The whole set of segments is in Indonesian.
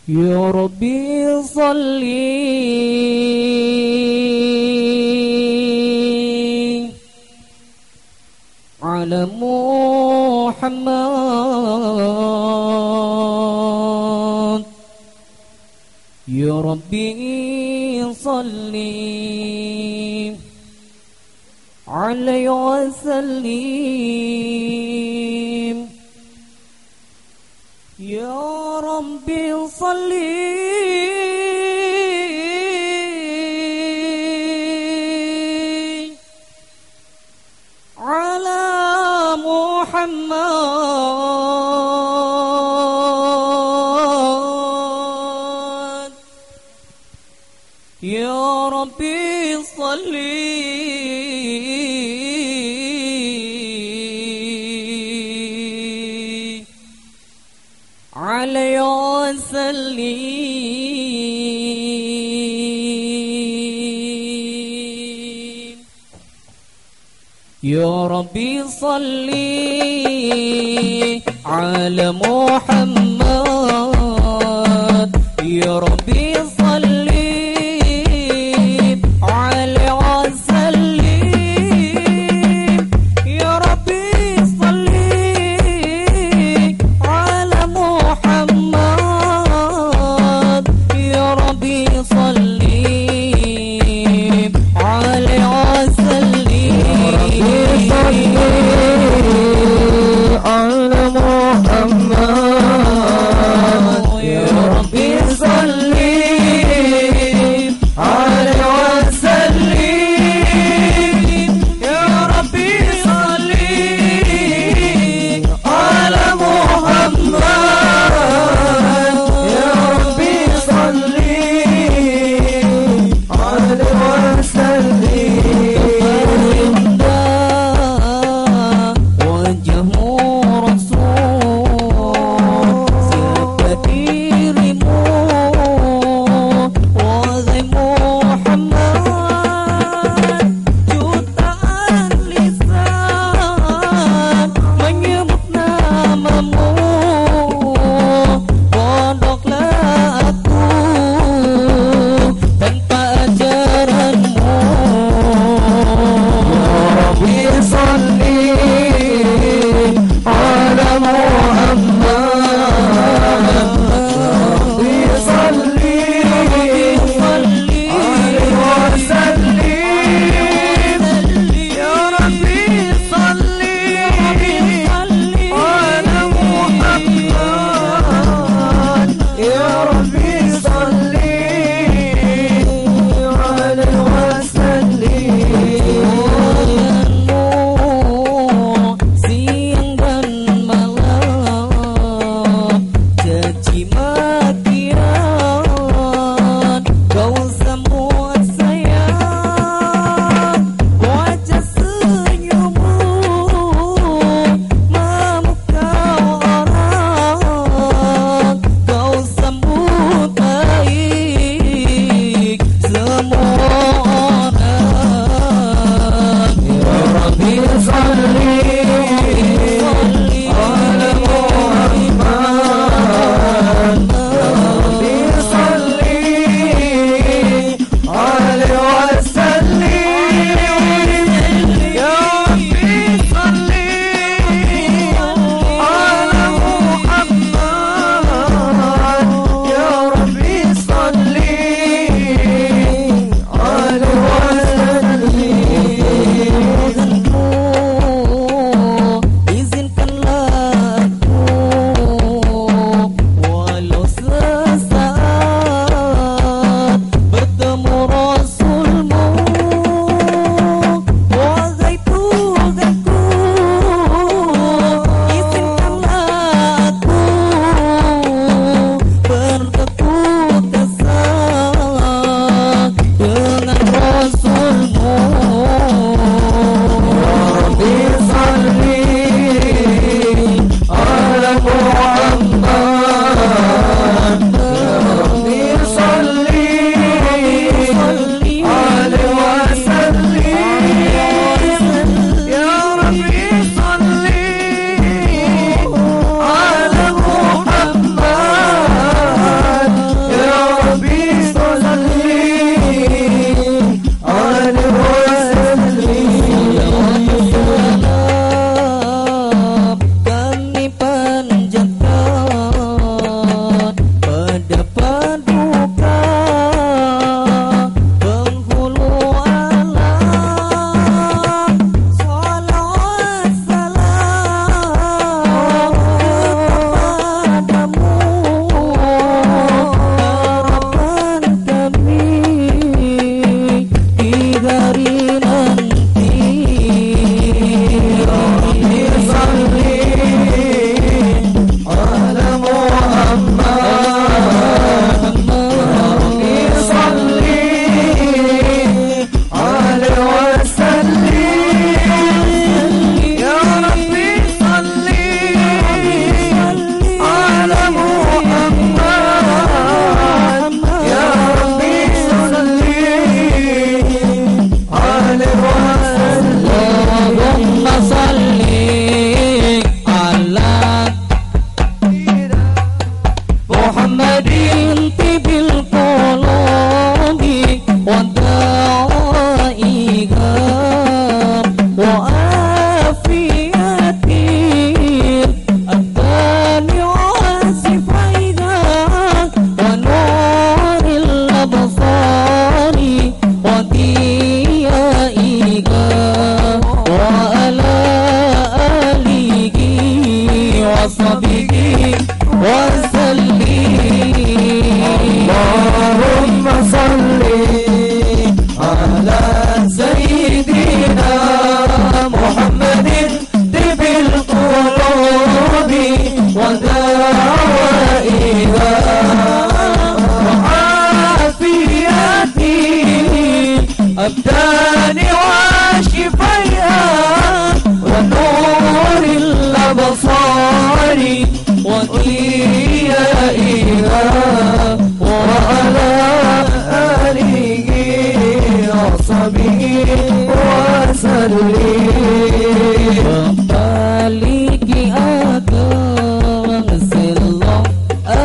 يا ربي صلي على محمد. يا ربي صلي عليه وسلم. يا ربي صلي على محمد. يا ربي صلي عليه وسلم. يا ربي صلي على محمد. يا ربي صلي عليه وسلم. يا ربي صلي على محمد. يا ربي صلي عليه وسلم. على محمد.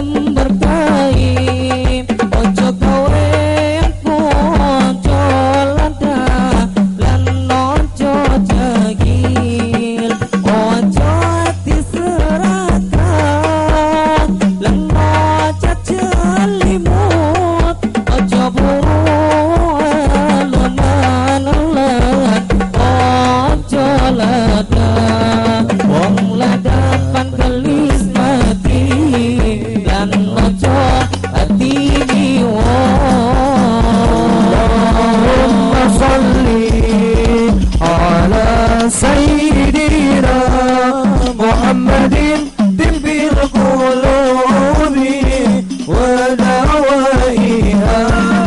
berkahi ojo gawe kanca landah lan ojo jagil ojo diserahkan lan ojo jelimut ojo buru lumanan ojo lada wong lada pan gelis mati lan ojo ati miwa. Allahumma sholli ala sayyidina Muhammadin tibbil qulubi wa dawaiha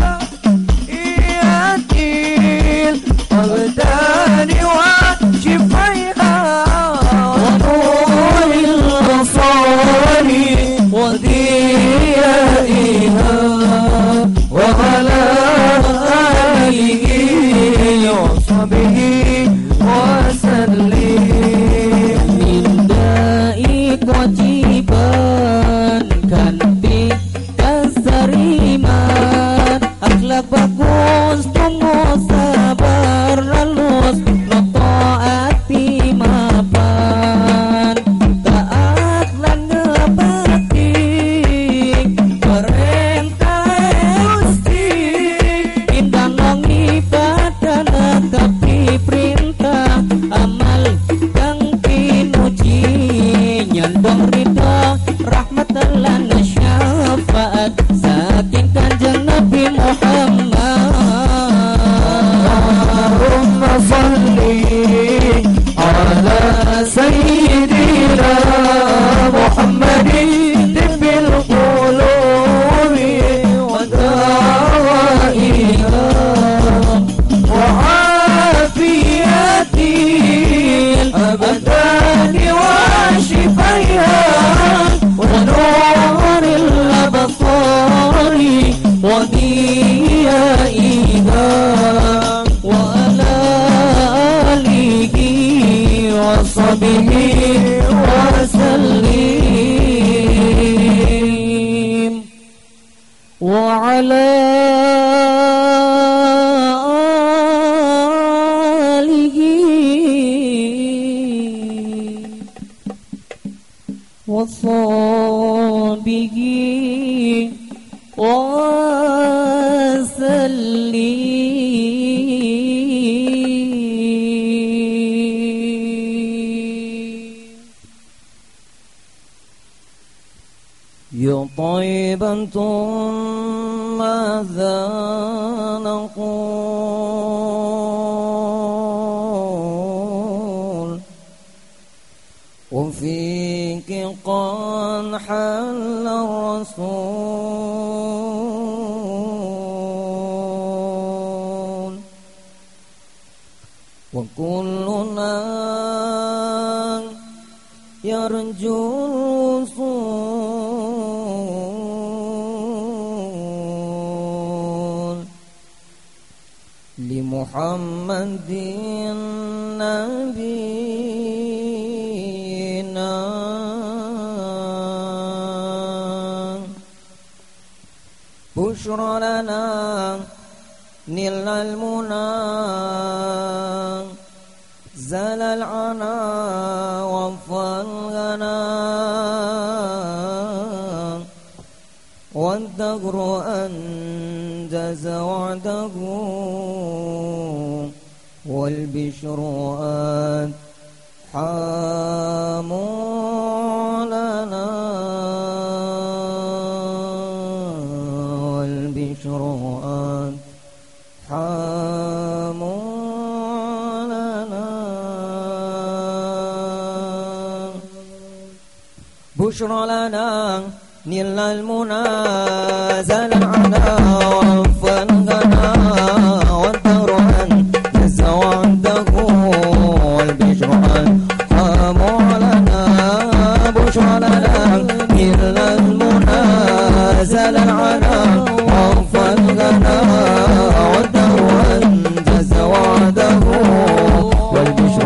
iyatil abdani wa shifaiha wa nuril basari wa diyaiha wa ala alihi wa sahbihi wa sallim. Mindai kewajiban ganti keseriman akhlak bagus tunggu sabar halus noto ati mapan taat lan ngepati perintah Gusti indah nong ibadah tapi perintah amal kang pinuji nyandong ridho rahmatan lan syafaat saking kanjeng Nabi Muhammad. Allahumma sholli ala sayyidina Muhammadin tibbil qulubi wa dawaiha wa afiyatil abdani wa shifaiha wa nuril absari wa diyaiha wa ala alihi wa sahbihi wa sallim wa ala alihi wa sahbihi wa sallim. Ya taibatun madza naqul wa fiki qad halla rasul wa kulluna yarju li Muhammadin nabiyina bushra lana nilal muna zalal ana wa falgana والدهر أنجز وعده والبشر أدحام لنا والبشر أدحام لنا بشرى لنا نل المنى زال العنا وفلغنا والدهر أنجز وعده والبشر أدحام لنا بشرى لنا نل المنى زال العنا وفلغنا والدهر أنجز وعده والبشر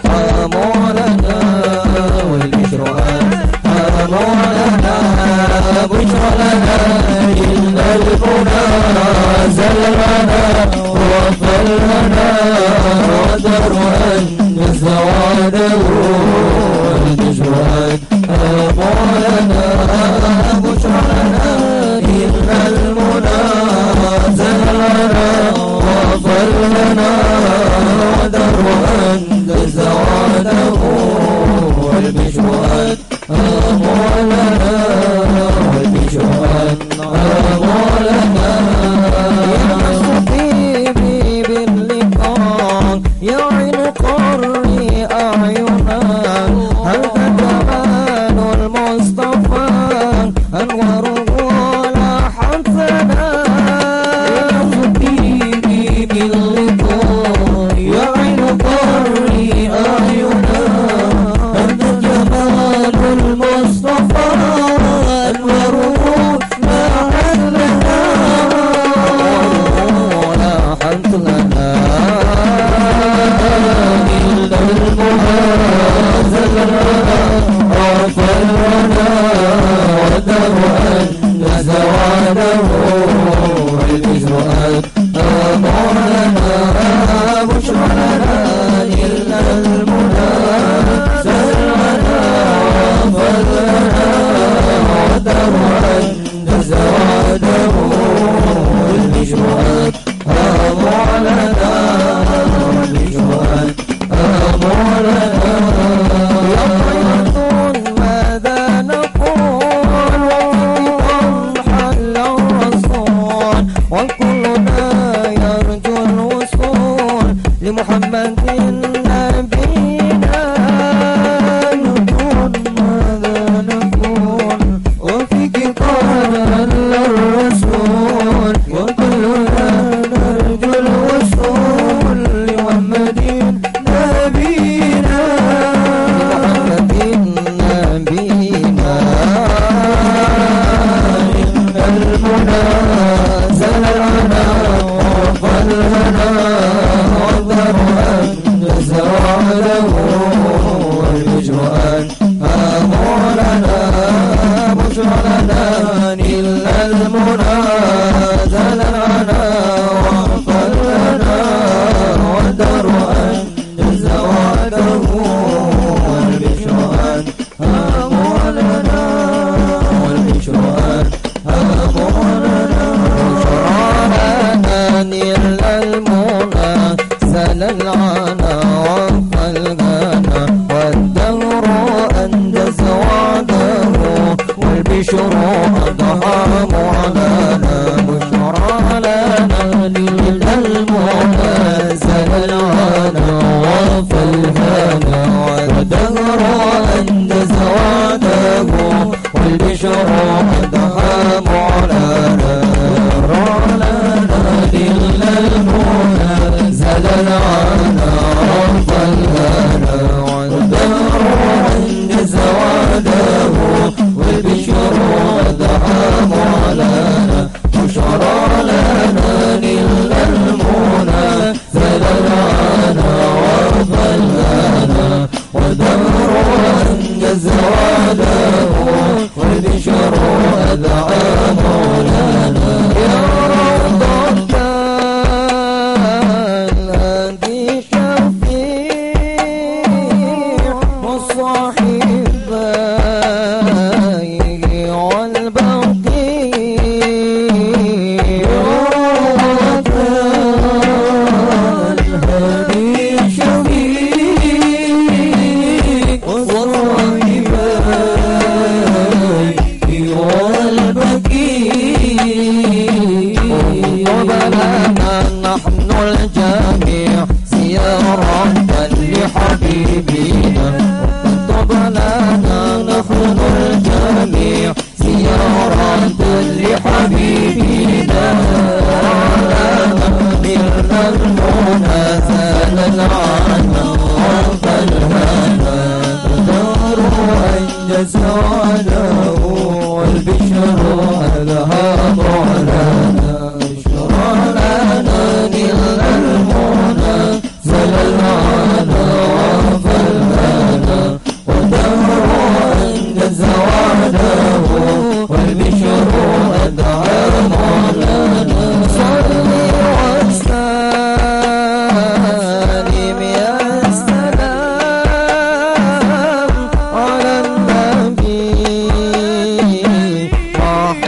أدحام لنا والبشر أدحام لنا بشرى لنا إن المنى زل الغنى وفى الهنا ودر أن زواده والبشرى مولانا بشرى لنا إن المنى زل الغنى وفى الهنا ودر أن زواده والبشرى مولانا والبشرى مولانا يا حبيبي باللقاء يا عين قري أعينا هذا جمال المصطفى أنواره لا حسنا يا حبيبي باللقاء يا عين قري أعينا هذا جمال المصطفى أنواره لا حسنا ولا حمد لنا إلا المنازل عرف الهنا ودر أن زواده والبشرى مولانا بشرى لنا إلا المنازل عرف الهنا ودر أن زواده والبشرى مولانا والبشرى مولانا ماذا نقول حل الرسول وكلنا يرجو الوصول لمحمد نبينا نكون ماذا نكون وفيك قال الرسول وكلنا نرجو الوصول لمحمد نبينا نبينا إن المنى زل العنا وفى الهنا وضر أن زواده والبشرى مولانا بشرى لنا إلا المنى زل العنا وفى الهنا وضر أن زواده والبشرى مولانا والبشرى مولانا شرعنا نيل المنى زل العنا وفى الغنى والدهر أنجز وعده والبشر أضحى معلنا بشرى لنا نيل المنى زل العنا وفى الغنى والدهر أنجز وعده والبشر أضحى معلنا إلا المنى زل العنا وفى الهنا والدهر أنجز وعده والبشر أضحى معلنا بشرى لنا إلا المنى زل العنا وفى الهنا والدهر أنجز وعده والبشر أضحى مولانا نحن الجميع زيارة لحبيبنا طب لنا نحن الجميع زيارة لحبيبنا نلنا المنى زال العنا وفى الهنا دار أنجز وعده والبشر ألها مولانا بشرى لنا نلنا المنى زال العنا وفى الهنا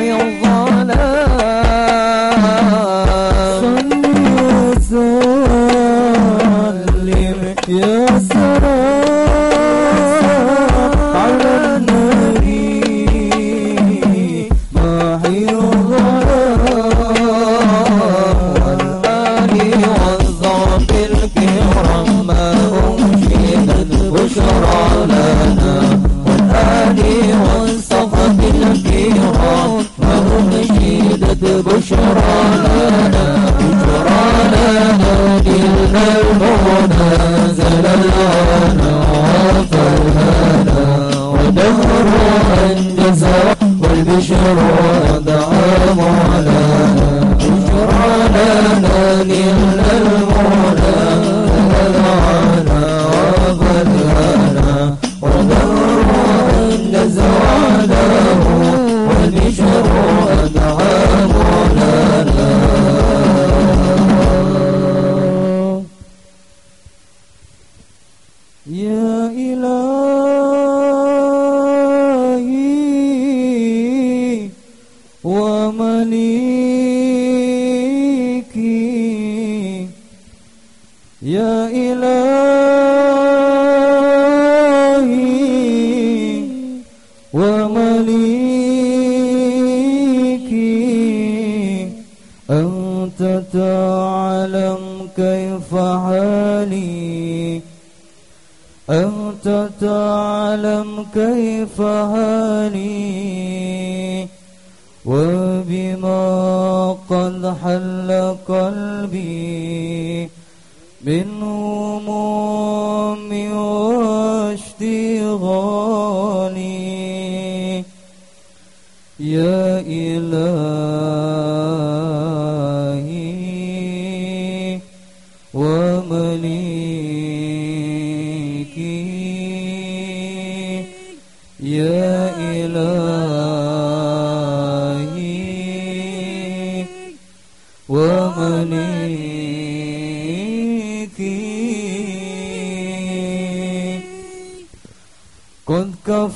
قد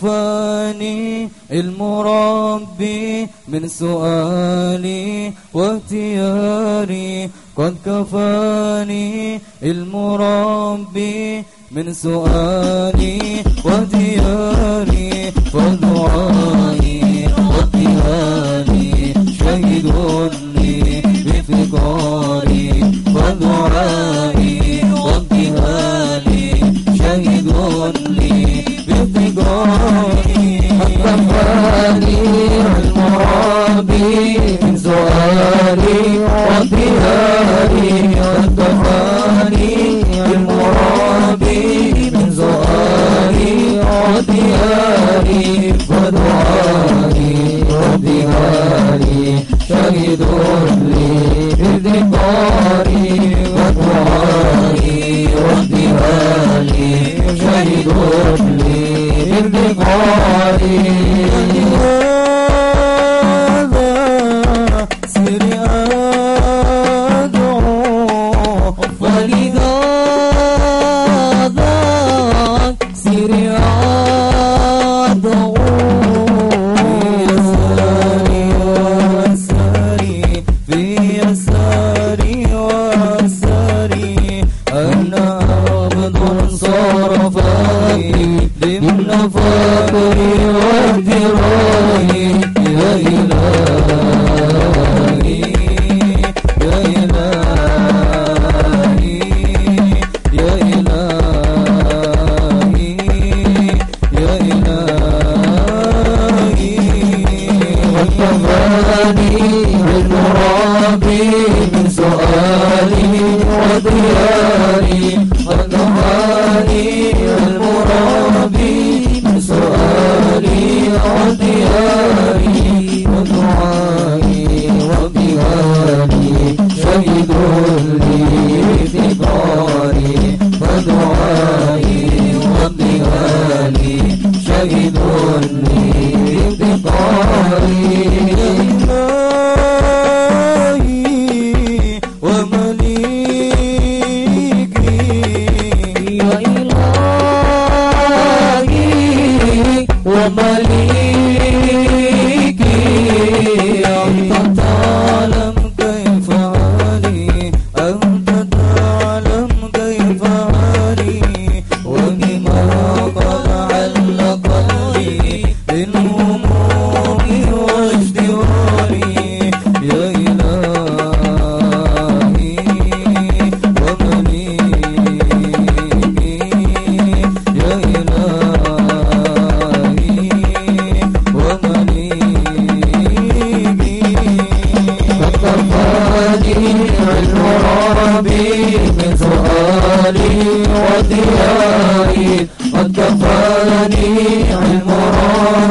كفاني المربي من سؤالي واختياري، قد كفاني المربي من سؤالي واختياري، فدعائي واختياري شهد لي بافتقاري، فدعائي واختياري شهد لي بافتقاري. قد كفاني المربي من سؤالي واختياري، قد كفاني المربي من سؤالي واختياري، فدعائي واختياري شهد لي بافتقاري، ودعائي واختياري شهد لي بافتقاري.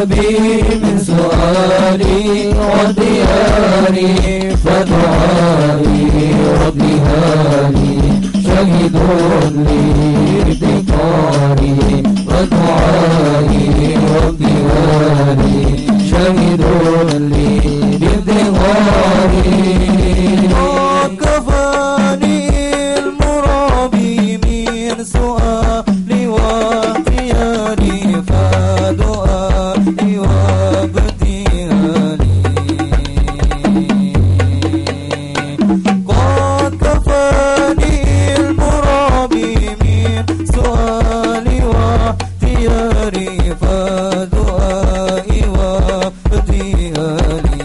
ربي من سؤالي ودياري فدعائي ربي هادي شهيد لي بافتقاري ودعائي ربي هادي شهيد لي بافتقاري كفاني المرابي من سؤالي واختياري فدعائي وابتهالي قد كفاني المرابي من سؤالي واختياري فدعائي وابتهالي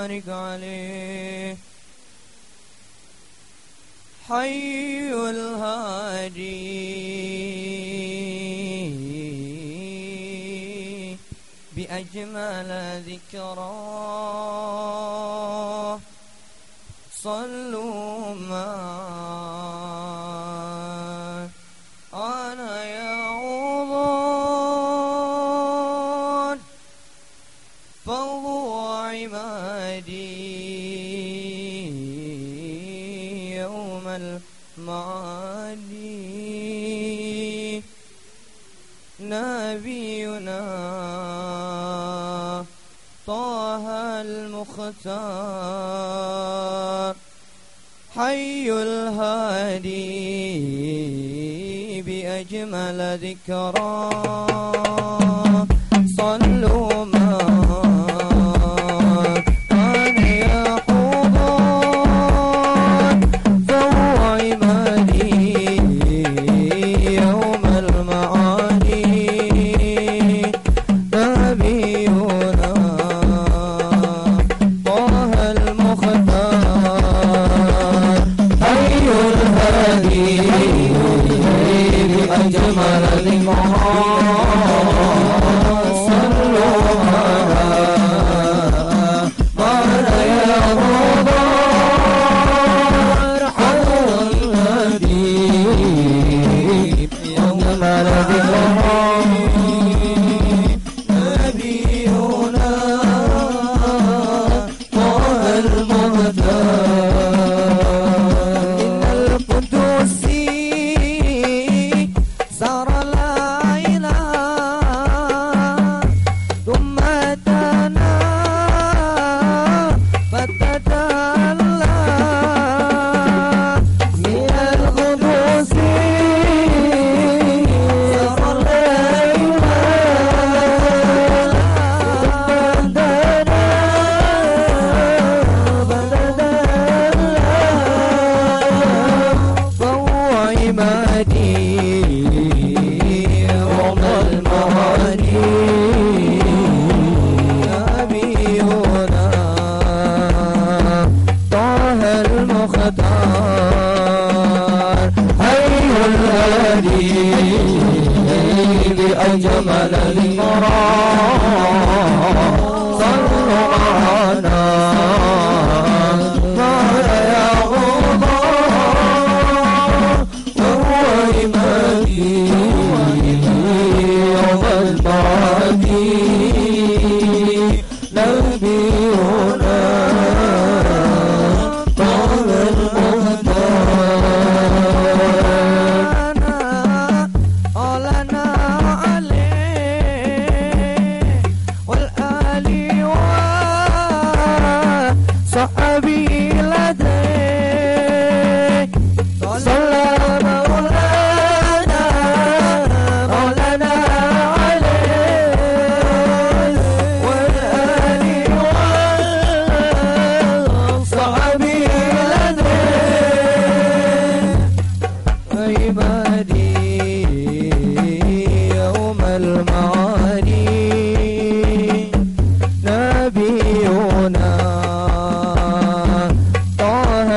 وبارك عليه. حي الهادي بأجمل ذكراه صلوا معا أنا يعوضون فهو عمادي يوم المعادي. نبينا طه المختار حي الهادي بأجمل ذكراه صلوا معا أنا يعوضون فهو عمادي يوم المعادي. نبينا طه المختار حي الهادي بأجمل ذكراه صلوا معا أنا يعوضون حي الهادي بأجمل ذكراه نبينا طه المختار. إن القدوسي سار لا إله ثم دنا فتدلى من القدوسي سار لا إله ثم دنا فتدلى فهو عمادي يوم المعادي. نبينا طه المختار حي الهادي بأجمل ذكراه صلوا معنا ما يعوضون وهو عمادي يوم المعادي. نبينا طه المختار لنا عليه والآل وصحبه لديه صلى مولانا عليه والآل وصحبه لديه. عبادي يوم المعادي. نبينا طه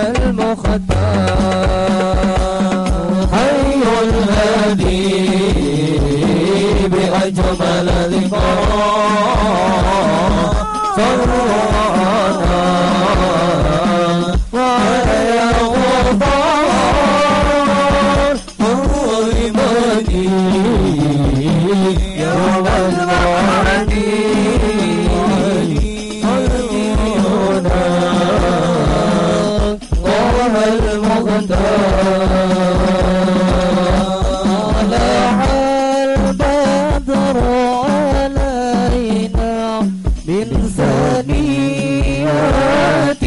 المختار حي الهادي بأجمل ذكراه صلوا معنا ولا يغفر فهو عمادي يوم المعادي. نبينا طه المختار طلع البدر علينا من ثنيات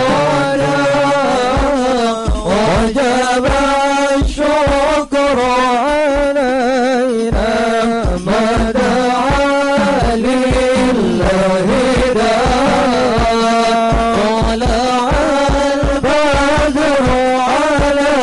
الوداع وجب الشكر علينا ما دعا لله داع. طلع البدر علينا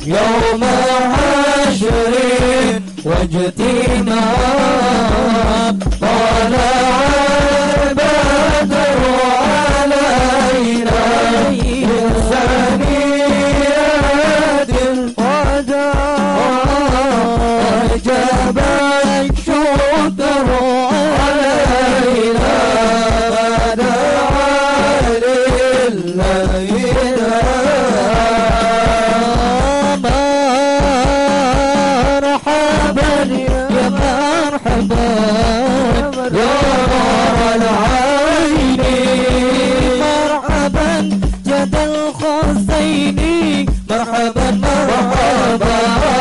يوم حشر واجتماع طلع البدر علينا من ثنيات الوداع وجب الشكر علينا فدعا لله مرحبا مرحبا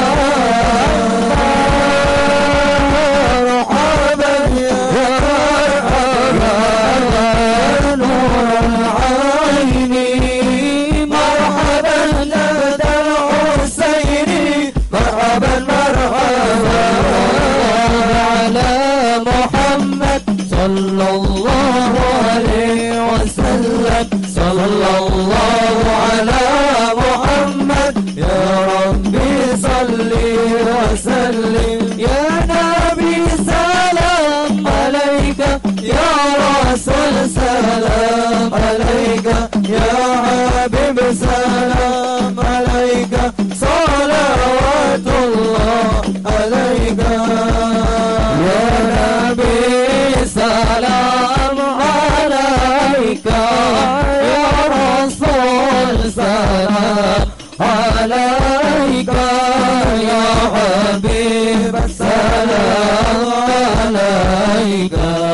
مرحبا يا نور العين مرحبا جد الحسين مرحبا مرحبا على محمد صلى الله عليه وسلم صلى الله على محمد يا ربي صلي وسلم يا نبي سلام عليك يا رسول سلام عليك يا حبيب سلام عليك صلوات الله عليك يا نبي سلام عليك يا رسول سلام عليك يا حبيب السلام عليك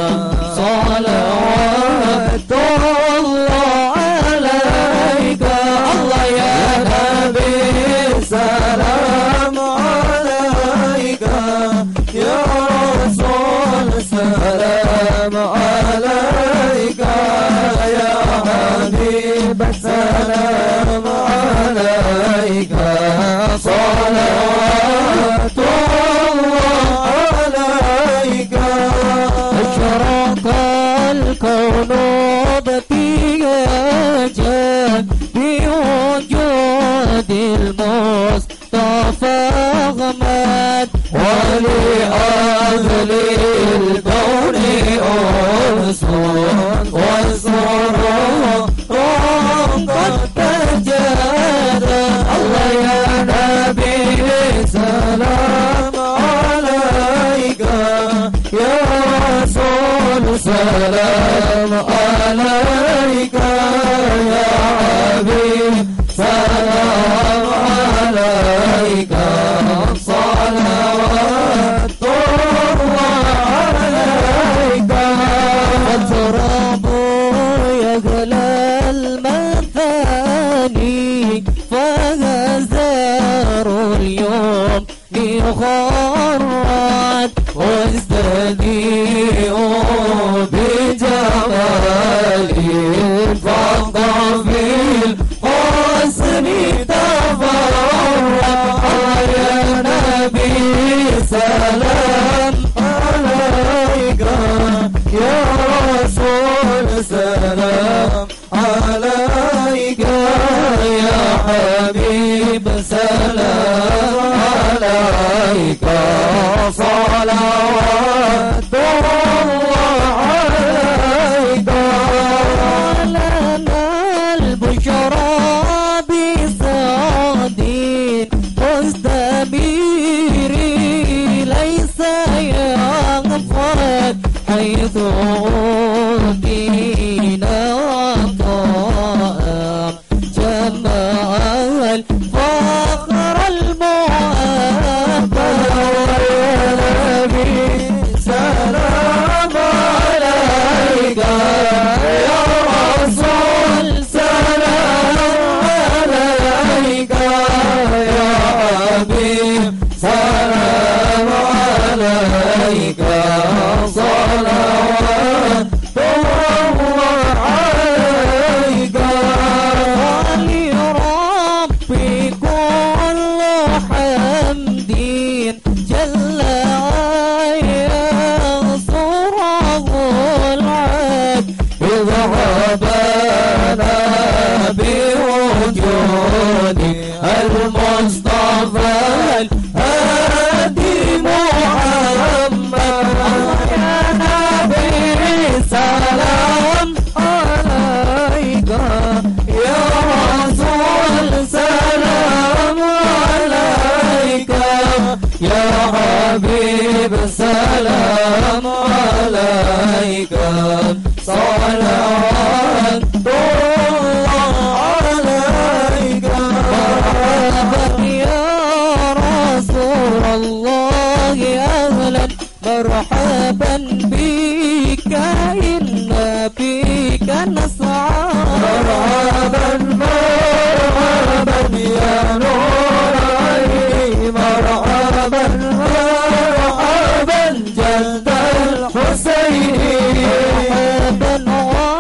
صلوات الله عليك الله يا نبي سلام عليك يا رسول سلام عليك يا حبيب السلام عليك صلوات الله عليك أشرق الكون بابتهاجا بوجود المصطفى غمد ولأهل الكون أنصر وسرور قد تجاد الله يا نبي سلام عليك يا رسول سلام عليك يا حبيب سلام عليك صلوات الله عليك التراب يغلى المثاني فغزار اليوم يخرج واستديء بجمالي فضع في الحسن تفرق يا نبي سلام عليك يا رسول سلام عليك يا حبيب سلام عليك صلوات الله عليك لنا البشرى بصادين مستبير ليس يغفل حيث أوتينا وطاء جمع الفخر المعبى يا نبي سلام عليك يا رسول سلام عليك يا حبيب سلام عليك صلوات الله عليك ولربي كل حمد جل ينصره العد اذهبنا بوجود المصطفى السلام عليك صلوات الله عليك مرحبا يا رسول الله أهلا مرحبا بك إنا بك نسعى مرحبا مرحبا يا نور عيني مرحبا مرحبا جد الحسين مرحبا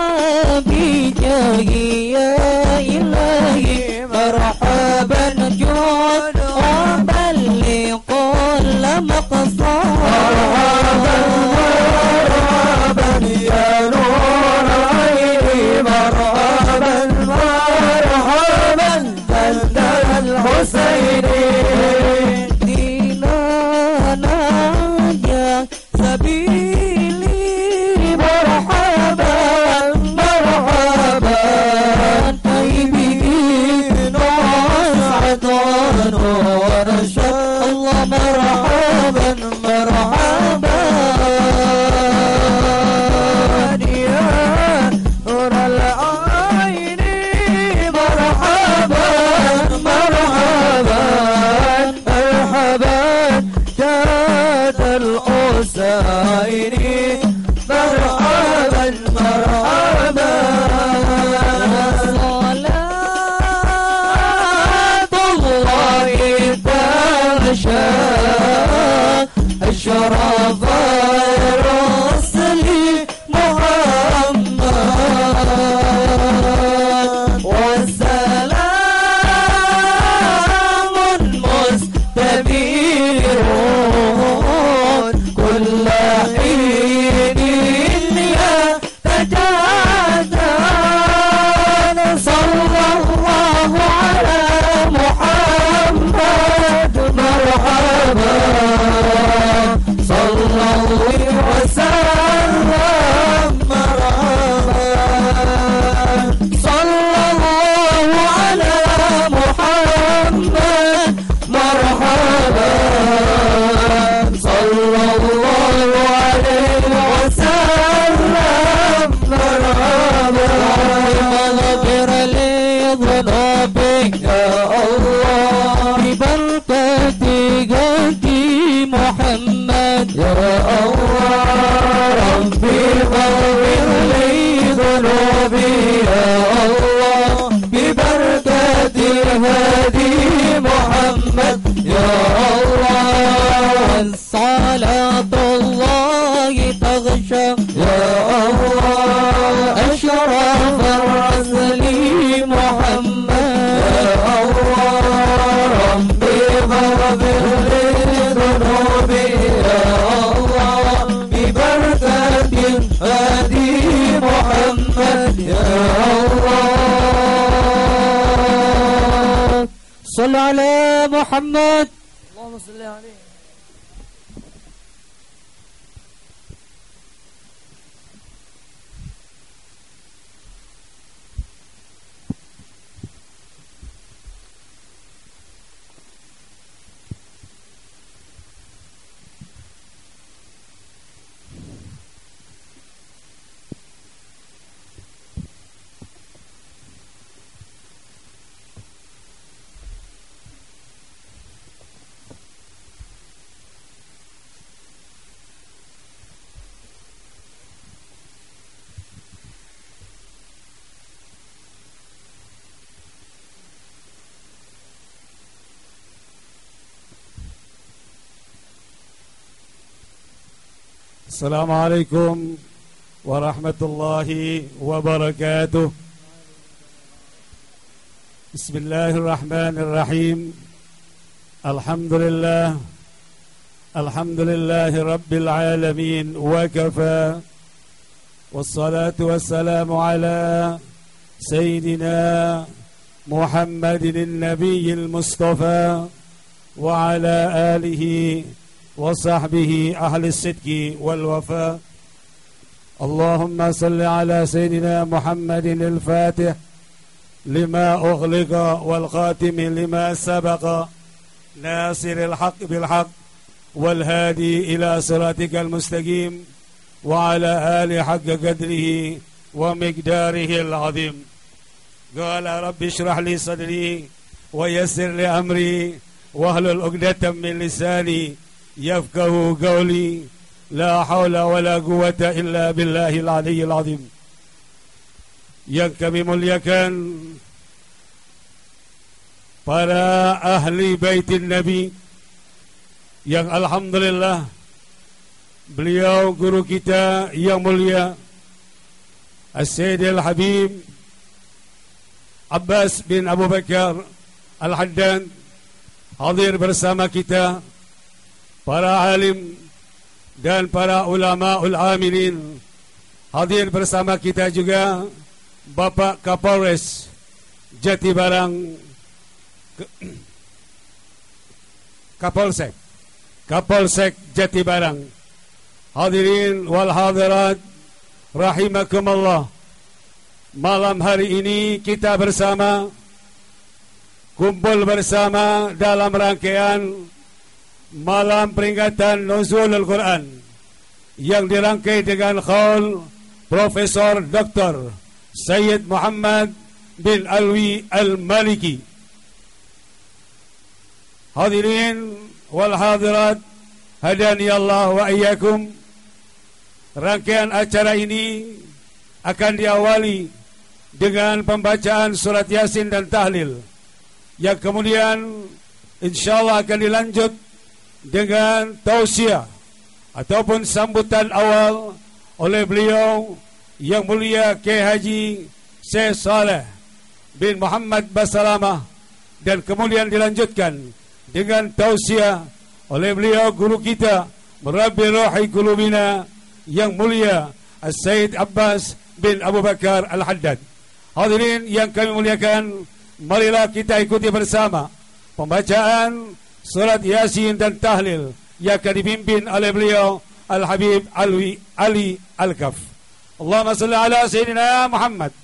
وبجاه يا إلهي مرحبا جود وبلغ كل مقصود مرحبا مرحبا يا نور عيني مرحبا مرحبا جد الحسين ديننا يا سبيلي مرحبا مرحبا طيبين واسعة ورشد الله مرحبا مرحبا يا نور العين مرحبا مرحبا مرحبا جاد الحسين مرحبا مرحبا صلاة الله تغشى أشرف الرسل محمد والسلام مستبير كل حين يتجدد صلى الله على محمد مرحبا صلى الله وسلم مرحبا صلى الله على محمد مرحبا صلى الله عليه وسلم مرحبا واغفر لي ذنوبك يا الله ببركة جدي محمد يا الله ربي اغفر لي ذنوبي يا الله ببركة هدي محمد يا الله صلاة الله تغشى يا الله أشرف الرسل محمد يا الله ربي اغفر لي ذنوبي يا الله ببركة هدي محمد يا الله صل على محمد اللهم صل عليه السلام عليكم ورحمة الله وبركاته. بسم الله الرحمن الرحيم. الحمد لله رب العالمين وكفى، والصلاة والسلام على سيدنا محمد النبي المصطفى وعلى آله وصحبه أهل الصدق والوفاء. اللهم صل على سيدنا محمد الفاتح لما أغلق والخاتم لما سبق، ناصر الحق بالحق والهادي إلى صراطك المستقيم وعلى آله حق قدره ومقداره العظيم. قال رب اشرح لي صدري ويسر لي أمري واحلل عقدة من لساني يفقه قولي. لا حول ولا قوة إلا بالله العلي العظيم. Yang kami muliakan para ahli baitin Nabi yang alhamdulillah beliau guru kita yang mulia As-Sayyid Al-Habib Abbas bin Abu Bakar Al-Haddad hadir bersama kita, para alim dan para ulama ul-amilin hadir bersama kita juga, Bapak Kapolres Jatibarang, Kapolsek Jatibarang, hadirin wal hadirat rahimakumullah. Malam hari ini kita bersama kumpul bersama dalam rangkaian malam peringatan Nuzulul Quran yang dirangkai dengan qaul Profesor Dr. Sayyid Muhammad bin Alwi Al-Maliki. Hadirin wal hadirat hadani Allah wa iyyakum. Rangkaian acara ini akan diawali dengan pembacaan surat Yasin dan tahlil, yang kemudian insyaallah akan dilanjut dengan tausiah ataupun sambutan awal oleh beliau yang mulia Kiai Haji Syekh Saleh bin Muhammad Basalamah, dan kemudian dilanjutkan dengan tausiah oleh beliau guru kita Murabbi Ruhi Qulubina yang mulia As-Sayyid Abbas bin Abu Bakar Al-Haddad. Hadirin yang kami muliakan, marilah kita ikuti bersama pembacaan surat Yasin dan tahlil yang akan dipimpin oleh beliau Al-Habib Ali Al-Kaf. Allahumma salli ala Sayyidina Muhammad.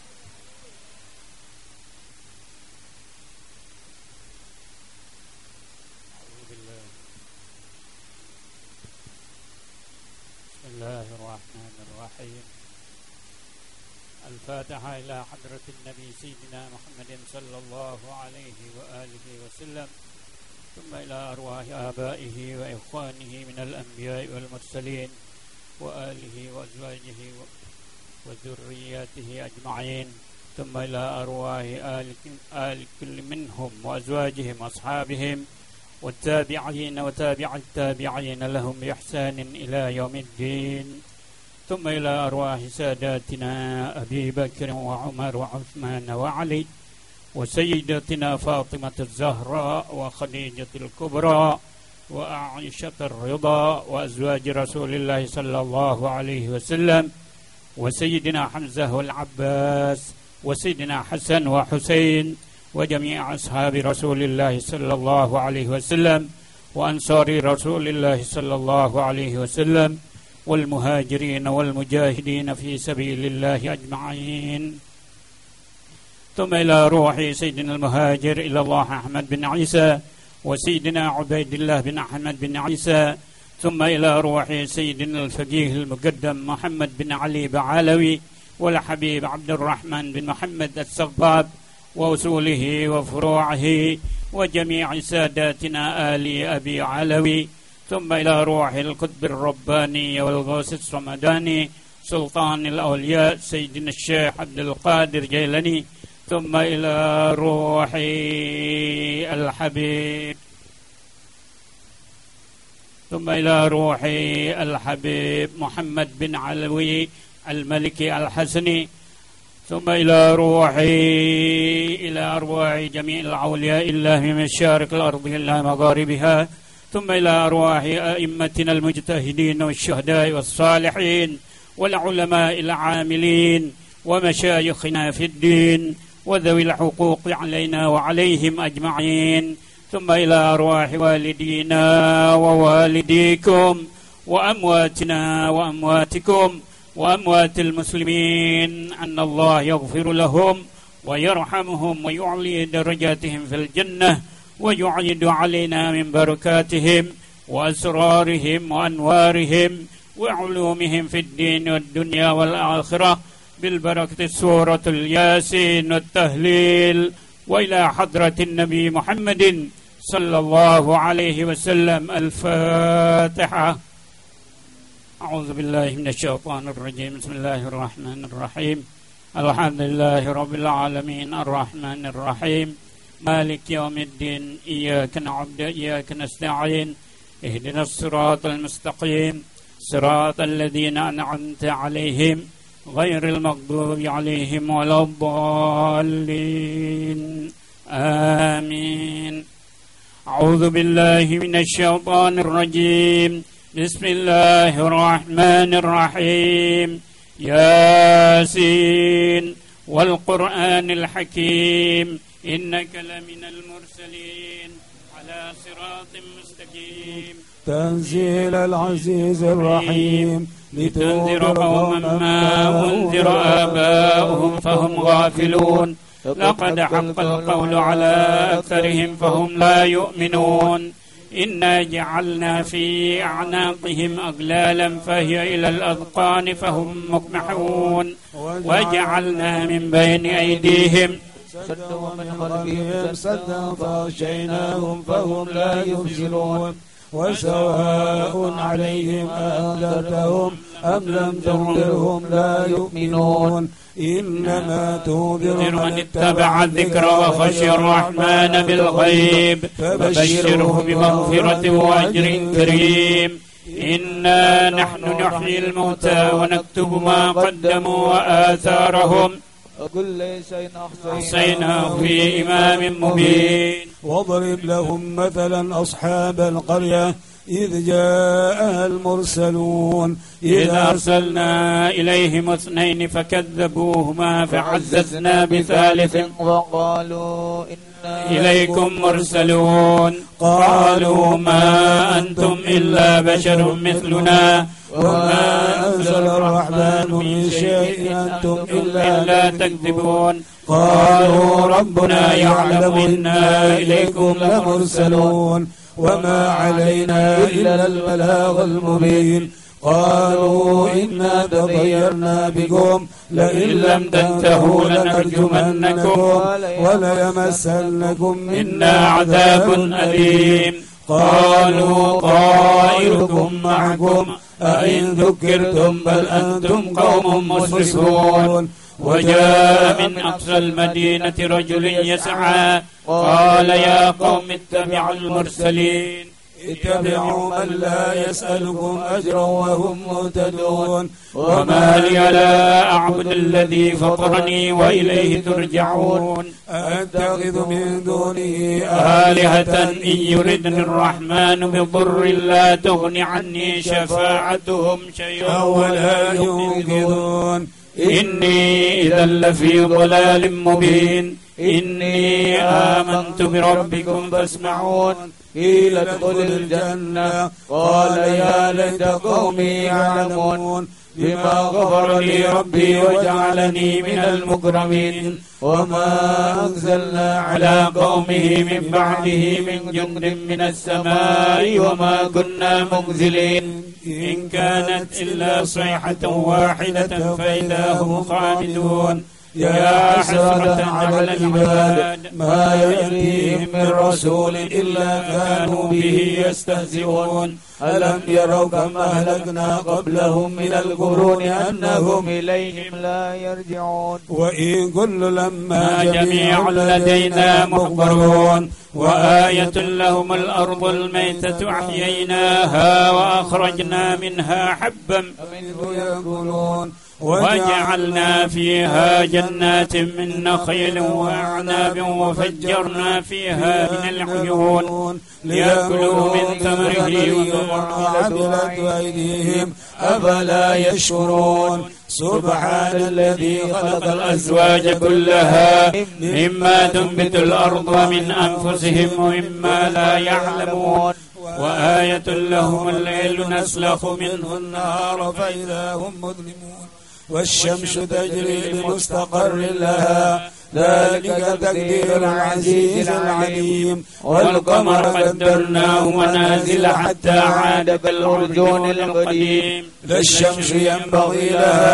Bismillahirrahmanirrahim. Al-Fatihah ila hadratin Nabi Sayyidina Muhammadin sallallahu alaihi wa alihi wa sallam. ثم إلى أرواح آبائه وإخوانه من الأنبياء والمرسلين وآله وأزواجه وذرياته أجمعين. ثم إلى أرواح آل كل منهم وأزواجهم وأصحابهم والتابعين وتابع التابعين لهم بإحسان إلى يوم الدين. ثم إلى أرواح ساداتنا أبي بكر وعمر وعثمان وعلي وسيدتنا فاطمة الزهراء وخديجة الكبرى وعائشة الرضا وأزواج رسول الله صلى الله عليه وسلم وسيدنا حمزة والعباس وسيدنا حسن وحسين وجميع أصحاب رسول الله صلى الله عليه وسلم وأنصار رسول الله صلى الله عليه وسلم والمهاجرين والمجاهدين في سبيل الله أجمعين. ثم إلى روح سيدنا المهاجر إلى الله أحمد بن عيسى وسيدنا عبيد الله بن أحمد بن عيسى. ثم إلى روح سيدنا الفقيه المقدم محمد بن علي بعلوي والحبيب عبد الرحمن بن محمد السغباب وأصوله وفروعه وجميع ساداتنا آل أبي علوي. ثم إلى روح القطب الرباني والغوث الصمداني سلطان الأولياء سيدنا الشيخ عبد القادر جيلاني. ثم إلى روح الحبيب محمد بن علوي الملكي الحسني. ثم إلى أرواح جميع الأولياء الله من مشارق الأرض إلى مغاربها. ثم إلى أرواح أئمتنا المجتهدين والشهداء والصالحين والعلماء العاملين ومشايخنا في الدين وذوي الحقوق علينا وعليهم أجمعين. ثم إلى أرواح والدينا ووالديكم وأمواتنا وأمواتكم وأموات المسلمين أن الله يغفر لهم ويرحمهم ويعلي درجاتهم في الجنة ويعيد علينا من بركاتهم وأسرارهم وأنوارهم وعلومهم في الدين والدنيا والآخرة بالبركة سورة الياسين والتهليل، وإلى حضرة النبي محمد صلى الله عليه وسلم. الفاتحة. أعوذ بالله من الشيطان الرجيم. بسم الله الرحمن الرحيم. الحمد لله رب العالمين الرحمن الرحيم مالك يوم الدين. إياك نعبد وإياك نستعين. اهدنا الصراط المستقيم صراط الذين أنعمت عليهم غير المغضوب عليهم ولا الضالين. آمين. أعوذ بالله من الشيطان الرجيم. بسم الله الرحمن الرحيم. ياسين والقرآن الحكيم إنك لمن المرسلين على صراط مستقيم. تنزيل العزيز الرحيم لتنذر قوما ما أنذر آباؤهم فهم غافلون. لقد حق القول على أكثرهم فهم لا يؤمنون. إنا جعلنا في أعناقهم أغلالا فهي إلى الأذقان فهم مقمحون. وجعلنا من بين أيديهم سدا ومن خلفهم سدا فأغشيناهم فهم لا يبصرون. وسواء عليهم أنذرتهم أم لم تنذرهم لا يؤمنون. إنما تنذر من اتبع الذكر وخشي الرحمن بالغيب فبشره بمغفرة وأجر كريم. إنا نحن نحيي الموتى ونكتب ما قدموا وآثارهم وكل شيء أحصيناه في إمام مبين. واضرب لهم مثلا أصحاب القرية إذ جاءها المرسلون إذ أرسلنا إليهم 2 فكذبوهما فعززنا بثالث وقالوا إنا إليكم مرسلون. قالوا ما أنتم إلا بشر مثلنا وما أنزل الرحمن من شيء أنتم إلا تكذبون. قالوا ربنا يعلم إنا إليكم لمرسلون وما علينا إلا البلاغ المبين. قالوا إنا تطيرنا بكم لئن لم تنتهوا لنرجمنكم وليمسنكم منا عذاب أليم. قالوا طائركم معكم أئن ذكرتم بل أنتم قوم مسرفون. وجاء من أقصى المدينة رجل يسعى قال يا قوم اتبعوا المرسلين. اتبعوا من لا يسألكم أجرا وهم مهتدون. وما لي لا أعبد الذي فطرني وإليه ترجعون. أتخذ من دونه آلهة إن يردني الرحمن بضر لا تغن عني شفاعتهم شيئا ولا ينقذون. إني إذا لفي ضلال مبين. إني آمنت بربكم فاسمعون. قيل ادخل الجنة قال يا ليت قومي يعلمون بما غفر لي ربي وجعلني من المكرمين. وما أنزلنا على قومه من بعده من جند من السماء وما كنا منزلين. إن كانت إلا صيحة واحدة فإذا هم خامدون. يا حسرة على العباد ما يأتيهم من رسول إلا كانوا به يستهزئون. ألم يروا كم أهلكنا قبلهم من القرون أنهم إليهم لا يرجعون. وإن كل لما جميع لدينا محضرون. وآية لهم الأرض الميتة أحييناها وأخرجنا منها حبا فمنه يأكلون. وجعلنا فيها جنات من نخيل وأعناب وفجرنا فيها من العيون ليأكلوا من ثمره وما عملت أيديهم أفلا يشكرون. سبحان الذي خلق الأزواج كلها مما تنبت الأرض ومن أنفسهم ومما لا يعلمون. وآية لهم الليل نسلخ منه النهار فإذا هم مظلمون. والشمس تجري لمستقر لها ذلك تقدير العزيز العليم. والقمر قدرناه منازل حتى عاد كالعرجون القديم. لا الشمس ينبغي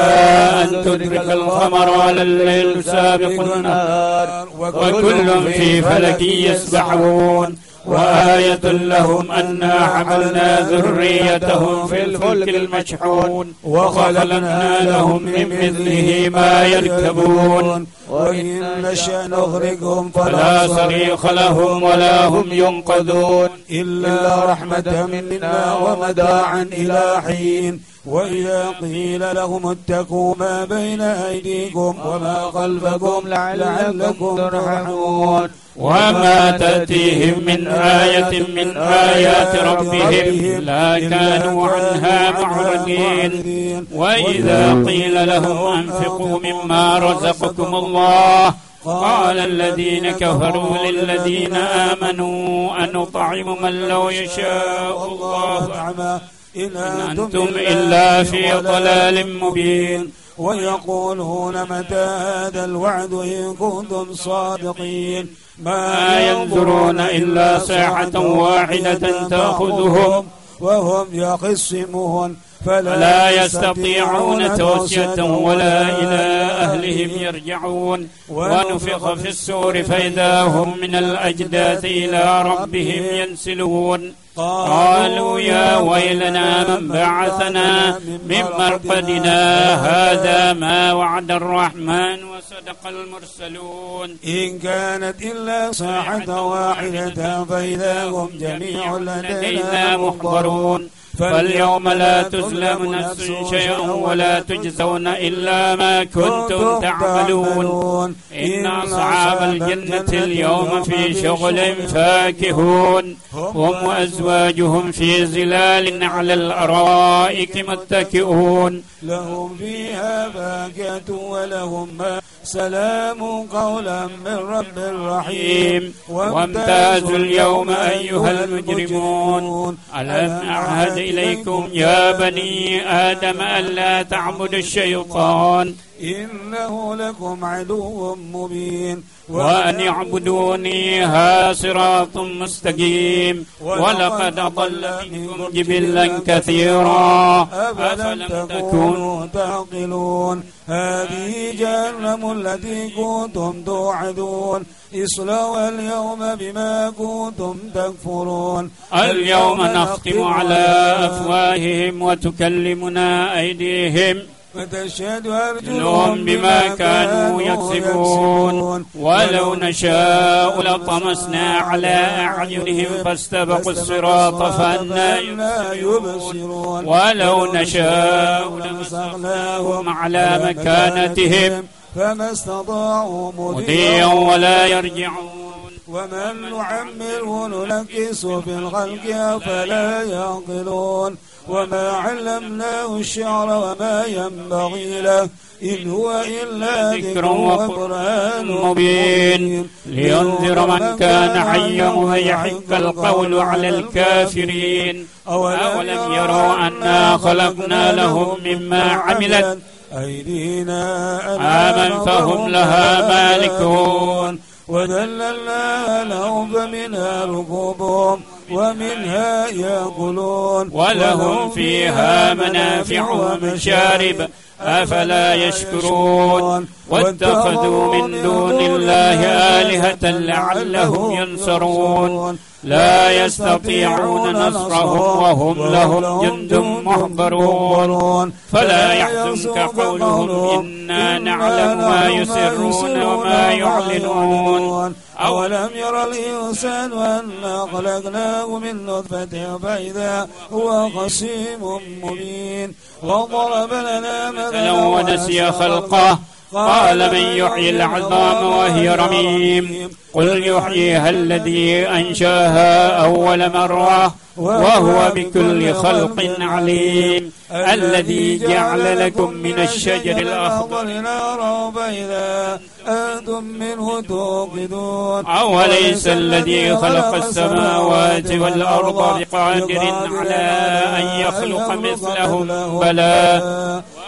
لها أن تدرك القمر ولا الليل سابق النهار وكل في فلك يسبحون. وآية لهم أنا حملنا ذريتهم في الفلك المشحون وخلقنا لهم من مثله ما يركبون. وإن نشأ نغرقهم فلا صريخ لهم ولا هم ينقذون إلا رحمة منا ومتاعا إلى حين. وإذا قيل لهم اتقوا ما بين أيديكم وما خلفكم لعلكم ترحمون. وما تأتيهم من آية من آيات ربهم لا كانوا عنها معرضين. وإذا قيل لهم أنفقوا مما رزقكم الله قال الذين كفروا للذين آمنوا أنطعم من لو يشاء الله أعمى إن أنتم إلا في ضلال مبين. ويقولون متى هذا الوعد إن كنتم صادقين. ما ينظرون إلا ساعة واحدة تأخذهم وهم يخصمون فلا يستطيعون توصية ولا إلى أهلهم يرجعون. ونفخ في السور فإذا هم من الأجداث إلى ربهم ينسلون. قالوا يا ويلنا من بعثنا من مرقدنا هذا ما وعد الرحمن وصدق المرسلون. إن كانت إلا صاحة واحدة فإذا هم جميع لدينا محضرون. فاليوم لا تظلم نفس شيئا ولا تجزون إلا ما كنتم تعملون. إن أصحاب الجنة اليوم في شغل فاكهون هم وأزواجهم في ظلال على الأرائك متكئون. لهم فيها فاكهة ولهم ما سلام قولا من رب رحيم. وامتازوا اليوم أيها المجرمون ألم أعهد إليكم يا بني آدم ألا تعبدوا الشيطان إنه لكم عدو مبين. وأن اعبدوني ها صراط مستقيم. ولقد أضل منكم جبلا كثيرا أفلم تكونوا تعقلون. هذه جهنم التي كنتم توعدون اصلوا اليوم بما كنتم تكفرون. اليوم نختم على أفواههم وتكلمنا أيديهم وتشهد أرجلهم بما كانوا يكسبون. ولو نشاء لطمسنا على أعينهم فاستبقوا الصراط فأنى يبصرون. ولو نشاء لمسخناهم على مكانتهم فما استطاعوا مضيا ولا يرجعون. ومن نعمره ننكسه في الخلق أفلا يعقلون. وما علمناه الشعر وما ينبغي له إن هو إلا ذكر وقرآن مبين. لينذر من كان حيا ويحق القول على الكافرين. أولم يروا أنا خلقنا لهم مما عملت أيدينا آمن فهم لها مالكون. وذللنا لهم فمنها ركوبهم ومنها يأكلون. ولهم فيها منافع ومشارب أفلا يشكرون. واتخذوا من دون الله آلهة لعلهم ينصرون. لا يستطيعون نصرهم وهم لهم جند محضرون. فلا يحزنك قولهم إنا نعلم ما يسرون وما يعلنون. أولم ير الإنسان أنا خلقناه من نطفة فإذا هو خصيم مبين. وضرب لنا مثلا ونسي خلقه قال من يحيي العظام وهي رميم. قل يحييها الذي أنشاها أول مرة وهو بكل خلق عليم. الذي جعل لكم من الشجر الأخضر نارا فإذا أنتم منه توقدون. أوليس الذي خلق السماوات والأرض بقادر على أن يخلق مثلهم بلى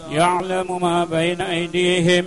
يعلم ما بين أيديهم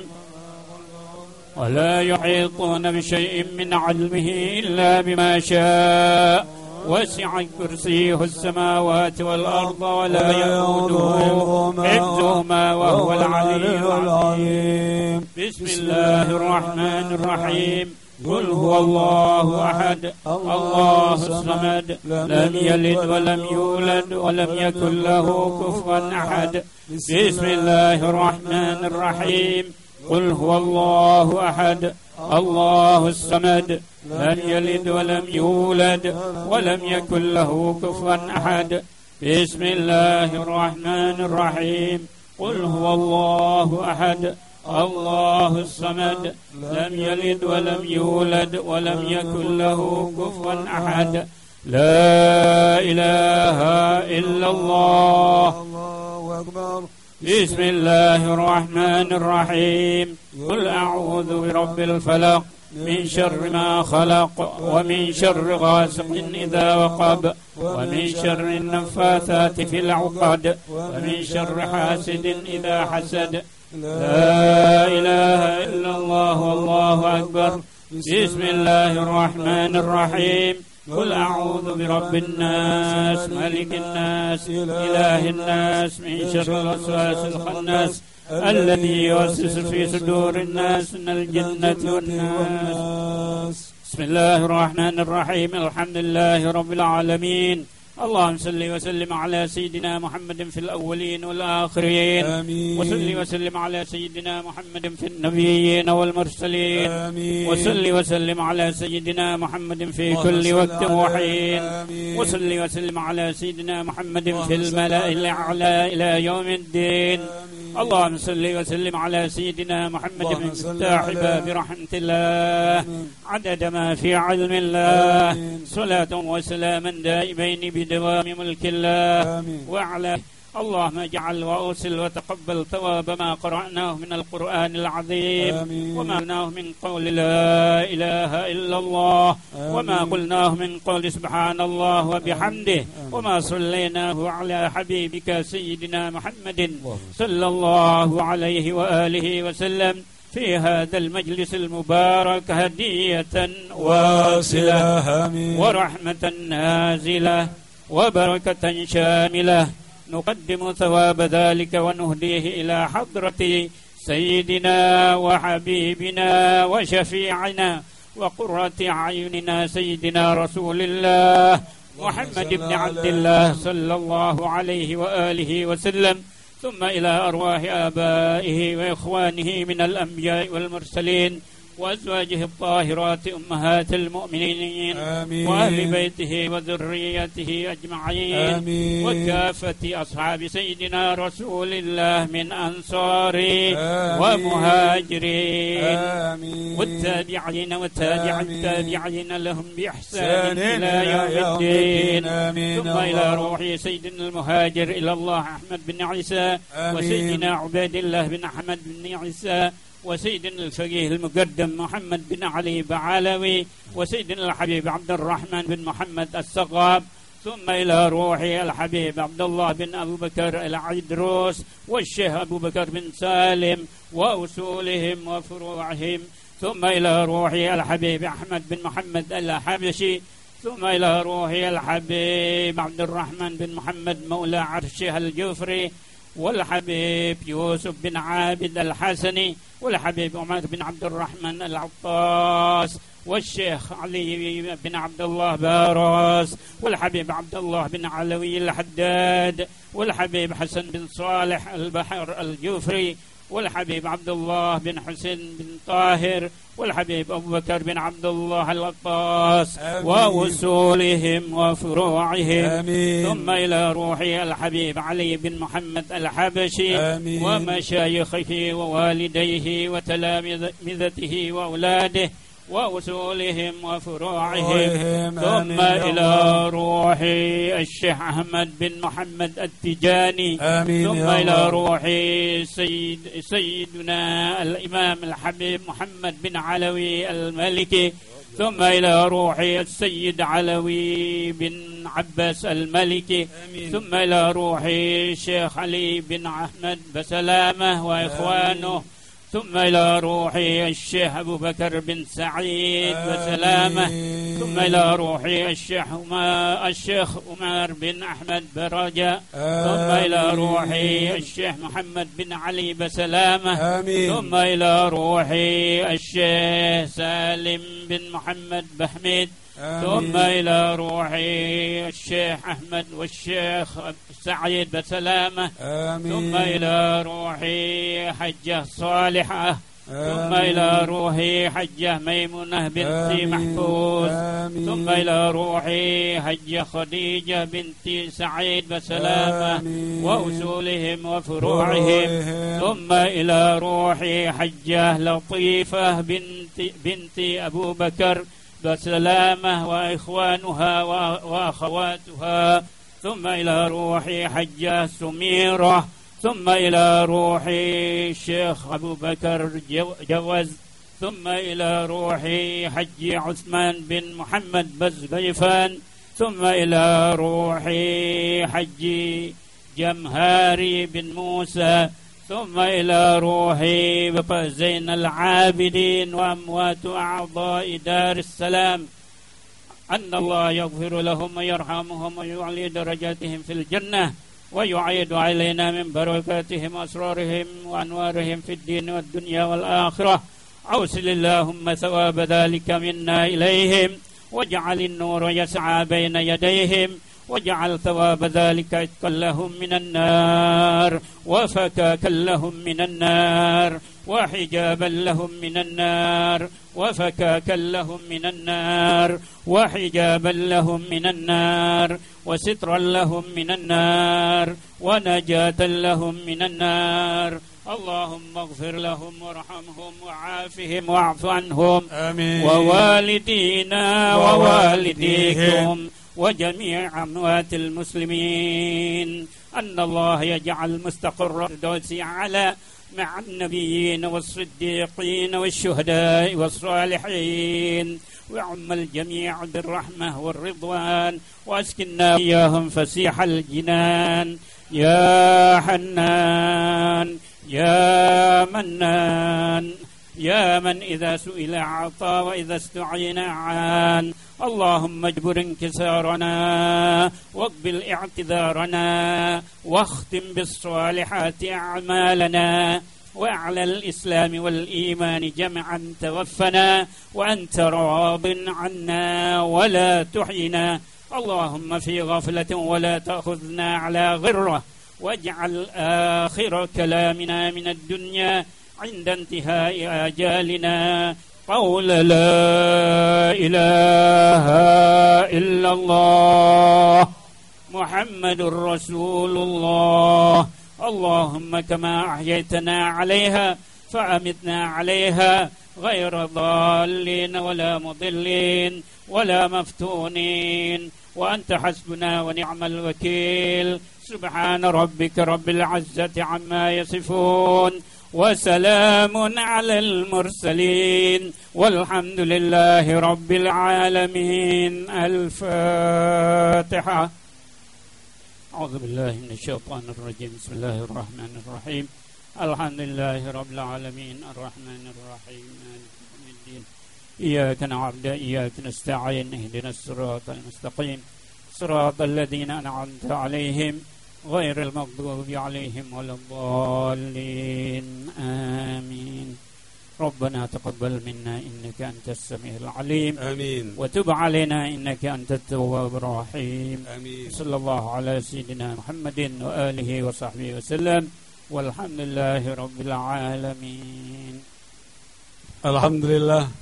ولا يحيطون بشيء من علمه إلا بما شاء وسع كرسيه السماوات والأرض ولا يؤوده حفظهما وهو العلي العظيم. بسم الله الرحمن الرحيم. قل هو الله أحد الله الصمد لم يلد ولم يولد ولم يكن له كفوا أحد. بسم الله الرحمن الرحيم. قل هو الله أحد الله الصمد لم يلد ولم يولد ولم يكن له كفوا أحد. بسم الله الرحمن الرحيم. قل هو الله أحد الله الصمد لم يلد ولم يولد ولم يكن له كفوا أحد. لا إله إلا الله. الله أكبر. بسم الله الرحمن الرحيم. قل أعوذ برب الفلق من شر ما خلق ومن شر غاسق إذا وقب ومن شر النفاثات في العقد ومن شر حاسد إذا حسد. لا إله إلا الله والله أكبر. بسم الله الرحمن الرحيم. قل أعوذ برب الناس ملك الناس إله الناس من شر الوسواس الخناس الذي يوسوس في صدور الناس من الجنة والناس. بسم الله الرحمن الرحيم. الحمد لله رب العالمين. اللهم صل وسلم على سيدنا محمد في الأولين والآخرين. آمين. وصل وسلم على سيدنا محمد في النبيين والمرسلين. آمين. وصل وسلم على سيدنا محمد في كل وقت وحين. وصل وسلم على سيدنا محمد في الملأ الأعلى إلى يوم الدين. اللهم صل وسلم على سيدنا محمد من مفتاح باب رحمة الله عدد ما في علم الله. صلاة وسلاما دائمين بدوام ملك الله وعلى. اللهم اجعل وأوصل وتقبل ثواب ما قرأناه من القرآن العظيم وما قلناه من قول لا إله إلا الله وما قلناه من قول سبحان الله وبحمده وما صليناه على حبيبك سيدنا محمد صلى الله عليه وآله وسلم في هذا المجلس المبارك هدية واصلة ورحمة نازلة وبركة شاملة. نقدم ثواب ذلك ونهديه إلى حضرة سيدنا وحبيبنا وشفيعنا وقرة أعيننا سيدنا رسول الله محمد بن عبد الله صلى الله عليه وآله وسلم، ثم إلى أرواح آبائه وإخوانه من الأنبياء والمرسلين وأزواجه الطاهرات أمهات المؤمنين وأهل بيته وذريته أجمعين وكافة أصحاب سيدنا رسول الله من أنصار ومهاجرين والتابعين وتابع التابعين لهم بإحسان إلى يوم الدين. ثم إلى روح سيدنا المهاجر إلى الله أحمد بن عيسى وسيدنا عبيد الله بن أحمد بن عيسى وسيدنا الفقيه المقدم محمد بن علي بعلوي وسيدنا الحبيب عبد الرحمن بن محمد السقاب. ثم إلى روحي الحبيب عبد الله بن أبو بكر العيدروس والشيخ أبو بكر بن سالم وأصولهم وفروعهم. ثم إلى روحي الحبيب أحمد بن محمد الحبشي. ثم إلى روحي الحبيب عبد الرحمن بن محمد مولى عرشه الجفري والحبيب يوسف بن عابد الحسني والحبيب عمر بن عبد الرحمن العطاس والشيخ علي بن عبد الله باراس والحبيب عبد الله بن علوي الحداد والحبيب حسن بن صالح البحر الجوفري والحبيب عبد الله بن حسين بن طاهر والحبيب أبو بكر بن عبد الله العطاس ووصولهم وفروعهم. ثم إلى روحي الحبيب علي بن محمد الحبشي ومشايخه ووالديه وتلامذته وأولاده ووصولهم وفروعهم. ثم إلى روحي الشيخ أحمد بن محمد التجاني. ثم إلى روحي سيدنا الإمام الحبيب محمد بن علوي المالكي. ثم إلى روح السيد علوي بن عباس المالكي، ثم إلى روح الشيخ علي بن أحمد بسلامة وإخوانه، ثم إلى روح الشيخ أبو بكر بن سعيد بسلامة، ثم إلى روح الشيخ عمر بن أحمد برجاء، ثم إلى روح الشيخ محمد بن علي بسلامة، ثم إلى روح الشيخ سالم بن محمد بحميد، ثم إلى روح الشيخ أحمد والشيخ سعيد بسلامة، ثم إلى روح حجة صالحة، ثم إلى روح حجة ميمونة بنت محفوظ، ثم إلى روح حجة خديجة بنت سعيد بسلامة وأصولهم وفروعهم، ثم إلى روح حجة لطيفة بنت أبو بكر بسلامة وإخوانها وأخواتها، ثم إلى روح حجة سميرة، ثم إلى روح الشيخ أبو بكر جوز، ثم إلى روح حج عثمان بن محمد بزغيفان، ثم إلى روح حج جمهاري بن موسى، ثم إلى روح زين العابدين وأموات أعضاء دار السلام، أن الله يغفر لهم ويرحمهم ويعلي درجاتهم في الجنة، ويعيد علينا من بركاتهم وأسرارهم وأنوارهم في الدين والدنيا والآخرة. أوصل اللهم ثواب ذلك منا إليهم، واجعل النور يسعى بين يديهم، واجعل ثواب ذلك عتقا لهم من النار، وفكاكا لهم من النار، وحجابا لهم من النار، وفكاكا لهم من النار، وحجابا لهم من النار، وسترا لهم من النار، ونجاة لهم من النار. اللهم اغفر لهم وارحمهم وعافهم واعف عنهم، آمين. ووالدينا ووالديكم وجميع أموات المسلمين، أن الله يجعل مستقر الفردوس أعلى مع النبيين والصديقين والشهداء والصالحين، وعم الجميع بالرحمة والرضوان، وأسكننا إياهم فسيح الجنان. يا حنان يا منان يا من إذا سئل أعطى وإذا استعين أعان، اللهم اجبر انكسارنا واقبل اعتذارنا، واختم بالصالحات أعمالنا، وأعلى الإسلام والإيمان جمعا توفنا وأنت راض عنا ولا تحينا. اللهم في غفلة ولا تأخذنا على غرة، واجعل آخر كلامنا من الدنيا عند انتهاء آجالنا قول لا إله إلا الله محمد رسول الله. اللهم كما أحييتنا عليها فأمتنا عليها غير ضالين ولا مضلين ولا مفتونين، وأنت حسبنا ونعم الوكيل. سبحان ربك رب العزة عما يصفون، وسلام على المرسلين، والحمد لله رب العالمين. الفاتحة. أعوذ بالله من الشيطان الرجيم. بسم الله الرحمن الرحيم. الحمد لله رب العالمين الرحمن الرحيم مالك يوم الدين. إياك نعبد وإياك نستعين. اهدنا الصراط المستقيم صراط الذين أنعمت عليهم غير المغضوب عليهم ولا الضالين. آمين. ربنا تقبل منا إنك أنت السميع العليم، آمين. وتب علينا إنك أنت التواب الرحيم، آمين. صلى الله على سيدنا محمد وآله وصحبه وسلم، والحمد لله رب العالمين. Alhamdulillah.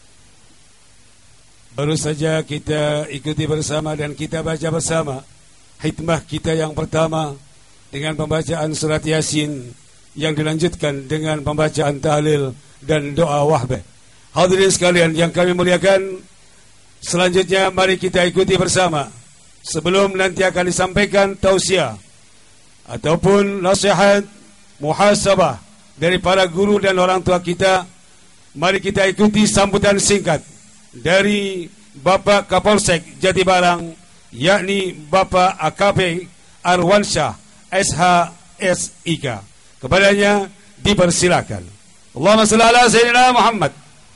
Baru saja kita ikuti bersama dan kita baca bersama hikmah kita yang pertama dengan pembacaan surat Yasin, yang dilanjutkan dengan pembacaan tahlil dan doa wahbah. Hadirin sekalian yang kami muliakan, selanjutnya mari kita ikuti bersama. Sebelum nanti akan disampaikan tausiah ataupun nasihat muhasabah dari para guru dan orang tua kita, mari kita ikuti sambutan singkat dari Bapak Kapolsek Jatibarang, yakni Bapak AKP Arwansyah SHSIK. Kepadanya dipersilakan. Allahumma shalli ala Sayyidina Muhammad.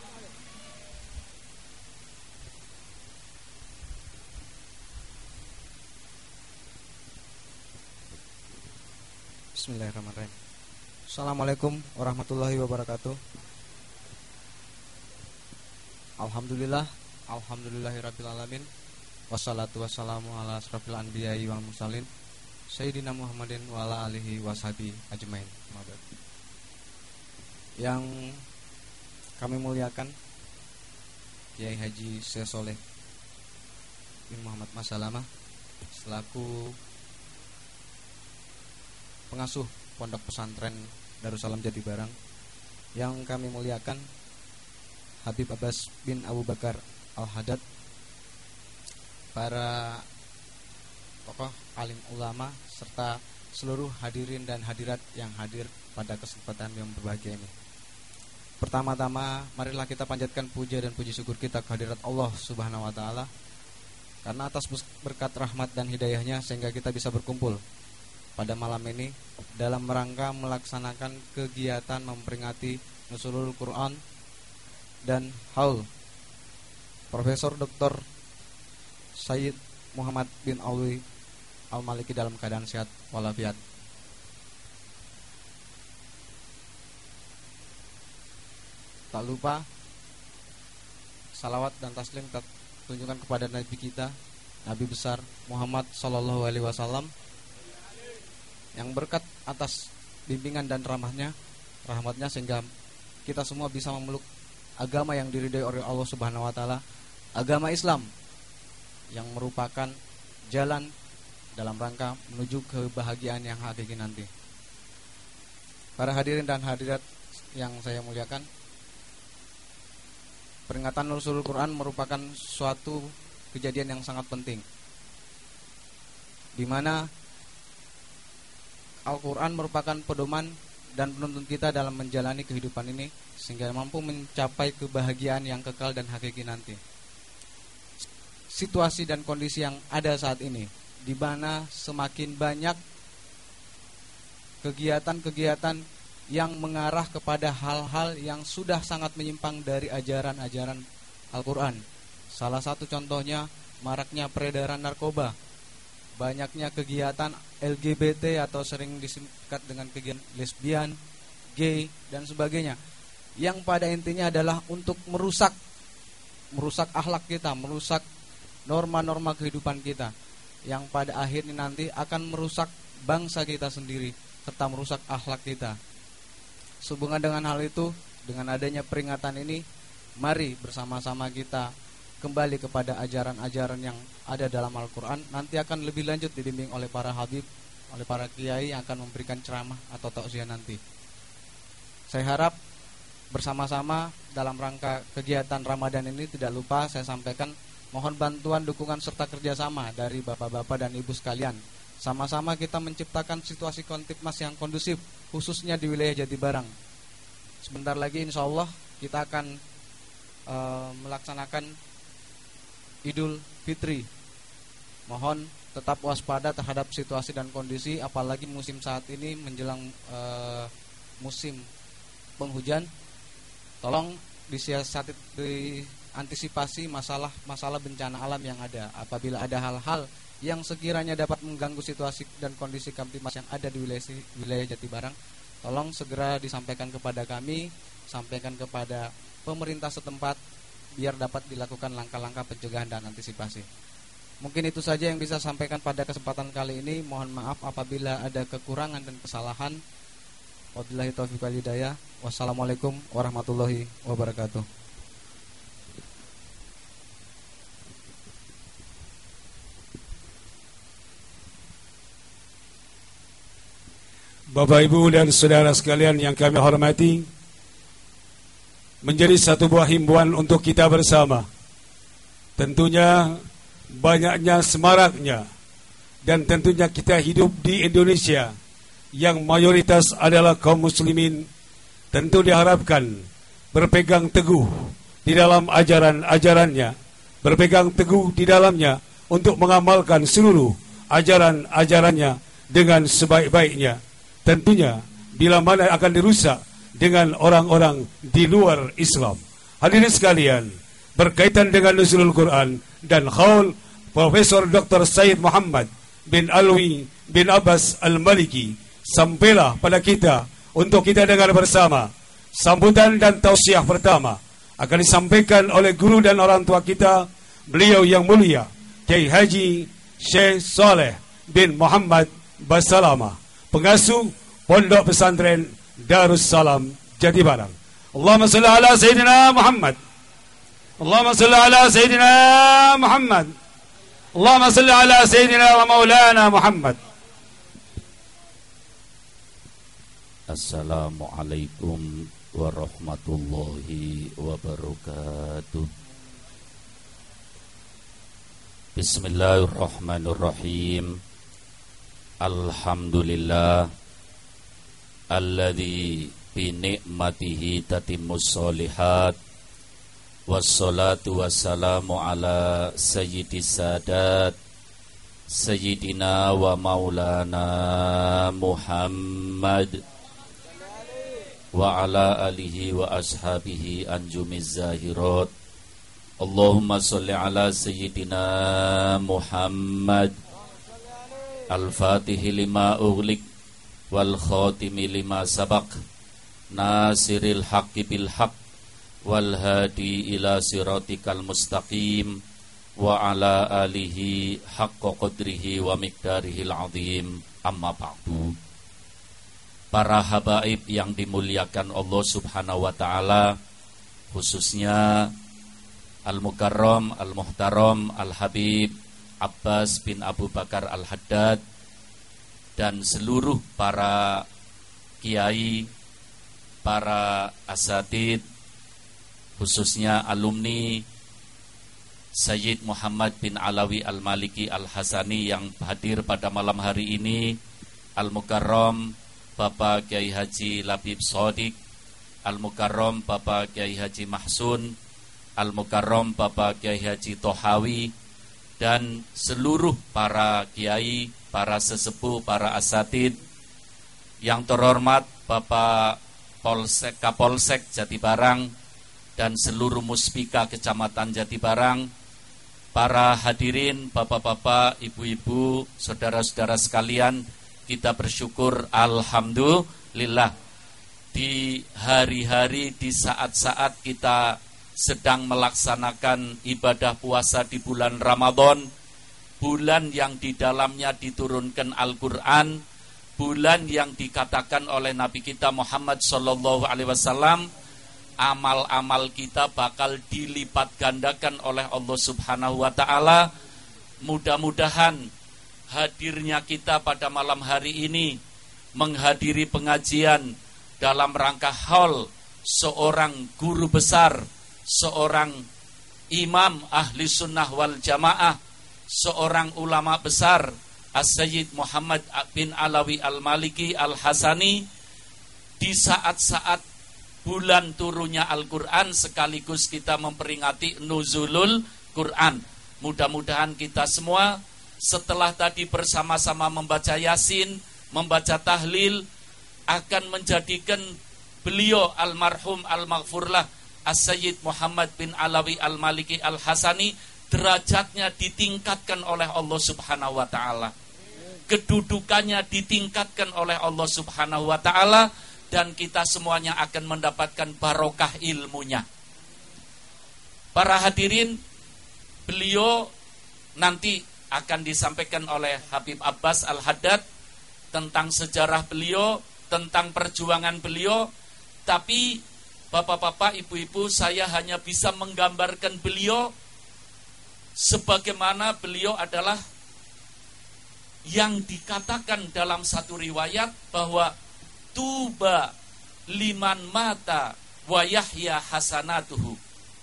Bismillahirrahmanirrahim. Assalamualaikum warahmatullahi wabarakatuh. Alhamdulillah, alhamdulillahirabbil alamin. Wassalatu wassalamu ala asrofil anbiya'i wal mursalin Sayyidina Muhammadin wa ala alihi washabi ajmain. Yang kami muliakan Kiai Haji Syekh Soleh bin Muhammad Masalama selaku pengasuh Pondok Pesantren Darussalam Jatibarang. Yang kami muliakan Habib Abbas bin Abu Bakar Al-Haddad, para tokoh alim ulama serta seluruh hadirin dan hadirat yang hadir pada kesempatan yang berbahagia ini. Pertama-tama marilah kita panjatkan puja dan puji syukur kita kehadirat Allah Subhanahu wa taala, karena atas berkat rahmat dan hidayahnya sehingga kita bisa berkumpul pada malam ini dalam rangka melaksanakan kegiatan memperingati Nuzulul Quran dan haul Profesor Dr. Sayyid Muhammad bin Alwi Al-Maliki dalam keadaan sehat walafiat. Tak lupa salawat dan taslim kita tunjukkan kepada Nabi kita, Nabi besar Muhammad Sallallahu Alaihi Wasallam, yang berkat atas bimbingan dan rahmatnya sehingga kita semua bisa memeluk agama yang diridhai oleh Allah Subhanahu Wa Taala, agama Islam yang merupakan jalan dalam rangka menuju kebahagiaan yang hakiki nanti. Para hadirin dan hadirat yang saya muliakan, peringatan Nuzulul Quran merupakan suatu kejadian yang sangat penting, di mana Al-Quran merupakan pedoman dan penuntun kita dalam menjalani kehidupan ini sehingga mampu mencapai kebahagiaan yang kekal dan hakiki nanti. Situasi dan kondisi yang ada saat ini, di mana semakin banyak kegiatan-kegiatan yang mengarah kepada hal-hal yang sudah sangat menyimpang dari ajaran-ajaran Al-Quran. Salah satu contohnya maraknya peredaran narkoba, banyaknya kegiatan LGBT atau sering disingkat dengan kegiatan lesbian, gay, dan sebagainya, yang pada intinya adalah untuk merusak akhlak kita, merusak norma-norma kehidupan kita, yang pada akhirnya nanti akan merusak bangsa kita sendiri serta merusak akhlak kita. Sehubungan dengan hal itu, dengan adanya peringatan ini, mari bersama-sama kita kembali kepada ajaran-ajaran yang ada dalam Al-Quran. Nanti akan lebih lanjut dibimbing oleh para habib, oleh para kiai yang akan memberikan ceramah atau tausiah nanti. Saya harap bersama-sama dalam rangka kegiatan Ramadan ini tidak lupa saya sampaikan, mohon bantuan, dukungan, serta kerjasama dari bapak-bapak dan ibu sekalian. Sama-sama kita menciptakan situasi Kontibmas yang kondusif, khususnya di wilayah Jatibarang. Sebentar lagi insya Allah kita akan melaksanakan Idul Fitri. Mohon tetap waspada terhadap situasi dan kondisi, apalagi musim saat ini menjelang musim penghujan. Tolong disiasati, diantisipasi masalah bencana alam yang ada. Apabila ada hal-hal yang sekiranya dapat mengganggu situasi dan kondisi Kamtibmas yang ada di wilayah Jatibarang, tolong segera disampaikan kepada kami, sampaikan kepada pemerintah setempat, biar dapat dilakukan langkah-langkah pencegahan dan antisipasi. Mungkin itu saja yang bisa sampaikan pada kesempatan kali ini. Mohon maaf apabila ada kekurangan dan kesalahan. Wabillahi taufiq wal hidayah. Wassalamualaikum warahmatullahi wabarakatuh. Bapak, Ibu, dan saudara sekalian yang kami hormati, menjadi satu buah himbauan untuk kita bersama. Tentunya banyaknya semaraknya, dan tentunya kita hidup di Indonesia yang mayoritas adalah kaum muslimin. Tentu diharapkan berpegang teguh di dalam ajaran-ajarannya, berpegang teguh di dalamnya untuk mengamalkan seluruh ajaran-ajarannya dengan sebaik-baiknya. Tentunya bila mana akan dirusak dengan orang-orang di luar Islam. Hadirin sekalian, berkaitan dengan nuzulul Quran dan qaul Profesor Dr. Said Muhammad bin Alwi bin Abbas Al-Maliki, sampailah pada kita untuk kita dengar bersama. Sambutan dan tausiah pertama akan disampaikan oleh guru dan orang tua kita, beliau yang mulia Kiai Haji Syekh Saleh bin Muhammad Basalama, pengasuh Pondok Pesantren Darussalam Jatibarang. Allahumma salli ala Sayyidina Muhammad. Allahumma salli ala Sayyidina Muhammad. Allahumma salli ala Sayyidina wa Maulana Muhammad. Assalamualaikum warahmatullahi wabarakatuh. Bismillahirrahmanirrahim. Alhamdulillah alladzi bi ni'matihi tatimmus sholihat. Wassalatu wassalamu ala sayyidis sadat sayyidina wa maulana Muhammad wa ala alihi wa ashabihi anjumiz zahirat. Allahumma salli ala sayyidina Muhammad al-fatihi lima ughliq wal khatimi lima sabaq nasiril haqqi bil haqq wal hadi ila siratikal mustaqim wa ala alihi haqqa qadrihi wa miqdarihil azim. Amma ba'du. Para habaib yang dimuliakan Allah Subhanahu wa taala, khususnya Al-Mukarram, Al-Muhtaram, Al-Habib Abbas bin Abu Bakar Al-Haddad, dan seluruh para kiai, para asatid, khususnya alumni Sayyid Muhammad bin Alawi Al-Maliki Al-Hasani yang hadir pada malam hari ini, Al-Mukarram Bapak Kiai Haji Labib Shodiq, Al-Mukarram Bapak Kiai Haji Mahsun, Al-Mukarram Bapak Kiai Haji Tohawi, dan seluruh para kiai, para sesepuh, para asatid yang terhormat Bapak Kapolsek Jatibarang dan seluruh muspika Kecamatan Jatibarang, para hadirin, bapak-bapak, ibu-ibu, saudara-saudara sekalian, kita bersyukur alhamdulillah di hari-hari, di saat-saat kita sedang melaksanakan ibadah puasa di bulan Ramadan, bulan yang di dalamnya diturunkan Al-Quran, bulan yang dikatakan oleh Nabi kita Muhammad sallallahu alaihi wasallam, amal-amal kita bakal dilipat gandakan oleh Allah Subhanahu wa taala. Mudah-mudahan hadirnya kita pada malam hari ini menghadiri pengajian dalam rangka haul seorang guru besar, seorang imam ahli sunnah wal jamaah, seorang ulama besar, As-Sayyid Muhammad bin Alawi Al-Maliki Al-Hasani, di saat-saat bulan turunnya Al-Quran, sekaligus kita memperingati nuzulul Quran. Mudah-mudahan kita semua setelah tadi bersama-sama membaca Yasin, membaca tahlil, akan menjadikan beliau almarhum al-maghfurlah As-Sayyid Muhammad bin Alawi Al-Maliki Al-Hasani derajatnya ditingkatkan oleh Allah Subhanahu wa taala. Kedudukannya ditingkatkan oleh Allah Subhanahu wa taala, dan kita semuanya akan mendapatkan barokah ilmunya. Para hadirin, beliau nanti akan disampaikan oleh Habib Abbas Al-Haddad tentang sejarah beliau, tentang perjuangan beliau. Tapi bapak-bapak, ibu-ibu, saya hanya bisa menggambarkan beliau sebagaimana beliau adalah yang dikatakan dalam satu riwayat bahwa tuba liman mata wa yahya hasanatuhu.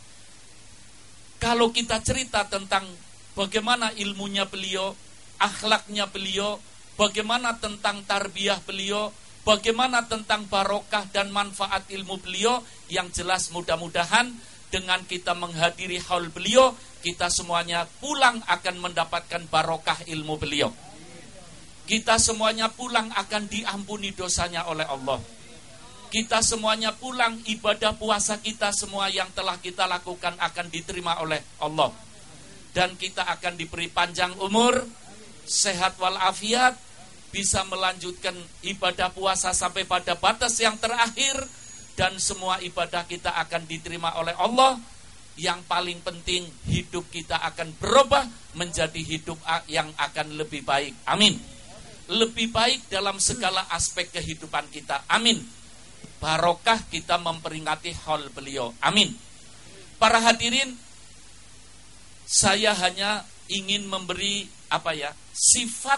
Kalau kita cerita tentang bagaimana ilmunya beliau, akhlaknya beliau, bagaimana tentang tarbiyah beliau, bagaimana tentang barokah dan manfaat ilmu beliau, yang jelas mudah-mudahan dengan kita menghadiri haul beliau, kita semuanya pulang akan mendapatkan barokah ilmu beliau. Kita semuanya pulang akan diampuni dosanya oleh Allah. Kita semuanya pulang, ibadah puasa kita semua yang telah kita lakukan akan diterima oleh Allah. Dan kita akan diberi panjang umur, sehat walafiat, bisa melanjutkan ibadah puasa sampai pada batas yang terakhir, dan semua ibadah kita akan diterima oleh Allah. Yang paling penting, hidup kita akan berubah menjadi hidup yang akan lebih baik. Amin. Lebih baik dalam segala aspek kehidupan kita. Amin. Barokah kita memperingati haul beliau. Amin. Para hadirin, saya hanya ingin memberi sifat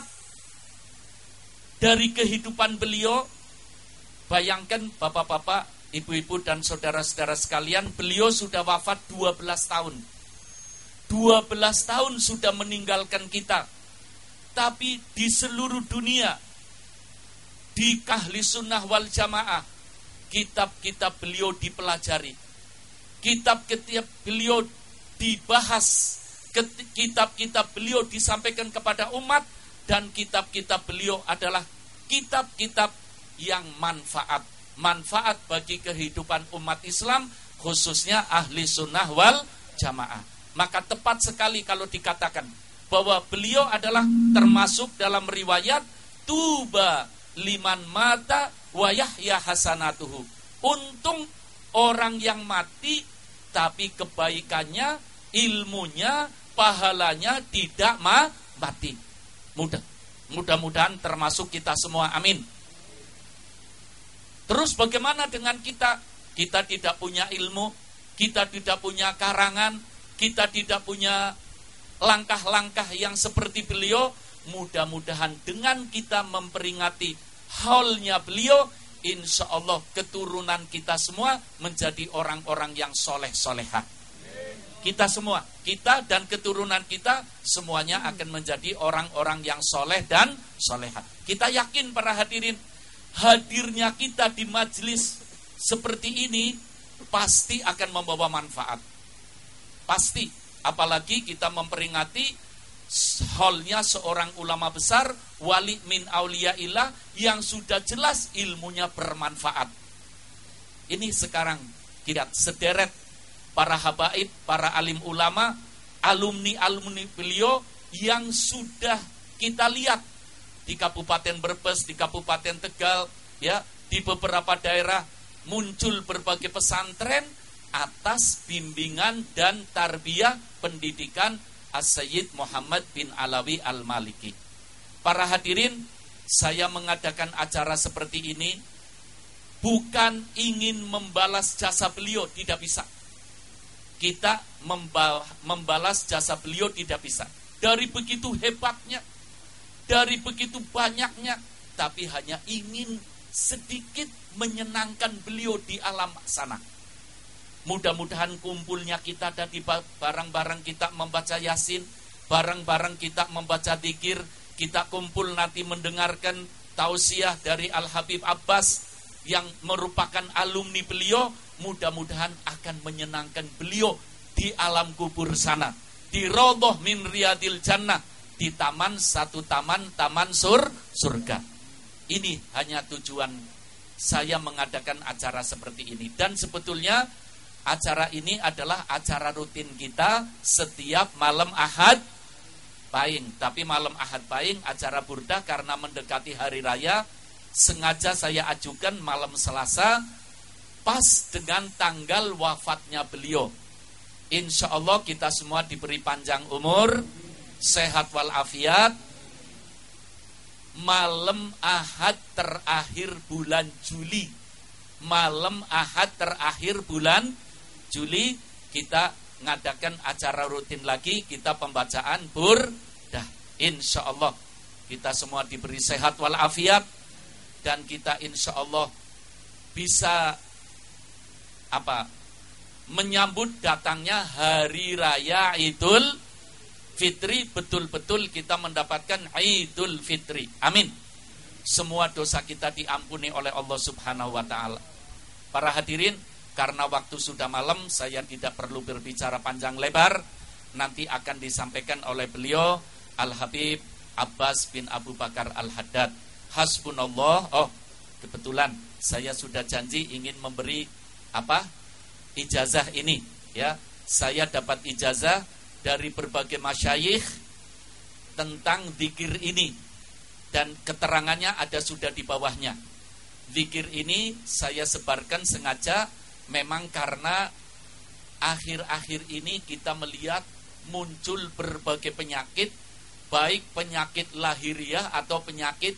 dari kehidupan beliau. Bayangkan bapak-bapak, ibu-ibu dan saudara-saudara sekalian, beliau sudah wafat 12 tahun. 12 tahun sudah meninggalkan kita. Tapi di seluruh dunia, di Ahli Sunnah wal Jamaah, kitab-kitab beliau dipelajari. Kitab-kitab beliau dibahas. Kitab-kitab beliau disampaikan kepada umat. Dan kitab-kitab beliau adalah kitab-kitab yang manfaat. Manfaat bagi kehidupan umat Islam, khususnya Ahli Sunnah wal Jamaah. Maka tepat sekali kalau dikatakan bahwa beliau adalah termasuk dalam riwayat tuba liman mata wa yahya hasanatuhu. Untung orang yang mati tapi kebaikannya, ilmunya, pahalanya tidak mati. Mudah-mudahan termasuk kita semua. Amin. Terus bagaimana dengan kita? Kita tidak punya ilmu, kita tidak punya karangan, kita tidak punya langkah-langkah yang seperti beliau. Mudah-mudahan dengan kita memperingati haulnya beliau, insya Allah keturunan kita semua menjadi orang-orang yang soleh-solehah. Kita semua, kita dan keturunan kita semuanya akan menjadi orang-orang yang soleh dan solehah. Kita yakin para hadirin, hadirnya kita di majelis seperti ini pasti akan membawa manfaat. Pasti. Apalagi kita memperingati haulnya seorang ulama besar, wali min auliyaillah, yang sudah jelas ilmunya bermanfaat. Ini sekarang tidak sederet para habaib, para alim ulama, alumni beliau yang sudah kita lihat di Kabupaten Brebes, di Kabupaten Tegal, ya, di beberapa daerah muncul berbagai pesantren atas bimbingan dan tarbiyah pendidikan As-Sayyid Muhammad bin Alawi Al-Maliki. Para hadirin, saya mengadakan acara seperti ini bukan ingin membalas jasa beliau, tidak bisa. Kita membalas jasa beliau tidak bisa. Dari begitu hebatnya, dari begitu banyaknya, tapi hanya ingin sedikit menyenangkan beliau di alam sana. Mudah-mudahan kumpulnya kita tadi bareng-bareng kita membaca Yasin, bareng-bareng kita membaca dzikir, kita kumpul nanti mendengarkan tausiah dari Al-Habib Abbas yang merupakan alumni beliau. Mudah-mudahan akan menyenangkan beliau di alam kubur sana, di Raudhah min Riyadil Jannah, di taman surga. Ini hanya tujuan saya mengadakan acara seperti ini. Dan sebetulnya acara ini adalah acara rutin kita setiap malam Ahad Pahing. Tapi malam Ahad Pahing acara burdah karena mendekati hari raya, sengaja saya ajukan malam Selasa pas dengan tanggal wafatnya beliau. Insya Allah kita semua diberi panjang umur, sehat walafiat. Malam Ahad terakhir bulan Juli, malam Ahad terakhir bulan Juli kita ngadakan acara rutin lagi, kita pembacaan burdah. Insya Allah kita semua diberi sehat walafiat, dan kita insya Allah bisa menyambut datangnya hari raya Idul Fitri. Betul-betul kita mendapatkan Idul Fitri. Amin. Semua dosa kita diampuni oleh Allah Subhanahu wa ta'ala. Para hadirin, Karena waktu sudah malam, saya tidak perlu berbicara panjang lebar. Nanti akan disampaikan oleh beliau Al-Habib Abbas bin Abu Bakar Al-Haddad. Hasbunallah. Oh, kebetulan saya sudah janji ingin memberi ijazah ini, ya. Saya dapat ijazah dari berbagai masyayikh tentang zikir ini, dan keterangannya ada sudah di bawahnya. Zikir ini saya sebarkan sengaja memang karena akhir-akhir ini kita melihat muncul berbagai penyakit, baik penyakit lahiriah atau penyakit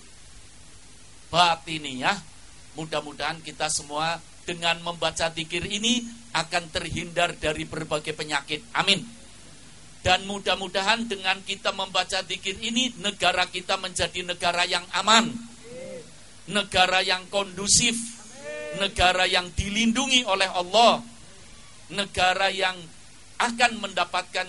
batiniah. Mudah-mudahan kita semua dengan membaca zikir ini akan terhindar dari berbagai penyakit. Amin. Dan mudah-mudahan dengan kita membaca zikir ini, negara kita menjadi negara yang aman, negara yang kondusif, negara yang dilindungi oleh Allah, negara yang akan mendapatkan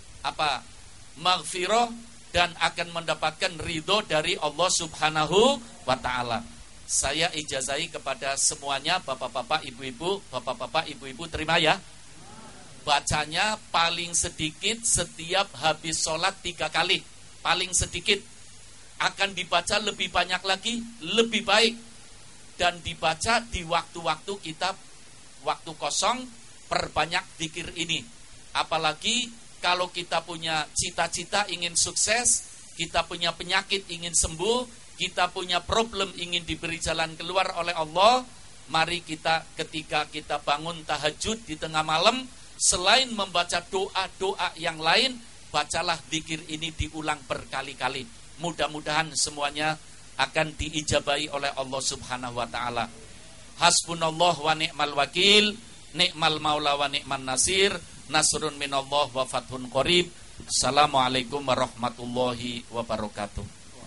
maghfirah dan akan mendapatkan ridho dari Allah Subhanahu wa ta'ala. Saya ijazahi kepada semuanya, bapak-bapak, ibu-ibu, terima ya. Bacanya paling sedikit setiap habis sholat 3 kali, paling sedikit. Akan dibaca lebih banyak lagi, lebih baik. Dan dibaca di waktu-waktu kita, waktu kosong, perbanyak zikir ini. Apalagi kalau kita punya cita-cita ingin sukses, kita punya penyakit ingin sembuh, kita punya problem ingin diberi jalan keluar oleh Allah, mari kita ketika kita bangun tahajud di tengah malam, selain membaca doa-doa yang lain, bacalah zikir ini diulang berkali-kali. Mudah-mudahan semuanya akan diijabahi oleh Allah Subhanahu wa ta'ala. Hasbunallah wa ni'mal wakil, ni'mal maula wa ni'man nasir, nasrun minallah wa fathun qarib. Assalamualaikum warahmatullahi wabarakatuh.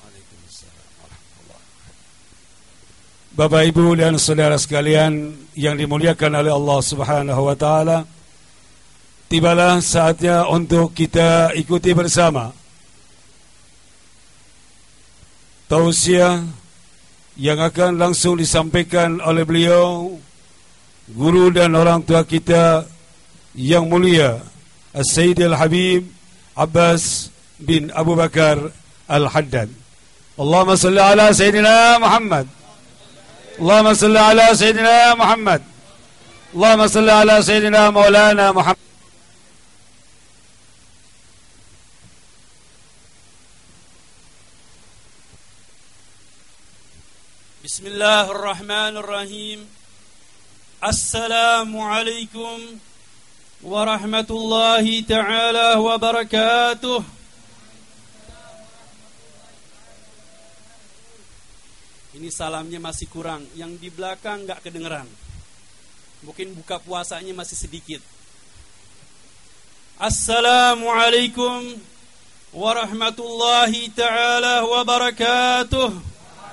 Bapak, Ibu dan saudara sekalian yang dimuliakan oleh Allah Subhanahu wa ta'ala, tibalah saatnya untuk kita ikuti bersama tausiah yang akan langsung disampaikan oleh beliau, guru dan orang tua kita yang mulia, As-Sayyid Al-Habib Abbas bin Abu Bakar Al-Haddad. Allahumma salli ala Sayyidina Muhammad. Allahumma salli ala Sayyidina Muhammad. Allahumma salli ala Sayyidina Maulana Muhammad. Bismillahirrahmanirrahim. Assalamualaikum warahmatullahi ta'ala wabarakatuh. Ini salamnya masih kurang, yang di belakang gak kedengeran. Mungkin buka puasanya masih sedikit. Assalamualaikum warahmatullahi ta'ala wabarakatuh.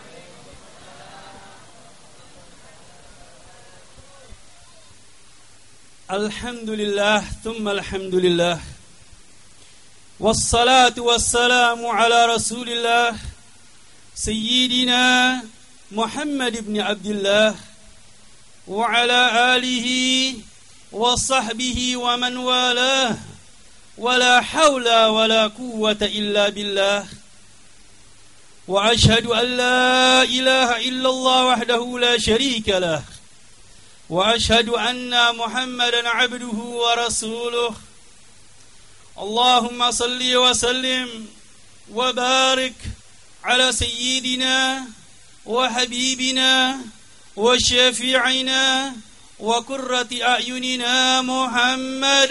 Alhamdulillah, thumma alhamdulillah. Wassalatu wassalamu ala rasulillah Sayyidina Muhammad ibn Abdullah wa ala alihi wa sahbihi wa man walah. Wa la hawla wa la quwwata illa billah. Wa ashhadu an la ilaha illallah wahdahu la sharika lah. وأشهد أن محمدا عبده ورسوله. اللهم صل وسلم وبارك على سيدنا وحبيبنا وشفيعنا وقرة أعيننا محمد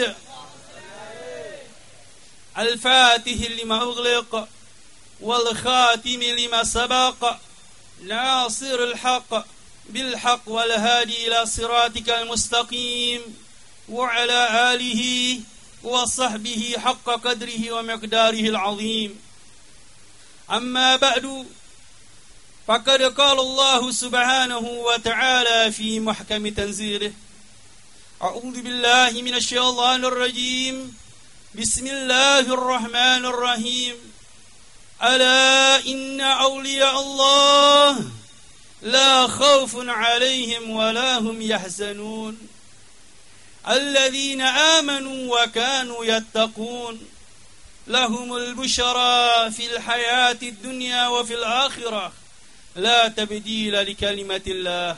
الفاتح لما أغلق والخاتم لما سبق ناصر الحق بالحق والهادي إلى صراطك المستقيم وعلى آله وصحبه حق قدره ومقداره العظيم. أما بعد، فقد قال الله سبحانه وتعالى في محكم تنزيله: أعوذ بالله من الشيطان الرجيم، بسم الله الرحمن الرحيم. ألا إن أولياء الله لا خوف عليهم ولا هم يحزنون الذين آمنوا وكانوا يتقون لهم البشرى في الحياة الدنيا وفي الآخرة لا تبديل لكلمة الله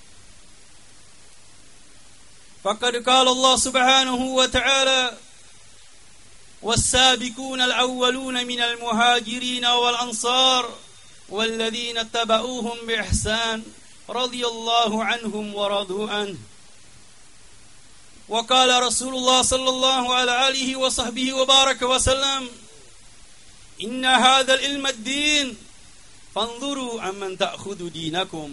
فقد قال الله سبحانه وتعالى والسابقون الأولون من المهاجرين والأنصار والذين اتبعوهم بإحسان رضي الله عنهم ورضوا عنه وقال رسول الله صلى الله عليه وصحبه وبارك وسلم إن هذا العلم الدين فانظروا عمن تأخذ دينكم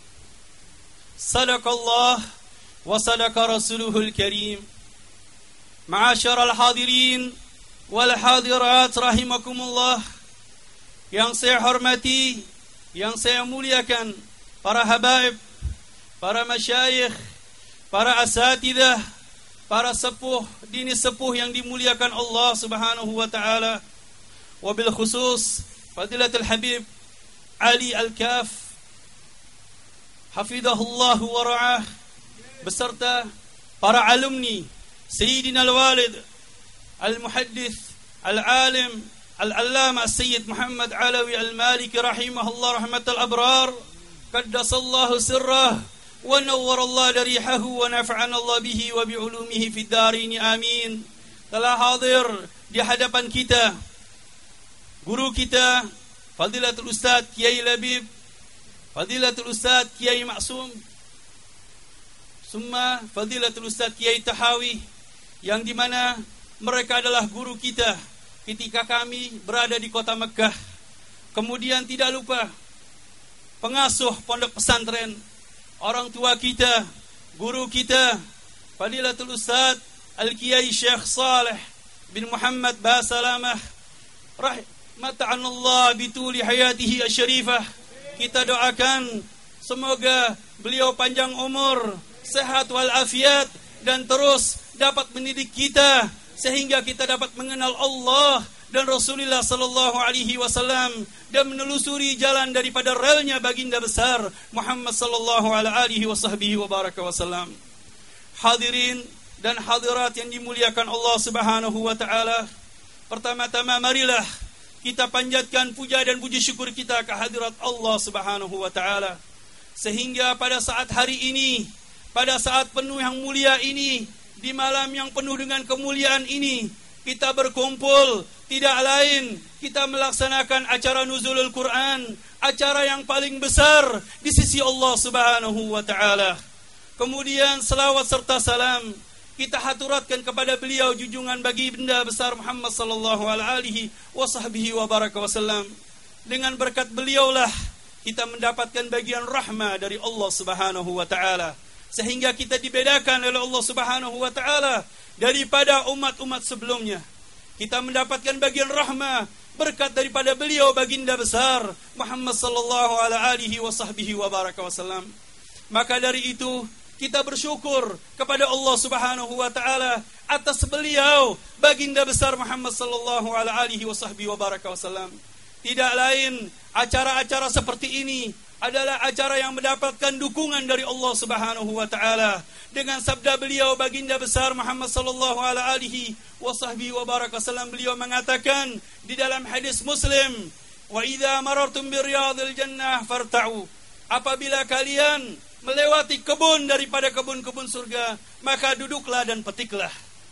صدق الله وصدق رسوله الكريم معاشر الحاضرين والحاضرات رحمكم الله yang saya hormati, yang saya muliakan, para habaib, para masyayikh, para asatidah, para sepuh, dini sepuh yang dimuliakan Allah Subhanahu wa taala. Wabil khusus Fadilatul Habib Ali Al-Kaf hafidhahullah wa ra'ah beserta para alumni Sayyidina Al-Walid Al-Muhaddits Al-Alim Al-Allama Sayyid Muhammad Alawi Al-Maliki rahimahullah rahmatal abrar qaddasallahu sirrah wa nawwarallahu darihahu wa nafa'ana Allah bihi wa bi'ulumihi fid darini amin. Telah hadir di hadapan kita guru kita Fadilatul Ustaz Kiai Labib, Fadilatul Ustaz Kiai Maksum, summa Fadilatul Ustaz Kiai Tahawi, yang dimana mereka adalah guru kita ketika kami berada di kota Mekah. Kemudian tidak lupa pengasuh pondok pesantren, orang tua kita, guru kita Fadilatul Ustaz Al-Kiai Syekh Saleh bin Muhammad Basalamah rahmatullah bituli hayatihi asyarifah. Kita doakan semoga beliau panjang umur, sehat walafiat, dan terus dapat mendidik kita sehingga kita dapat mengenal Allah dan Rasulullah sallallahu alaihi wasallam dan menelusuri jalan daripada relnya baginda besar Muhammad sallallahu alaihi wasallam. Hadirin dan hadirat yang dimuliakan Allah Subhanahu wa taala, pertama-tama marilah kita panjatkan puja dan puji syukur kita ke hadirat Allah Subhanahu wa taala sehingga pada saat hari ini, pada saat penuh yang mulia ini, di malam yang penuh dengan kemuliaan ini, kita berkumpul tidak lain kita melaksanakan acara nuzulul Quran, acara yang paling besar di sisi Allah Subhanahu wa taala. Kemudian selawat serta salam kita haturatkan kepada beliau junjungan baginda besar Muhammad sallallahu alaihi wasallam. Dengan berkat beliaulah kita mendapatkan bagian rahmah dari Allah Subhanahu wa taala, sehingga kita dibedakan oleh Allah Subhanahu wa taala daripada umat-umat sebelumnya. Kita mendapatkan bagian rahmah berkat daripada beliau baginda besar Muhammad sallallahu alaihi wasallam. Maka dari itu kita bersyukur kepada Allah Subhanahu wa taala atas beliau baginda besar Muhammad sallallahu alaihi wasallam. Tidak lain acara-acara seperti ini adalah acara yang mendapatkan dukungan dari Allah Subhanahu wa taala. Dengan sabda beliau baginda besar Muhammad sallallahu alaihi wasallam, beliau mengatakan di dalam hadis Muslim, "Wa idza marartum bi riyadil jannah farta'u." Apabila kalian melewati kebun daripada kebun-kebun surga, maka duduklah dan petiklah.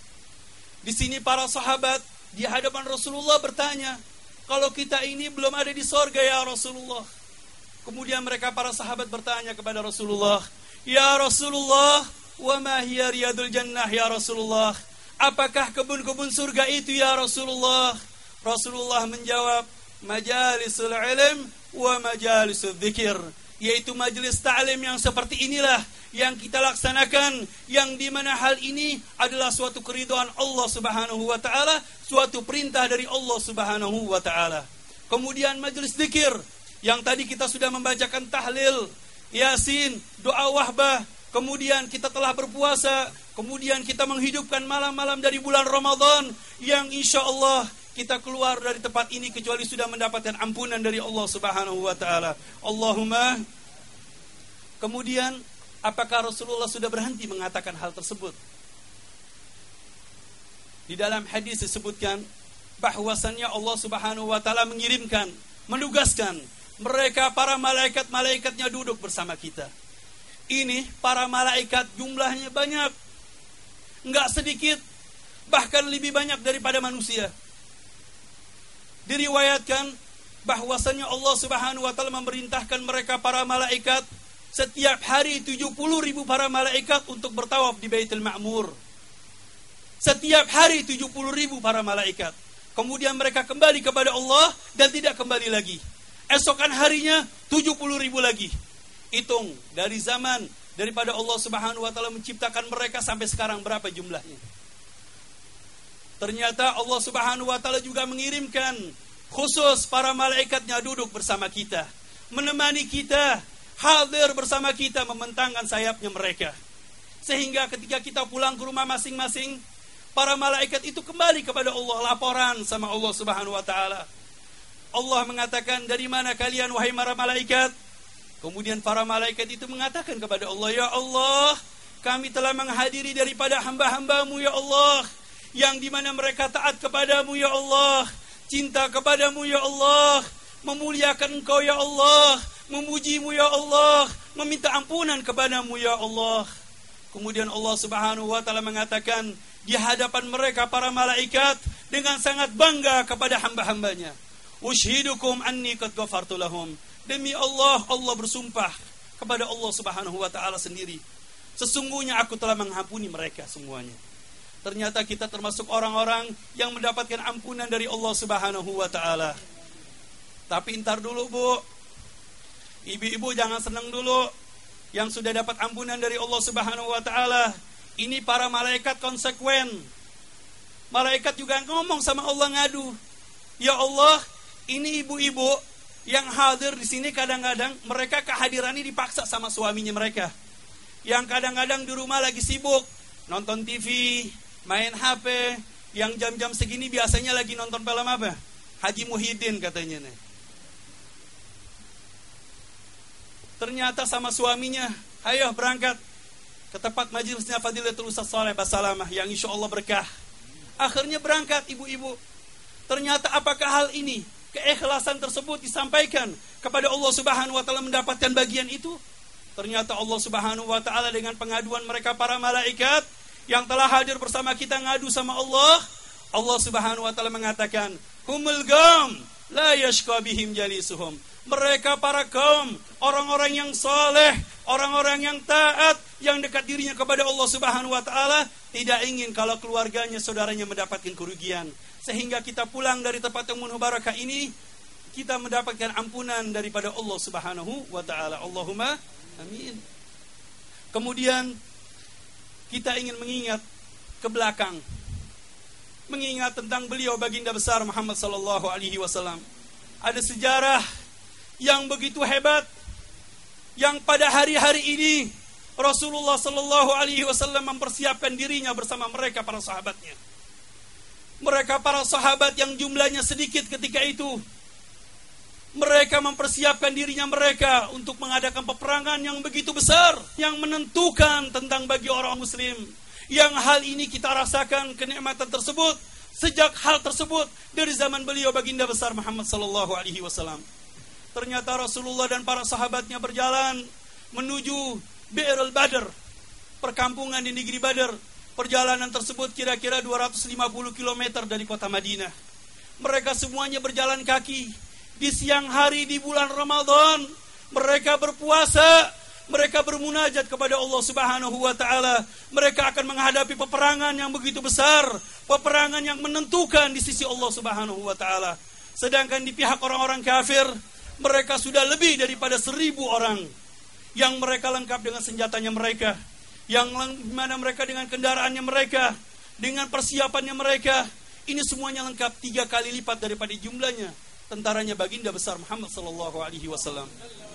Di sini para sahabat di hadapan Rasulullah bertanya, "Kalau kita ini belum ada di surga ya Rasulullah?" Kemudian mereka para sahabat bertanya kepada Rasulullah, "Ya Rasulullah, wa ma hiya riyadul jannah ya Rasulullah? Apakah kebun-kebun surga itu ya Rasulullah?" Rasulullah menjawab, "Majalisul ilm wa majalisul dzikir." Yaitu majelis ta'lim yang seperti inilah yang kita laksanakan, yang dimana hal ini adalah suatu keridhaan Allah Subhanahu wa ta'ala, suatu perintah dari Allah Subhanahu wa ta'ala. Kemudian majelis dzikir yang tadi kita sudah membacakan tahlil, yasin, doa wahbah, kemudian kita telah berpuasa, kemudian kita menghidupkan malam-malam dari bulan Ramadan yang insya Allah kita keluar dari tempat ini kecuali sudah mendapatkan ampunan dari Allah Subhanahu wa taala. Allahumma. Kemudian apakah Rasulullah sudah berhenti mengatakan hal tersebut? Di dalam hadis disebutkan bahwasannya Allah Subhanahu wa taala mengirimkan, menugaskan mereka para malaikat-malaikatnya duduk bersama kita. Ini para malaikat jumlahnya banyak, enggak sedikit, bahkan lebih banyak daripada manusia. Diriwayatkan bahwasannya Allah Subhanahu wa taala memerintahkan mereka para malaikat setiap hari 70.000 para malaikat untuk bertawaf di Baitul Ma'mur. Setiap hari 70.000 para malaikat. Kemudian mereka kembali kepada Allah dan tidak kembali lagi. Esokan harinya 70.000 lagi. Hitung dari zaman daripada Allah Subhanahu wa taala menciptakan mereka sampai sekarang berapa jumlahnya. Ternyata Allah Subhanahu wa taala juga mengirimkan khusus para malaikatnya duduk bersama kita, menemani kita, hadir bersama kita, membentangkan sayapnya mereka. Sehingga ketika kita pulang ke rumah masing-masing, para malaikat itu kembali kepada Allah, laporan sama Allah Subhanahu wa taala. Allah mengatakan, "Dari mana kalian wahai para malaikat?" Kemudian para malaikat itu mengatakan kepada Allah, "Ya Allah, kami telah menghadiri daripada hamba-hambamu ya Allah, yang dimana mereka taat kepadamu ya Allah, cinta kepadamu ya Allah, memuliakan engkau ya Allah, memujimu ya Allah, meminta ampunan kepadamu ya Allah." Kemudian Allah Subhanahu wa taala mengatakan di hadapan mereka para malaikat dengan sangat bangga kepada hamba-hambanya, "Ushidukum anni qad ghafartu lahum." Demi Allah, Allah bersumpah kepada Allah Subhanahu wa taala sendiri, sesungguhnya aku telah mengampuni mereka semuanya. Ternyata kita termasuk orang-orang yang mendapatkan ampunan dari Allah Subhanahu wa taala. Tapi ntar dulu, Bu. Ibu-ibu jangan senang dulu yang sudah dapat ampunan dari Allah Subhanahu wa taala. Ini para malaikat konsekuen. Malaikat juga ngomong sama Allah, ngadu, "Ya Allah, ini ibu-ibu yang hadir di sini kadang-kadang mereka kehadirannya dipaksa sama suaminya mereka. Yang kadang-kadang di rumah lagi sibuk nonton TV, main HP, yang jam-jam segini biasanya lagi nonton film apa? Haji Muhyiddin katanya nih. Ternyata sama suaminya, ayo berangkat ke tempat majelisnya Fadilatul Ustaz Saleh Basalamah yang insya Allah berkah. Akhirnya berangkat ibu-ibu. Ternyata apakah hal ini, keikhlasan tersebut disampaikan kepada Allah Subhanahu wa taala mendapatkan bagian itu? Ternyata Allah Subhanahu wa taala dengan pengaduan mereka para malaikat yang telah hadir bersama kita ngadu sama Allah, Allah Subhanahu wa taala mengatakan, "Humul gam la yashqa bihim jalisuhum." Mereka para kaum, orang-orang yang saleh, orang-orang yang taat, yang dekat dirinya kepada Allah Subhanahu wa taala, tidak ingin kalau keluarganya, saudaranya mendapatkan kerugian. Sehingga kita pulang dari tempat yang penuh barakah ini, kita mendapatkan ampunan daripada Allah Subhanahu wa taala. Allahumma amin. Kemudian kita ingin mengingat ke belakang, mengingat tentang beliau baginda besar Muhammad sallallahu alaihi wasallam. Ada sejarah yang begitu hebat, yang pada hari-hari ini Rasulullah sallallahu alaihi wasallam mempersiapkan dirinya bersama mereka para sahabatnya. Mereka para sahabat yang jumlahnya sedikit ketika itu, mereka mempersiapkan dirinya mereka untuk mengadakan peperangan yang begitu besar, yang menentukan tentang bagi orang muslim. Yang hal ini kita rasakan kenikmatan tersebut sejak hal tersebut dari zaman beliau baginda besar Muhammad sallallahu alaihi wasallam. Ternyata Rasulullah dan para sahabatnya berjalan menuju Bi'rul Badr, perkampungan di negeri Badr. Perjalanan tersebut kira-kira 250 km dari kota Madinah. Mereka semuanya berjalan kaki di siang hari di bulan Ramadan. Mereka berpuasa, mereka bermunajat kepada Allah Subhanahu wa taala. Mereka akan menghadapi peperangan yang begitu besar, peperangan yang menentukan di sisi Allah Subhanahu wa taala. Sedangkan di pihak orang-orang kafir, mereka sudah lebih daripada 1000 orang yang mereka lengkap dengan senjatanya mereka, yang mana mereka dengan kendaraannya mereka, dengan persiapannya mereka. Ini semuanya lengkap 3 kali lipat daripada jumlahnya tentaranya baginda besar Muhammad sallallahu alaihi wasallam.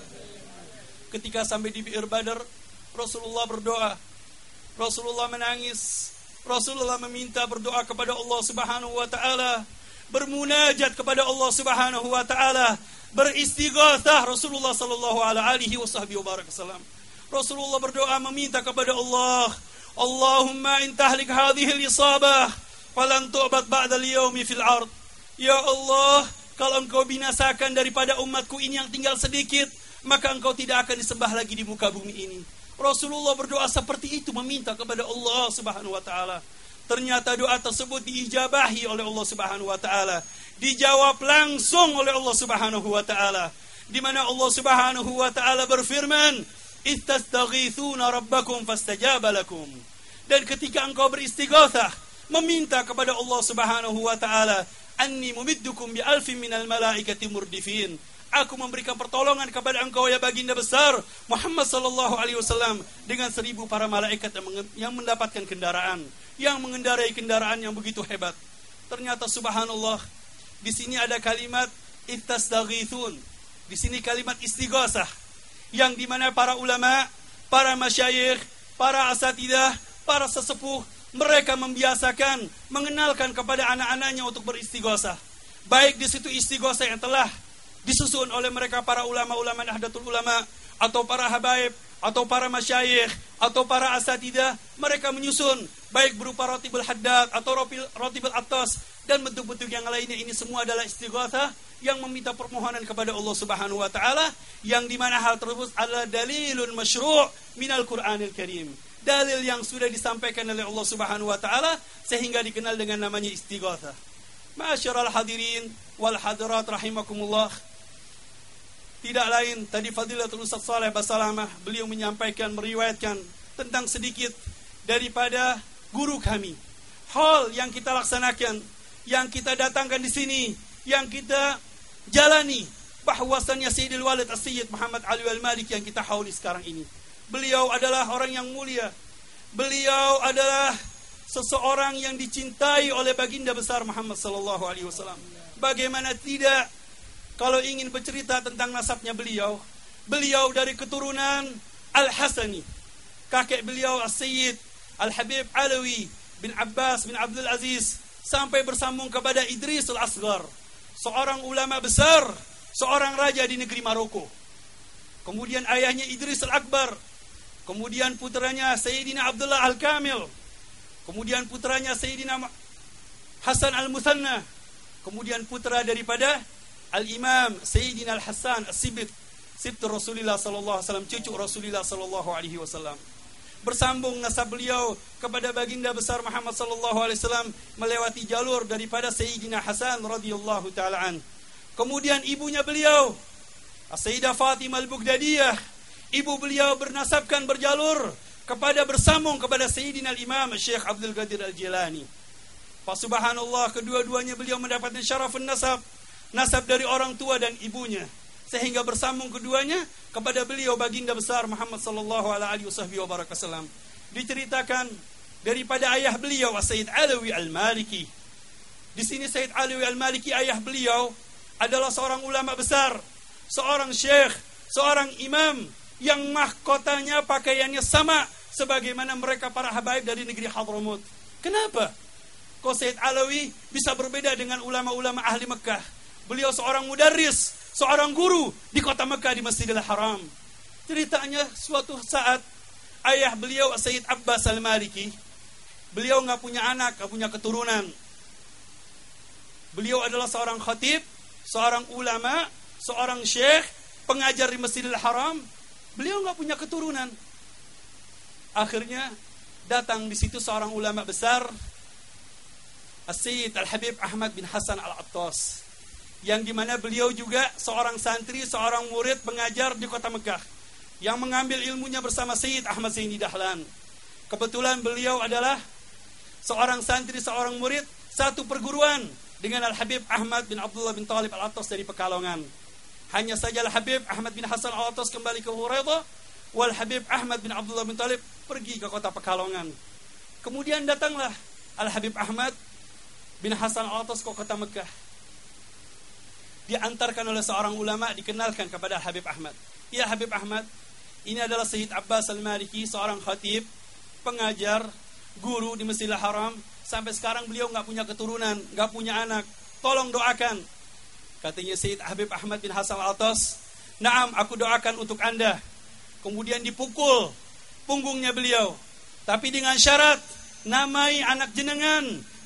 Ketika sampai di Bi'r Badr, Rasulullah berdoa, Rasulullah menangis, Rasulullah meminta berdoa kepada Allah Subhanahu wa taala, bermunajat kepada Allah Subhanahu wa taala, beristighatsah Rasulullah sallallahu alaihi wasallam. Rasulullah berdoa meminta kepada Allah, Allahumma in tahlik hadhihi al-isabah, falan tu'bad ba'dal yaumi fil ard. Ya Allah, kalau engkau binasakan daripada umatku ini yang tinggal sedikit, maka engkau tidak akan disembah lagi di muka bumi ini. Rasulullah berdoa seperti itu, meminta kepada Allah Subhanahu wa taala. Ternyata doa tersebut diijabahi oleh Allah Subhanahu wa taala, dijawab langsung oleh Allah Subhanahu wa taala, di mana Allah Subhanahu wa taala berfirman, "Istastaghithuna rabbakum fastajaba lakum." Dan ketika engkau beristighatsah, meminta kepada Allah Subhanahu wa taala, "Anni mumiddukum bi alfin minal malaikati murdifin." Aku memberikan pertolongan kepada engkau ya baginda besar Muhammad sallallahu alaihi wasallam dengan 1000 para malaikat yang mendapatkan kendaraan, yang mengendarai kendaraan yang begitu hebat. Ternyata subhanallah, di sini ada kalimat istastaghithun. Di sini kalimat istighatsah, yang dimana para ulama, para masyayikh, para asatidah, para sesepuh, mereka membiasakan mengenalkan kepada anak-anaknya untuk beristighatsah. Baik di situ istighatsah yang telah disusun oleh mereka para ulama-ulama Nahdlatul Ulama, atau para habaib, atau para masyayikh, atau para asatidah, mereka menyusun baik berupa rotibul haddad atau rotibul attas dan bentuk-bentuk yang lainnya. Ini semua adalah istighatsah yang meminta permohonan kepada Allah Subhanahu wa taala, yang dimana hal tersebut adalah dalilun masyru' minal Qur'anil Karim. Dalil yang sudah disampaikan oleh Allah Subhanahu wa taala sehingga dikenal dengan namanya istighatsah. Ma'asyiral hadirin wal hadirat rahimakumullah. Tidak lain, tadi Fadilatul Ustaz Saleh Basalamah, beliau menyampaikan, meriwayatkan tentang sedikit daripada guru kami. Hal yang kita laksanakan, yang kita datangkan di sini, yang kita jalani, bahwasannya Sayyidil Walid As-Sayyid Muhammad Ali Al-Maliki yang kita hauli sekarang ini. Beliau adalah orang yang mulia. Beliau adalah seseorang yang dicintai oleh baginda besar Muhammad sallallahu alaihi wasallam. Bagaimana tidak, kalau ingin bercerita tentang nasabnya beliau, beliau dari keturunan Al-Hasani. Kakek beliau As-Sayyid Al-Habib Alawi bin Abbas bin Abdul Aziz, sampai bersambung kepada Idris Al-Asghar, seorang ulama besar, seorang raja di negeri Maroko. Kemudian ayahnya Idris Al-Akbar, kemudian putranya Sayyidina Abdullah Al-Kamil, kemudian putranya Sayyidina Hasan Al-Muthanna, kemudian putra daripada Al-Imam Sayyidina Al-Hasan As-Sibit, Sibtu Rasulullah sallallahu alaihi wasallam, cucu Rasulullah sallallahu alaihi wasallam. Bersambung nasab beliau kepada baginda besar Muhammad sallallahu alaihi wasallam melewati jalur daripada Sayyidina Hasan radhiyallahu taala an. Kemudian ibunya beliau, Sayyidah Fatimah Al-Baghdadiyah, ibu beliau bernasabkan berjalur kepada bersambung kepada Sayyidina Al-Imam Syekh Abdul Qadir Al-Jilani. Fa subhanallah, kedua-duanya beliau mendapatkan syarafun nasab, nasab dari orang tua dan ibunya, sehingga bersambung keduanya kepada beliau baginda besar Muhammad sallallahu alaihi wasallam. Diceritakan daripada ayah beliau Sayyid Alawi Al-Maliki. Di sini Sayyid Alawi Al-Maliki, ayah beliau adalah seorang ulama besar, seorang syekh, seorang imam yang mahkotanya pakaiannya sama sebagaimana mereka para habaib dari negeri Hadramut. Kenapa kok Sayyid Alawi bisa berbeda dengan ulama-ulama ahli Mekah? Beliau seorang mudarris, seorang guru di kota Mekah di Masjidil Haram. Ceritanya suatu saat ayah beliau Sayyid Abbas Al-Maliki, beliau nggak punya anak, nggak punya keturunan. Beliau adalah seorang khatib, seorang ulama, seorang syekh, pengajar di Masjidil Haram. Beliau nggak punya keturunan. Akhirnya datang di situ seorang ulama besar, As-Sayyid Al-Habib Ahmad bin Hasan Al-Attas, yang dimana beliau juga seorang santri, seorang murid pengajar di kota Mekah, yang mengambil ilmunya bersama Sayyid Ahmad Zaini Dahlan. Kebetulan beliau adalah seorang santri, seorang murid satu perguruan dengan Al-Habib Ahmad bin Abdullah bin Talib Al-Attas dari Pekalongan. Hanya saja Al-Habib Ahmad bin Hasan Al-Attas kembali ke Huraidah, wal Habib Ahmad bin Abdullah bin Talib pergi ke kota Pekalongan. Kemudian datanglah Al-Habib Ahmad bin Hasan Al-Attas ke kota Mekah. Diantarkan oleh seorang ulama, dikenalkan kepada Habib Ahmad. Ya Habib Ahmad, ini adalah Sayyid Abbas Al-Maliki, seorang khatib, pengajar, guru di Masjidil Haram. Sampai sekarang beliau nggak punya keturunan, nggak punya anak. Tolong doakan. Katanya Sayyid Habib Ahmad bin Hasan Al-Attas, "Naam, aku doakan untuk Anda." Kemudian dipukul punggungnya beliau, tapi dengan syarat, namai anak jenengan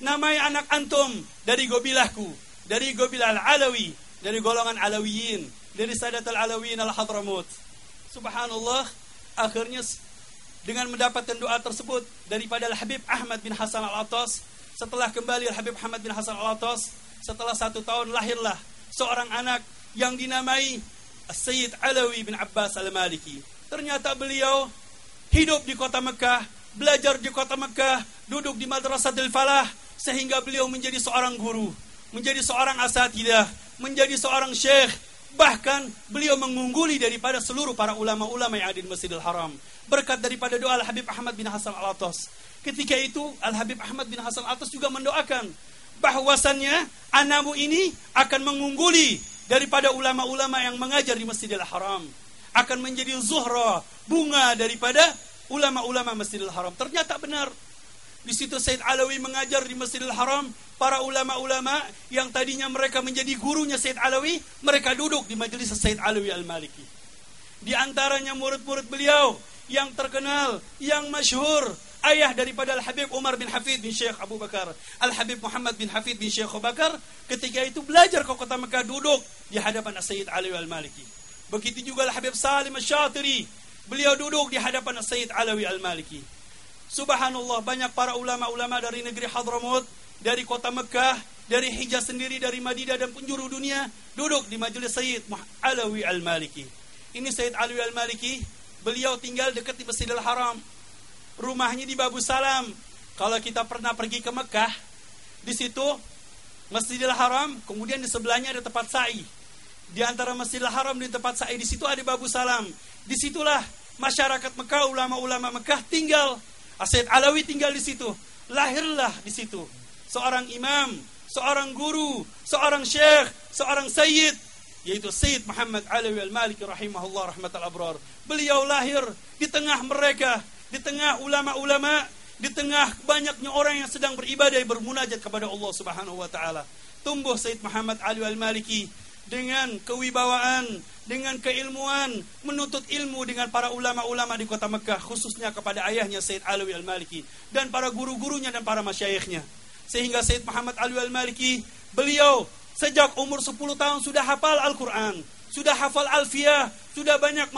namai anak antum dari gobilahku, dari gobilah Al-Alawi, dari golongan Alawiyin, dari Sadat Al-Alawiyin Al-Hadramut. Subhanallah, akhirnya dengan mendapatkan doa tersebut daripada Al-Habib Ahmad bin Hasan Al-Attas, setelah kembali Al-Habib Ahmad bin Hasan Al-Attas, setelah 1 tahun lahirlah seorang anak yang dinamai Sayyid Alawi bin Abbas Al-Maliki. Ternyata beliau hidup di kota Mekah, belajar di kota Mekah, duduk di Madrasatul Falah, sehingga beliau menjadi seorang guru, menjadi seorang asatidah, menjadi seorang syekh. Bahkan beliau mengungguli daripada seluruh para ulama-ulama yang ada di Masjidil Haram, berkat daripada doa Al-Habib Ahmad bin Hasan Al-Attas. Ketika itu Al-Habib Ahmad bin Hasan Al-Attas juga mendoakan bahwasannya anakmu ini akan mengungguli daripada ulama-ulama yang mengajar di Masjidil Haram, akan menjadi zuhra, bunga daripada ulama-ulama Masjidil Haram. Ternyata benar. Di situ Sayyid Alawi mengajar di Masjidil Haram. Para ulama-ulama yang tadinya mereka menjadi gurunya Sayyid Alawi, mereka duduk di majelis Sayyid Alawi Al-Maliki. Di antaranya murid-murid beliau yang terkenal, yang masyhur, ayah daripada Al-Habib Umar bin Hafid bin Syekh Abu Bakar, Al-Habib Muhammad bin Hafid bin Syekh Abu Bakar, ketika itu belajar ke kota Mekah, duduk di hadapan Sayyid Alawi Al-Maliki. Begitu juga Al-Habib Salim Asy-Syatiri, beliau duduk di hadapan Sayyid Alawi Al-Maliki. Subhanallah, banyak para ulama-ulama dari negeri Hadramut, dari kota Mekah, dari Hijaz sendiri, dari Madinah dan penjuru dunia, duduk di majelis Sayyid Alawi Al-Maliki. Ini Sayyid Alawi Al-Maliki, beliau tinggal dekat di Masjidil Haram. Rumahnya di Babu Salam. Kalau kita pernah pergi ke Mekah, di situ Masjidil Haram, kemudian di sebelahnya ada tempat sa'i. Di antara Masjidil Haram dan tempat sa'i di situ ada Babu Salam. Disitulah masyarakat Mekah, ulama-ulama Mekah tinggal. Sayyid Alawi tinggal di situ. Lahirlah di situ seorang imam, seorang guru, seorang syekh, seorang sayyid, yaitu Sayyid Muhammad Alawi Al-Maliki rahimahullah rahmatal abrar. Beliau lahir di tengah mereka, di tengah ulama-ulama, di tengah banyaknya orang yang sedang beribadah, bermunajat kepada Allah Subhanahu wa taala. Tumbuh Sayyid Muhammad Alawi Al-Maliki dengan kewibawaan, dengan keilmuan, menuntut ilmu dengan para ulama-ulama di kota Mekah, khususnya kepada ayahnya Sayyid Alawi Al-Maliki dan para guru-gurunya dan para masyayikhnya. Sehingga Sayyid Muhammad Alawi Al-Maliki, beliau sejak umur 10 tahun sudah hafal Al-Quran, sudah hafal Alfiyah, sudah banyak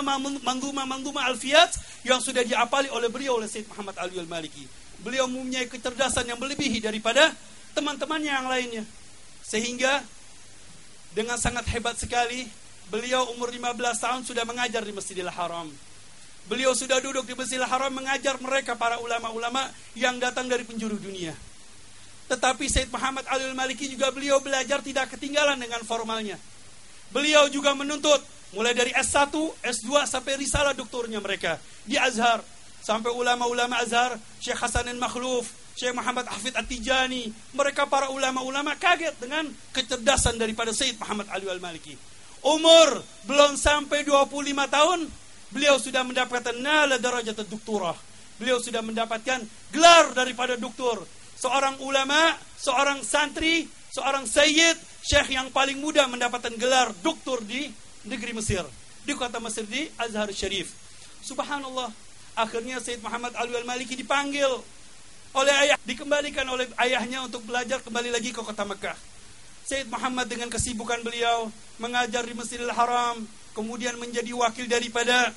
manduma Alfiyat yang sudah diapali oleh beliau, oleh Sayyid Muhammad Alawi Al-Maliki. Beliau mempunyai kecerdasan yang melebihi daripada teman-temannya yang lainnya. Sehingga dengan sangat hebat sekali, beliau umur 15 tahun sudah mengajar di Masjidil Haram. Beliau sudah duduk di Masjidil Haram mengajar mereka para ulama-ulama yang datang dari penjuru dunia. Tetapi Sayyid Muhammad Alawi Al-Maliki juga beliau belajar tidak ketinggalan dengan formalnya. Beliau juga menuntut mulai dari S1, S2 sampai risalah doktornya mereka di Azhar. Sampai ulama-ulama Azhar, Syekh Hasanin Makhluf, Syekh Muhammad Hafid At-Tijani, mereka para ulama-ulama kaget dengan kecerdasan daripada Sayyid Muhammad Alawi Al-Maliki. Umur belum sampai 25 tahun, beliau sudah mendapatkan nala darajat doktorah. Beliau sudah mendapatkan gelar daripada doktor. Seorang ulama, seorang santri, seorang sayyid, syekh yang paling muda mendapatkan gelar doktor di negeri Mesir, di kota Mesir, di Azhar Syarif. Subhanallah, akhirnya Sayyid Muhammad Alawi Al-Maliki dipanggil oleh ayah, dikembalikan oleh ayahnya untuk belajar kembali lagi ke kota Mekah. Sayyid Muhammad dengan kesibukan beliau mengajar di Masjidil Haram, kemudian menjadi wakil daripada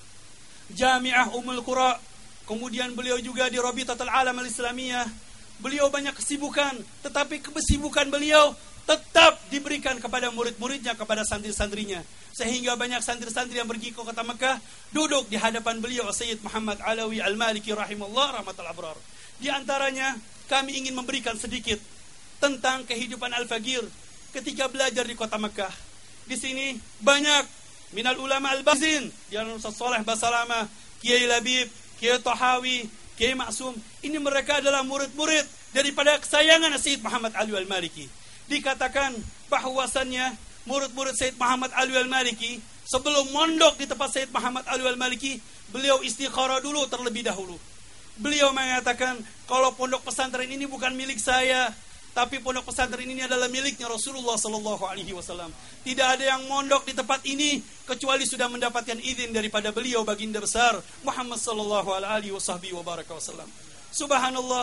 Jami'ah Ummul Qura, kemudian beliau juga di Rabitatul Alam Al-Islamiyah. Beliau banyak kesibukan, tetapi kesibukan beliau tetap diberikan kepada murid-muridnya, kepada santri-santrinya. Sehingga banyak santri-santri yang pergi ke kota Mekah duduk di hadapan beliau Sayyid Muhammad Alawi Al-Maliki rahimahullah rahmatul abrar. Di antaranya kami ingin memberikan sedikit tentang kehidupan Al-Faqir ketika belajar di kota Mekah. Di sini banyak minal ulama al-bazin, yang Ustaz Saleh Basalamah, Kiai Labib, Kiai Tahawi, Kiai Maksum. Ini mereka adalah murid-murid daripada kesayangan Sayyid Muhammad Alawi Al-Maliki. Dikatakan bahwasannya murid-murid Sayyid Muhammad Alawi Al-Maliki sebelum mondok di tempat Sayyid Muhammad Alawi Al-Maliki, beliau istikharah dulu terlebih dahulu. Beliau mengatakan, kalau pondok pesantren ini bukan milik saya, tapi pondok pesantren ini adalah miliknya Rasulullah sallallahu alaihi wasallam. Tidak ada yang mondok di tempat ini kecuali sudah mendapatkan izin daripada beliau baginda besar Muhammad sallallahu alaihi wasallam. Subhanallah,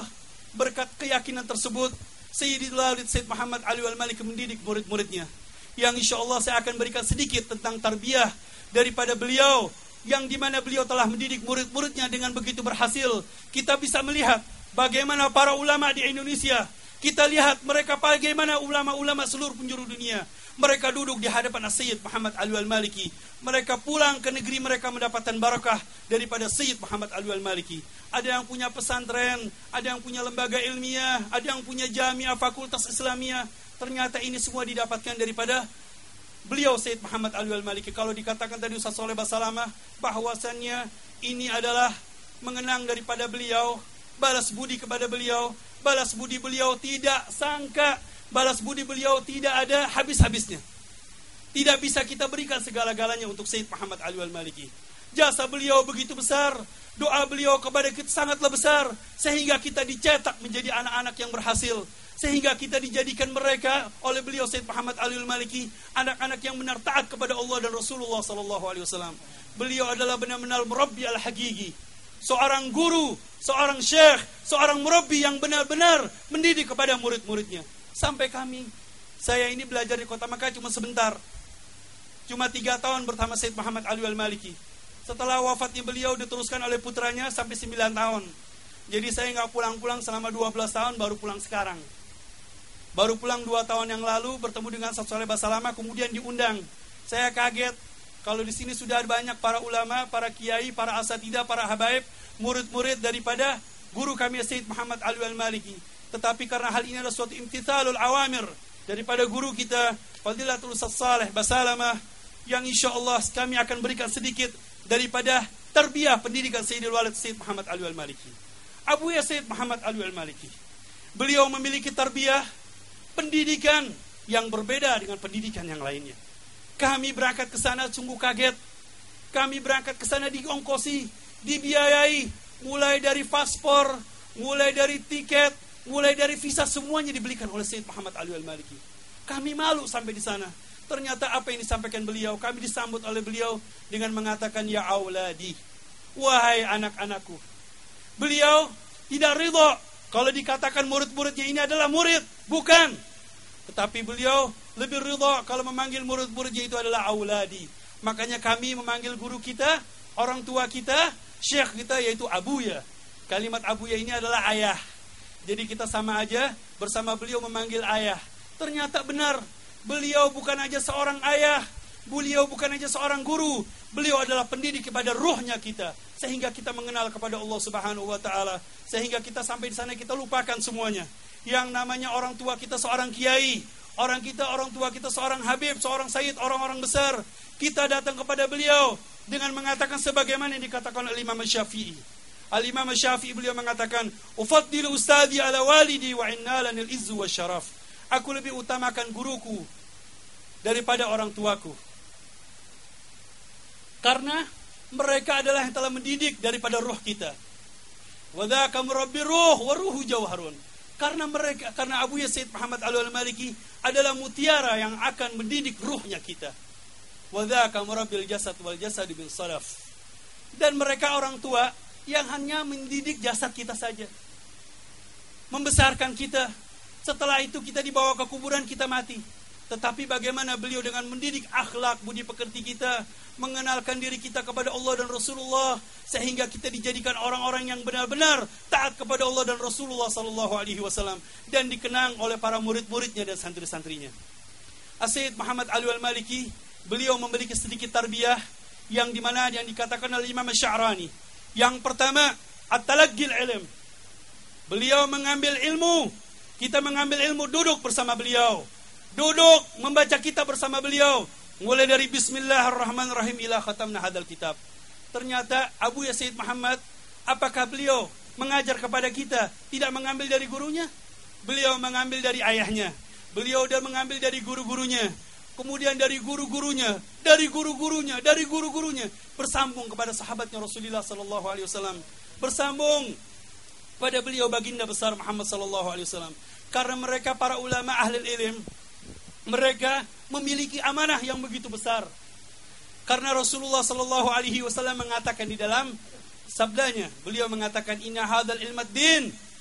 berkat keyakinan tersebut, Sayyidul Walid Sayyid Muhammad Ali Al-Maliki mendidik murid-muridnya. Yang insya Allah saya akan berikan sedikit tentang tarbiyah daripada beliau, yang dimana beliau telah mendidik murid-muridnya dengan begitu berhasil. Kita bisa melihat bagaimana para ulama di Indonesia. Kita lihat mereka bagaimana ulama-ulama seluruh penjuru dunia. Mereka duduk di hadapan Sayyid Muhammad Ali Al-Maliki. Mereka pulang ke negeri mereka mendapatkan barakah daripada Sayyid Muhammad Ali Al-Maliki. Ada yang punya pesantren, ada yang punya lembaga ilmiah, ada yang punya jamiah, fakultas Islamiyah. Ternyata ini semua didapatkan daripada beliau Sayyid Muhammad Ali Al-Maliki. Kalau dikatakan tadi Ustaz Soleh Basalamah bahwasannya ini adalah mengenang daripada beliau, balas budi kepada beliau. Balas budi beliau tidak sangka, balas budi beliau tidak ada habis-habisnya. Tidak bisa kita berikan segala-galanya untuk Sayyid Muhammad Ali Al-Maliki. Jasa beliau begitu besar, doa beliau kepada kita sangatlah besar, sehingga kita dicetak menjadi anak-anak yang berhasil, sehingga kita dijadikan mereka oleh beliau Sayyid Muhammad Ali Al-Maliki anak-anak yang benar taat kepada Allah dan Rasulullah SAW. Beliau adalah benar-benar murabbi al-haqiqi, seorang guru, seorang syekh, seorang murabbi yang benar-benar mendidik kepada murid-muridnya. Sampai saya ini belajar di Kota Makkah cuma sebentar, cuma 3 tahun bersama Sayyid Muhammad Ali Al-Maliki. Setelah wafatnya beliau diteruskan oleh putranya sampai 9 tahun. Jadi saya nggak pulang-pulang selama 12 tahun, baru pulang sekarang. Baru pulang 2 tahun yang lalu bertemu dengan Ustaz Soleh Basalamah, kemudian diundang. Saya kaget kalau di sini sudah banyak para ulama, para kiai, para asatidah, para habaib, murid-murid daripada guru kami Sayyid Muhammad Ali Al-Maliki. Tetapi karena hal ini adalah suatu imtithalul awamir daripada guru kita Fadilatul Ustaz Saleh Basalamah, yang insya Allah kami akan berikan sedikit daripada tarbiyah pendidikan Sayyidul Walid Sayyid Muhammad Ali Al-Maliki. Abuya Sayyid Muhammad Ali Al-Maliki, beliau memiliki tarbiyah pendidikan yang berbeda dengan pendidikan yang lainnya. Kami berangkat ke sana sungguh kaget. Kami berangkat ke sana diongkosi, dibiayai, mulai dari paspor, mulai dari tiket, mulai dari visa, semuanya dibelikan oleh Sayyid Muhammad Ali Al-Maliki. Kami malu sampai di sana. Ternyata apa yang disampaikan beliau, kami disambut oleh beliau dengan mengatakan, ya auladi, wahai anak-anakku. Beliau tidak ridho kalau dikatakan murid-muridnya ini adalah murid, bukan. Tetapi beliau lebih ridho kalau memanggil murid-muridnya itu adalah auladi. Makanya kami memanggil guru kita, orang tua kita, syekh kita, yaitu abuya. Kalimat abuya ini adalah ayah. Jadi kita sama aja bersama beliau memanggil ayah. Ternyata benar, beliau bukan aja seorang ayah, beliau bukan aja seorang guru, beliau adalah pendidik kepada ruhnya kita, sehingga kita mengenal kepada Allah Subhanahu wa taala, sehingga kita sampai di sana kita lupakan semuanya. Yang namanya orang tua kita seorang kiai, orang tua kita seorang habib, seorang sayyid, orang-orang besar. Kita datang kepada beliau dengan mengatakan sebagaimana yang dikatakan oleh Imam Syafi'i. Al-Imam Syafi'i beliau mengatakan, "Ufaddilu ustadi ala walidi wa innalanil izzu wasyaraf." Aku lebih utamakan guruku daripada orang tuaku, karena mereka adalah yang telah mendidik daripada ruh kita. Wa dzaka murabbi ruh wa ruhu jawharun. Karena Abuya Sayyid Muhammad Ali Al-Maliki adalah mutiara yang akan mendidik ruhnya kita. Wa dzaka murabbil jasad wal jasad bil salaf. Dan mereka orang tua yang hanya mendidik jasad kita saja, membesarkan kita. Setelah itu kita dibawa ke kuburan, kita mati. Tetapi bagaimana beliau dengan mendidik akhlak, budi pekerti kita, mengenalkan diri kita kepada Allah dan Rasulullah, sehingga kita dijadikan orang-orang yang benar-benar taat kepada Allah dan Rasulullah SAW, dan dikenang oleh para murid-muridnya dan santri-santrinya. Sayyid Muhammad Ali Al-Maliki, beliau memiliki sedikit tarbiyah yang dimana yang dikatakan oleh Imam Sya'rani. Yang pertama, at-talaqqil ilm. Beliau mengambil ilmu. Kita mengambil ilmu duduk bersama beliau. Duduk membaca kitab bersama beliau. Mulai dari Bismillahirrahmanirrahim ila khatamna hadal kitab. Ternyata Abuya Sayyid Muhammad, apakah beliau mengajar kepada kita tidak mengambil dari gurunya? Beliau mengambil dari ayahnya. Beliau dan mengambil dari guru-gurunya. Kemudian dari guru-gurunya, dari guru-gurunya, dari guru-gurunya, bersambung kepada sahabatnya Rasulullah SAW. Bersambung pada beliau baginda besar Muhammad SAW. Karena mereka para ulama ahli ilm, mereka memiliki amanah yang begitu besar. Karena Rasulullah SAW mengatakan di dalam sabdanya, beliau mengatakan, inna hadzal ilmad din,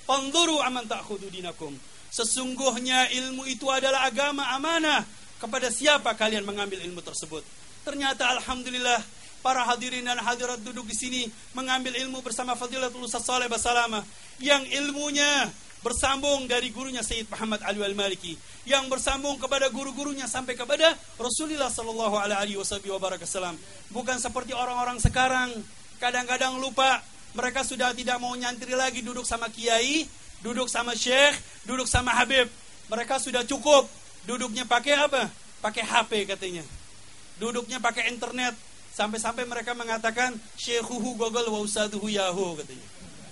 Fanzuru aman ta'khudhu dinakum. Sesungguhnya ilmu itu adalah agama amanah. Kepada siapa kalian mengambil ilmu tersebut? Ternyata alhamdulillah para hadirin dan hadirat duduk di sini mengambil ilmu bersama Fadilatul Ustaz Saleh Basalamah yang ilmunya bersambung dari gurunya Sayyid Muhammad Ali Al-Maliki, yang bersambung kepada guru-gurunya sampai kepada Rasulullah sallallahu alaihi wasallam. Bukan seperti orang-orang sekarang kadang-kadang lupa, mereka sudah tidak mau nyantri lagi duduk sama kiai, duduk sama syekh, duduk sama habib. Mereka sudah cukup duduknya pakai apa? Pakai HP katanya. Duduknya pakai internet. Sampai-sampai mereka mengatakan syekhuhu Google wa ustaduhu Yahoo katanya.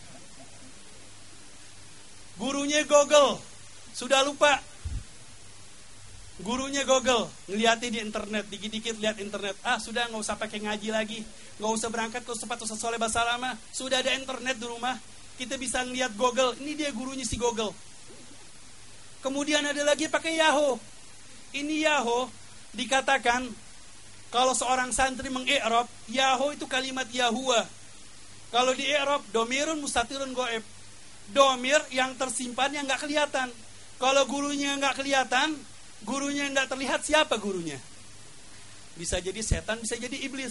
Gurunya Google, sudah lupa. Gurunya Google, ngeliatin di internet, dikit-dikit lihat internet. Sudah nggak usah pakai ngaji lagi, nggak usah berangkat ke tempat Ustaz Saleh Basalamah. Sudah ada internet di rumah, kita bisa ngeliat Google. Ini dia gurunya si Google. Kemudian ada lagi pakai Yahoo. Ini Yahoo dikatakan kalau seorang santri mengi'rab, Yahoo itu kalimat Yahuwa. Kalau di i'rab, domirun mustatirun goib. Domir yang tersimpan yang nggak kelihatan. Kalau gurunya nggak kelihatan, gurunya nggak terlihat, siapa gurunya? Bisa jadi setan, bisa jadi iblis.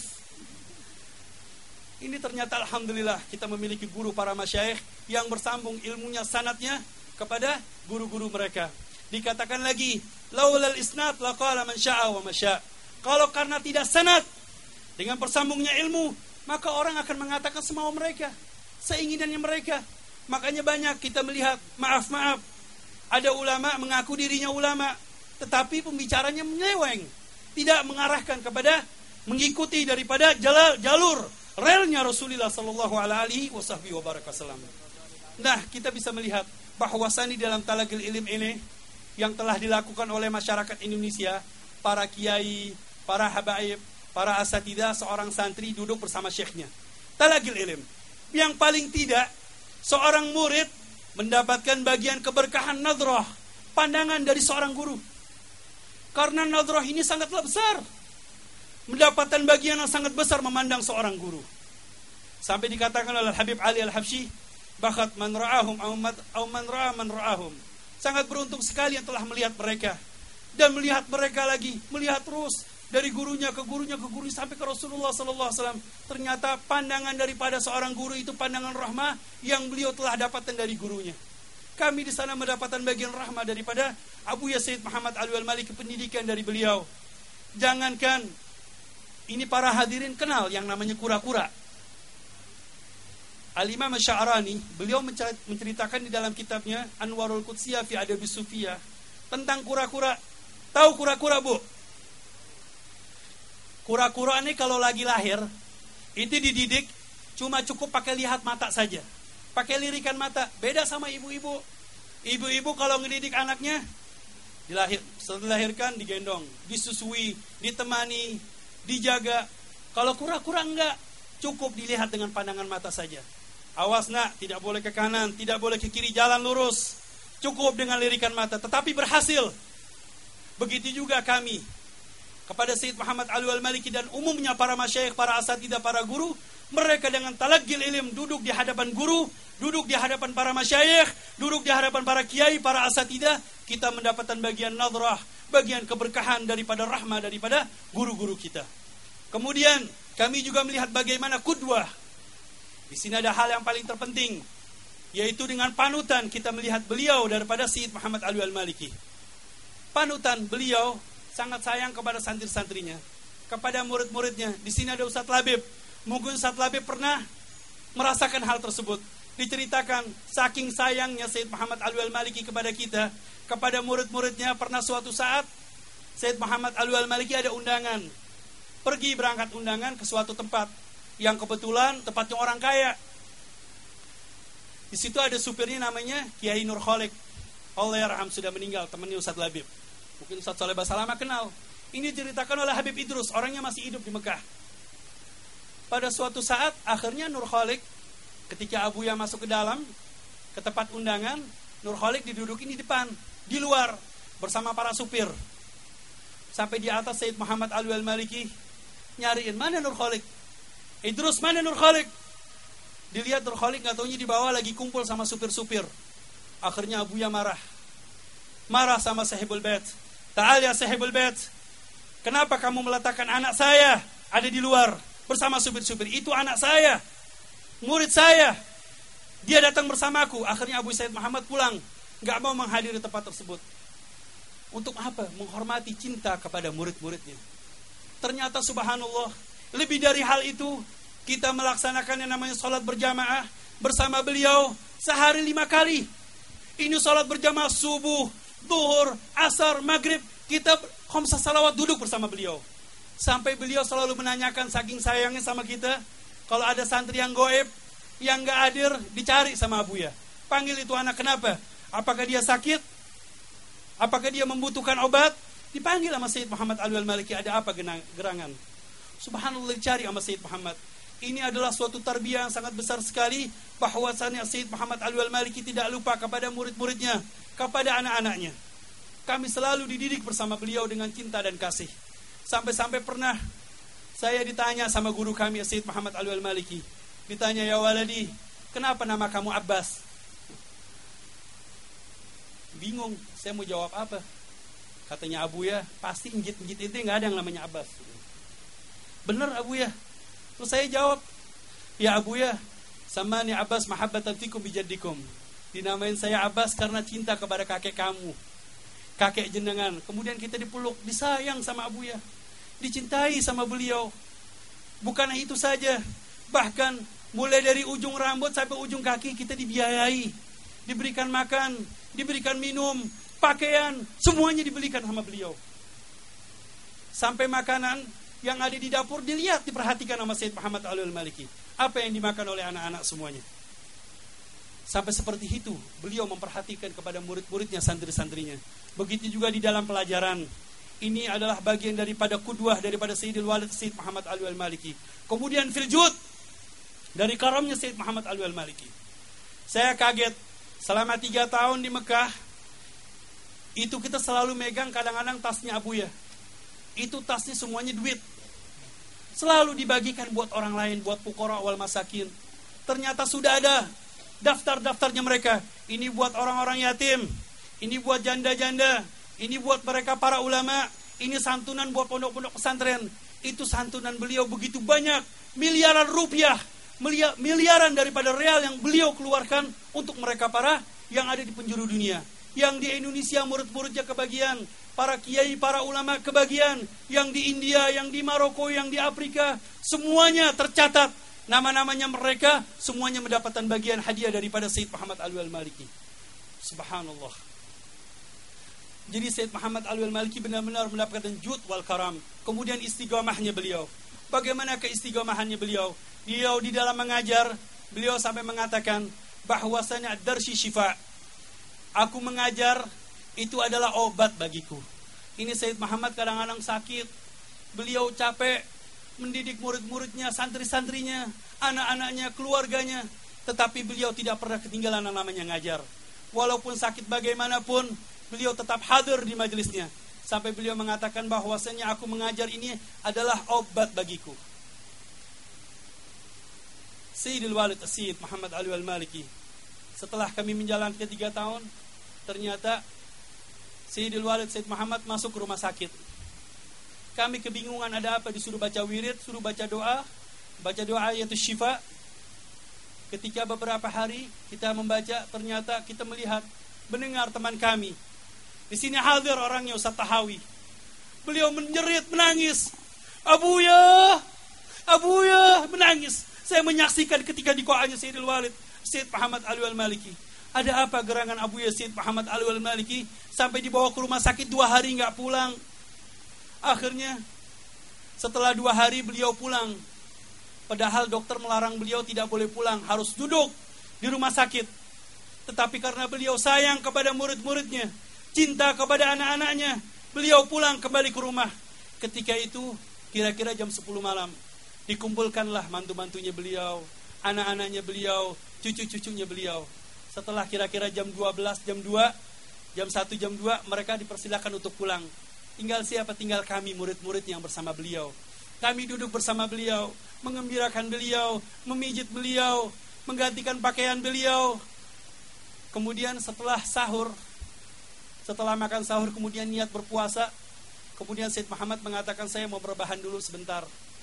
Ini ternyata alhamdulillah kita memiliki guru para masyayikh yang bersambung ilmunya sanadnya kepada guru-guru mereka. Dikatakan lagi, laulal isnad laqala man syaa wa masya. Kalau karena tidak sanad dengan bersambungnya ilmu, maka orang akan mengatakan semau mereka, seinginannya mereka. Makanya banyak kita melihat, maaf, ada ulama mengaku dirinya ulama, tetapi pembicaranya menyeleweng, tidak mengarahkan kepada mengikuti daripada jalur relnya Rasulullah sallallahu alaihi wasallam. Nah, kita bisa melihat bahwasannya dalam talaqil ilm ini yang telah dilakukan oleh masyarakat Indonesia, para kiai, para habaib, para asatidah, seorang santri duduk bersama syekhnya. Talaqil ilm. Yang paling tidak seorang murid mendapatkan bagian keberkahan nadrah, pandangan dari seorang guru. Karena nadrah ini sangatlah besar. Mendapatkan bagian yang sangat besar memandang seorang guru. Sampai dikatakan oleh Habib Ali Al-Habsyi, "Bakhat man ra'ahum aw man ra'a man ra'ahum." Sangat beruntung sekali yang telah melihat mereka. Dan melihat mereka lagi, melihat terus dari gurunya ke gurunya sampai ke Rasulullah sallallahu alaihi wasallam. Ternyata pandangan daripada seorang guru itu pandangan rahmah yang beliau telah dapatkan dari gurunya. Kami di sana mendapatkan bagian rahmah daripada Abu Sayyid Muhammad Ali Al-Maliki, pendidikan dari beliau. Jangankan ini, para hadirin kenal yang namanya kura-kura. Al-Imam Asy'arani, beliau menceritakan di dalam kitabnya Anwarul Qudsiyah fi Adabis Sufiyah tentang kura-kura. Tahu kura-kura, Bu? Kura-kura ini kalau lagi lahir, itu dididik cuma cukup pakai lihat mata saja. Pakai lirikan mata. Beda sama ibu-ibu. Ibu-ibu kalau ngedidik anaknya, setelah dilahirkan digendong, disusui, ditemani, dijaga. Kalau kura-kura enggak, cukup dilihat dengan pandangan mata saja. Awas nak, tidak boleh ke kanan, tidak boleh ke kiri, jalan lurus. Cukup dengan lirikan mata, tetapi berhasil. Begitu juga kami kepada Sayyid Muhammad Ali Al-Maliki dan umumnya para masyayikh, para asatidah, para guru. Mereka dengan talaqil ilm duduk di hadapan guru, duduk di hadapan para masyayikh, duduk di hadapan para kiai, para asatidah. Kita mendapatkan bagian nadrah, bagian keberkahan daripada rahmah daripada guru-guru kita. Kemudian kami juga melihat bagaimana qudwah. Di sini ada hal yang paling terpenting, yaitu dengan panutan kita melihat beliau daripada Sayyid Muhammad Ali Al-Maliki. Panutan beliau sangat sayang kepada santri-santrinya, kepada murid-muridnya. Di sini ada Ustaz Labib. Mungkin Ustaz Labib pernah merasakan hal tersebut. Diceritakan saking sayangnya Sayyid Muhammad Ali Al-Maliki kepada kita, kepada murid-muridnya. Pernah suatu saat Sayyid Muhammad Ali Al-Maliki ada undangan, pergi berangkat undangan ke suatu tempat yang kebetulan tempatnya orang kaya. Di situ ada supirnya namanya Kiai Nur Kholik, Allahyarham, sudah meninggal, temannya Ustaz Labib. Mungkin Ustaz Saleh Basalamah kenal. Ini diceritakan oleh Habib Idrus, orangnya masih hidup di Mekah. Pada suatu saat akhirnya Nur Kholik, ketika Abuya masuk ke dalam ke tempat undangan, Nur Kholik didudukin di depan, di luar bersama para supir. Sampai di atas Sayyid Muhammad Ali Al-Maliki nyariin, mana Nur Kholik? Idrus, mana Nur Kholik? Dilihat Nur Kholik, gak taunya di bawah lagi kumpul sama supir-supir. Akhirnya Abuya marah sama Sahibul Bait. Ta'al ya Sahibul Bait, kenapa kamu meletakkan anak saya ada di luar bersama supir-supir? Itu anak saya, murid saya, dia datang bersamaku. Akhirnya Abu Said Muhammad pulang, gak mau menghadiri tempat tersebut. Untuk apa? Menghormati, cinta kepada murid-muridnya. Ternyata subhanallah, lebih dari hal itu, kita melaksanakan yang namanya sholat berjamaah bersama beliau sehari 5 kali. Ini sholat berjamaah subuh, zuhur, asar, maghrib, kita khamsah salawat duduk bersama beliau. Sampai beliau selalu menanyakan, saking sayangnya sama kita, kalau ada santri yang goib, yang gak hadir, dicari sama Abuya. Panggil itu anak, kenapa? Apakah dia sakit? Apakah dia membutuhkan obat? Dipanggil sama Sayyid Muhammad Alwi Al-Maliki, ada apa gerangan? Subhanallah, dicari sama Sayyid Muhammad. Ini adalah suatu tarbiyah yang sangat besar sekali, bahwasanya Sayyid Muhammad Alwi Al-Maliki tidak lupa kepada murid-muridnya, kepada anak-anaknya. Kami selalu dididik bersama beliau dengan cinta dan kasih. Sampai-sampai pernah saya ditanya sama guru kami Sayyid Muhammad Alwi Al-Maliki. Ditanya, ya waladi, kenapa nama kamu Abbas? Bingung, saya mau jawab apa? Katanya Abuya, pasti injit-injit itu gak ada yang namanya Abbas. Bener Abuya. Terus saya jawab, ya Abuya, samani Abbas mahabbatan fikum bijaddikum. Dinamain saya Abbas karena cinta kepada kakek kamu, kakek jenengan. Kemudian kita dipeluk, disayang sama Abuya, dicintai sama beliau. Bukan itu saja, bahkan mulai dari ujung rambut sampai ujung kaki kita dibiayai, diberikan makan, diberikan minum, pakaian, semuanya dibelikan sama beliau. Sampai makanan yang ada di dapur dilihat, diperhatikan sama Sayyid Muhammad Alwi Al-Maliki. Apa yang dimakan oleh anak-anak semuanya. Sampai seperti itu beliau memperhatikan kepada murid-muridnya, santri-santrinya. Begitu juga di dalam pelajaran. Ini adalah bagian daripada kudwah daripada Sayyidil Walid Sayyid Muhammad Alwi Al-Maliki. Kemudian filjud, dari karamnya Sayyid Muhammad Alwi Al-Maliki. Saya kaget, selama 3 tahun di Mekah, itu kita selalu megang kadang-kadang tasnya Abuya. Itu tasnya semuanya duit, selalu dibagikan buat orang lain, buat fuqara wal masakin. Ternyata sudah ada daftar-daftarnya mereka. Ini buat orang-orang yatim, ini buat janda-janda, ini buat mereka para ulama, ini santunan buat pondok-pondok pesantren. Itu santunan beliau begitu banyak, miliaran rupiah, miliaran daripada real yang beliau keluarkan untuk mereka para yang ada di penjuru dunia. Yang di Indonesia murid-muridnya kebagian, para kiai, para ulama kebagian, yang di India, yang di Maroko, yang di Afrika, semuanya tercatat. Nama-namanya mereka, semuanya mendapatkan bagian hadiah daripada Sayyid Muhammad Alwi Al-Maliki. Subhanallah. Jadi Sayyid Muhammad Alwi Al-Maliki benar-benar mendapatkan jud wal karam. Kemudian istiqomahnya beliau. Bagaimana keistiqomahannya beliau? Beliau di dalam mengajar, beliau sampai mengatakan bahwasanya darsi syifa. Aku mengajar itu adalah obat bagiku. Ini Sayyid Muhammad kadang-kadang sakit, beliau capek mendidik murid-muridnya, santri-santrinya, anak-anaknya, keluarganya, tetapi beliau tidak pernah ketinggalan yang namanya ngajar. Walaupun sakit bagaimanapun, beliau tetap hadir di majelisnya. Sampai beliau mengatakan bahwasanya aku mengajar ini adalah obat bagiku. Sayyidul Walid Sayyid Muhammad Alwi Al-Maliki, setelah kami menjalankan 3 tahun, ternyata Sayyidul Walid Sayyid Muhammad masuk ke rumah sakit. Kami kebingungan ada apa, disuruh baca wirid, suruh baca doa ayatul syifa. Ketika beberapa hari kita membaca, ternyata kita melihat, mendengar teman kami. Di sini hadir orangnya Ustaz Tahawi. Beliau menjerit, menangis. Abuya, menangis. Saya menyaksikan ketika di koanya Sayyidul Walid Sayyid Muhammad Alwi Al-Maliki. Ada apa gerangan Abuya Sayyid Muhammad Alwi Al-Maliki sampai dibawa ke rumah sakit 2 hari gak pulang. Akhirnya setelah 2 hari beliau pulang. Padahal dokter melarang beliau tidak boleh pulang, harus duduk di rumah sakit. Tetapi karena beliau sayang kepada murid-muridnya, cinta kepada anak-anaknya, beliau pulang kembali ke rumah. Ketika itu kira-kira jam 10 malam, dikumpulkanlah mantu-mantunya beliau, anak-anaknya beliau, cucu-cucunya beliau. Setelah kira-kira jam 12, jam 2, jam 1, jam 2, mereka dipersilakan untuk pulang. Tinggal siapa? Tinggal kami, murid-murid yang bersama beliau. Kami duduk bersama beliau, mengembirakan beliau, memijit beliau, menggantikan pakaian beliau. Kemudian setelah sahur, setelah makan sahur kemudian niat berpuasa. Kemudian Sayyid Muhammad mengatakan, saya mau berbahan dulu sebentar.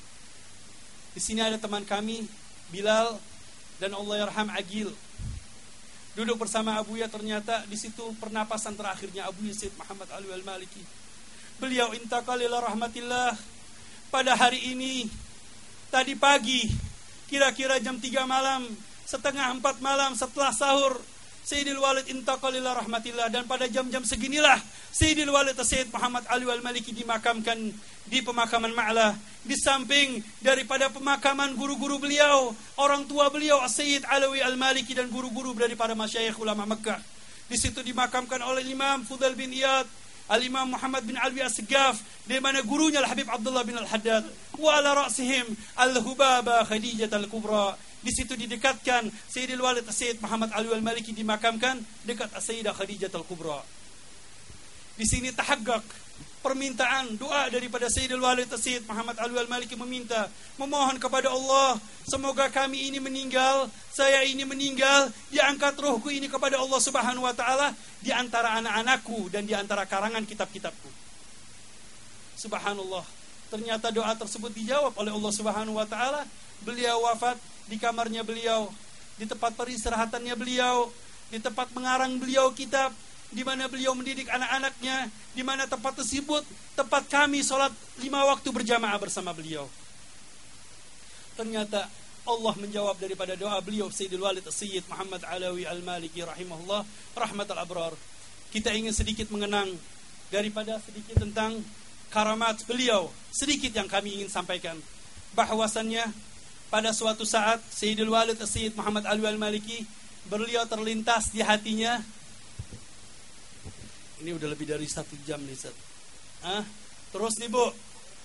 Di sini ada teman kami Bilal dan Allah yarham Agil. Duduk bersama Abuya, ternyata di situ pernapasan terakhirnya Abuya Sayyid Muhammad Alwi Al-Maliki. Beliau intaqal ila rahmatillah pada hari ini. Tadi pagi, kira-kira jam 3 malam, setengah 4 malam setelah sahur, Sayyidil Walid intaqal ila rahmatillah. Dan pada jam-jam seginilah Sayyidil Walid Sayyid Muhammad Alwi Al-Maliki dimakamkan di pemakaman Ma'lah, di samping daripada pemakaman guru-guru beliau, orang tua beliau Sayyid Alawi Al-Maliki dan guru-guru daripada masyayikh ulama Mekah. Di situ dimakamkan oleh Imam Fudail bin Iyad, Al-Imam Muhammad bin Alwi As-Segaf, di mana gurunya Al-Habib Abdullah bin Al-Haddad, wa ala ra'sihim Al-Hubaba Khadijah Al-Kubra. Di situ didekatkan Sayyidil Walid Sayyid Muhammad Alwi Al-Maliki dimakamkan dekat Sayyidah Khadijah Al-Kubra. Di sini tahaggak permintaan doa daripada Sayyidil Walid Sayyid Muhammad Alwi Al-Maliki, memohon kepada Allah, semoga kami ini meninggal, saya ini meninggal, diangkat rohku ini kepada Allah Subhanahu wa taala di antara anak-anakku dan di antara karangan kitab-kitabku. Subhanallah. Ternyata doa tersebut dijawab oleh Allah Subhanahu wa taala. Beliau wafat di kamarnya beliau, di tempat peristirahatannya beliau, di tempat mengarang beliau kitab, di mana beliau mendidik anak-anaknya, di mana tempat tersebut tempat kami sholat 5 waktu berjamaah bersama beliau. Ternyata Allah menjawab daripada doa beliau Sayyidul Walid Sayyid Muhammad Alawi Al-Maliki rahimahullah rahmatal abrar. Kita ingin sedikit mengenang daripada sedikit tentang karamat beliau, sedikit yang kami ingin sampaikan. Bahwasannya pada suatu saat Sayyidul Walid Sayyid Muhammad Alwi Al-Maliki, beliau terlintas di hatinya. Ini udah lebih dari 1 jam nih, Ustaz. Terus nih, Bu.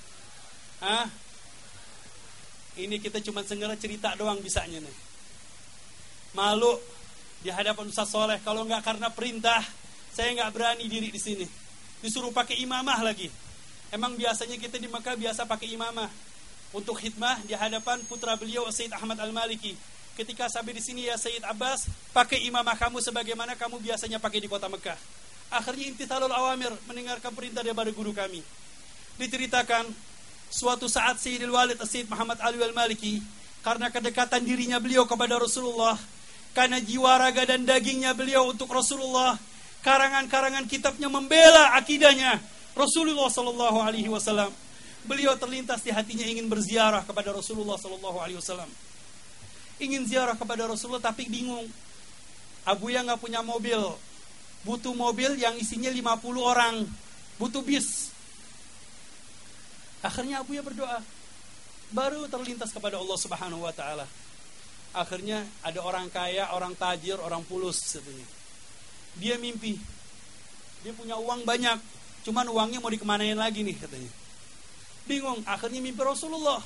Ini kita cuma sengaja cerita doang bisanya nih. Malu di hadapan Ustaz Soleh, kalau nggak karena perintah, saya nggak berani diri di sini. Disuruh pakai imamah lagi. Emang biasanya kita di Mekah biasa pakai imamah untuk khidmah di hadapan putra beliau Sayyid Ahmad Al-Maliki. Ketika sampai di sini, ya Sayyid Abbas, pakai imamah kamu sebagaimana kamu biasanya pakai di kota Mekah. Akhirnya imtithalul awamir, mendengarkan perintah daripada guru kami. Diceritakan suatu saat Sayyidil Walid Sayyid Muhammad Alwi Al-Maliki, karena kedekatan dirinya beliau kepada Rasulullah, karena jiwa raga dan dagingnya beliau untuk Rasulullah, karangan-karangan kitabnya membela akidahnya Rasulullah sallallahu alaihi wasallam. Beliau terlintas di hatinya ingin berziarah kepada Rasulullah sallallahu alaihi wasallam. Ingin ziarah kepada Rasulullah tapi bingung. Abuya enggak punya mobil. Butuh mobil yang isinya 50 orang. Butuh bis. Akhirnya Abuya berdoa. Baru terlintas kepada Allah Subhanahu wa taala. Akhirnya ada orang kaya, orang tajir, orang fulus katanya. Dia mimpi. Dia punya uang banyak. Cuman uangnya mau dikemanain lagi nih katanya. Bingung, akhirnya mimpi Rasulullah.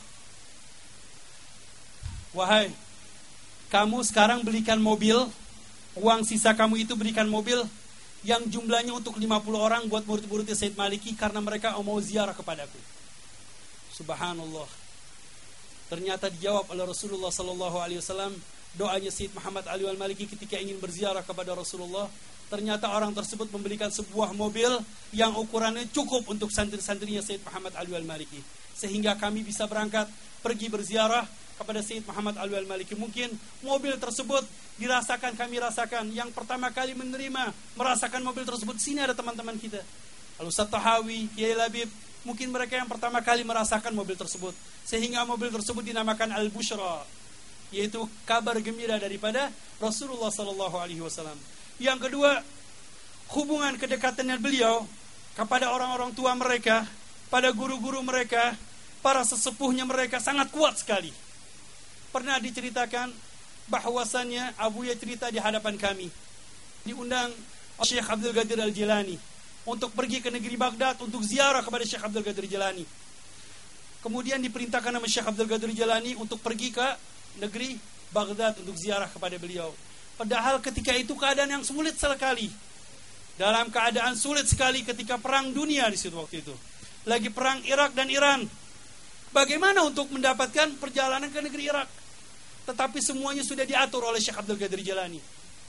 Wahai, kamu sekarang belikan mobil, uang sisa kamu itu berikan mobil yang jumlahnya untuk 50 orang buat murid-muridnya Sayyid Maliki karena mereka mau ziarah kepadaku. Subhanallah. Ternyata dijawab oleh Rasulullah sallallahu alaihi wasallam doanya Sayyid Muhammad Alwi Al-Maliki ketika ingin berziarah kepada Rasulullah. Ternyata orang tersebut memberikan sebuah mobil yang ukurannya cukup untuk santri-santrinya Sayyid Muhammad Alwi Al-Maliki. Sehingga kami bisa berangkat pergi berziarah kepada Sayyid Muhammad Alwi Al-Maliki. Mungkin mobil tersebut dirasakan, kami rasakan. Yang pertama kali menerima, merasakan mobil tersebut, sini ada teman-teman kita. Al-Ustaz Tahawi, Kiai Labib, mungkin mereka yang pertama kali merasakan mobil tersebut. Sehingga mobil tersebut dinamakan Al-Bushra, yaitu kabar gembira daripada Rasulullah SAW. Yang kedua, hubungan kedekatannya beliau kepada orang-orang tua mereka, pada guru-guru mereka, para sesepuhnya mereka sangat kuat sekali. Pernah diceritakan bahwasannya Abuya cerita di hadapan kami, diundang Syekh Abdul Qadir Al-Jilani untuk pergi ke negeri Baghdad untuk ziarah kepada Syekh Abdul Qadir Jilani. Kemudian diperintahkan sama Syekh Abdul Qadir Jilani untuk pergi ke negeri Baghdad untuk ziarah kepada beliau. Padahal ketika itu keadaan yang sulit sekali. Dalam keadaan sulit sekali ketika perang dunia di situ waktu itu. Lagi perang Irak dan Iran. Bagaimana untuk mendapatkan perjalanan ke negeri Irak? Tetapi semuanya sudah diatur oleh Syekh Abdul Qadir Jilani.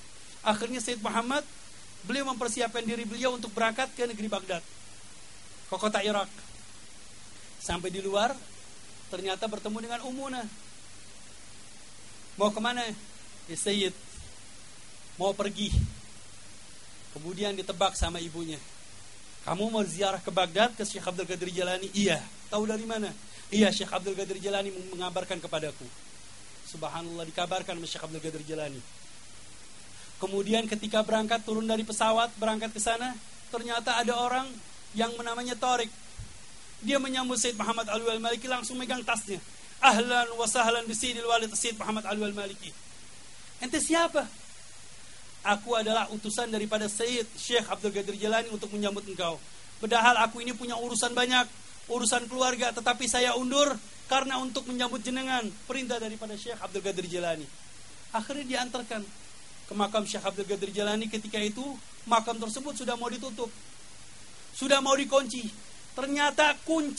Akhirnya Sayyid Muhammad, beliau mempersiapkan diri beliau untuk berangkat ke negeri Baghdad, ke kota Irak. Sampai di luar, ternyata bertemu dengan Ummuna. Mau kemana? Ya Sayyid, mau pergi. Kemudian ditebak sama ibunya, kamu mau ziarah ke Baghdad, ke Syekh Abdul Qadir Jilani? Iya. Tahu dari mana? Iya, Syekh Abdul Qadir Jilani mengabarkan kepadaku. Subhanallah, dikabarkan sama Syekh Abdul Qadir Jilani. Kemudian ketika berangkat, turun dari pesawat, berangkat ke sana, ternyata ada orang yang namanya Tariq. Dia menyambut Sayyid Muhammad Alwi Al-Maliki, langsung megang tasnya. Ahlan wa sahlan bi Sayyidil Walid Sayyid Muhammad Alwi Al-Maliki. Ente siapa? Aku adalah utusan daripada Sayyid Syekh Abdul Qadir Jilani untuk menyambut engkau. Padahal aku ini punya urusan banyak, urusan keluarga, tetapi saya undur karena untuk menyambut jenengan, perintah daripada Syekh Abdul Qadir Jilani. Akhirnya diantarkan ke makam Syekh Abdul Qadir Jilani. Ketika itu makam tersebut sudah mau ditutup, sudah mau dikunci. Ternyata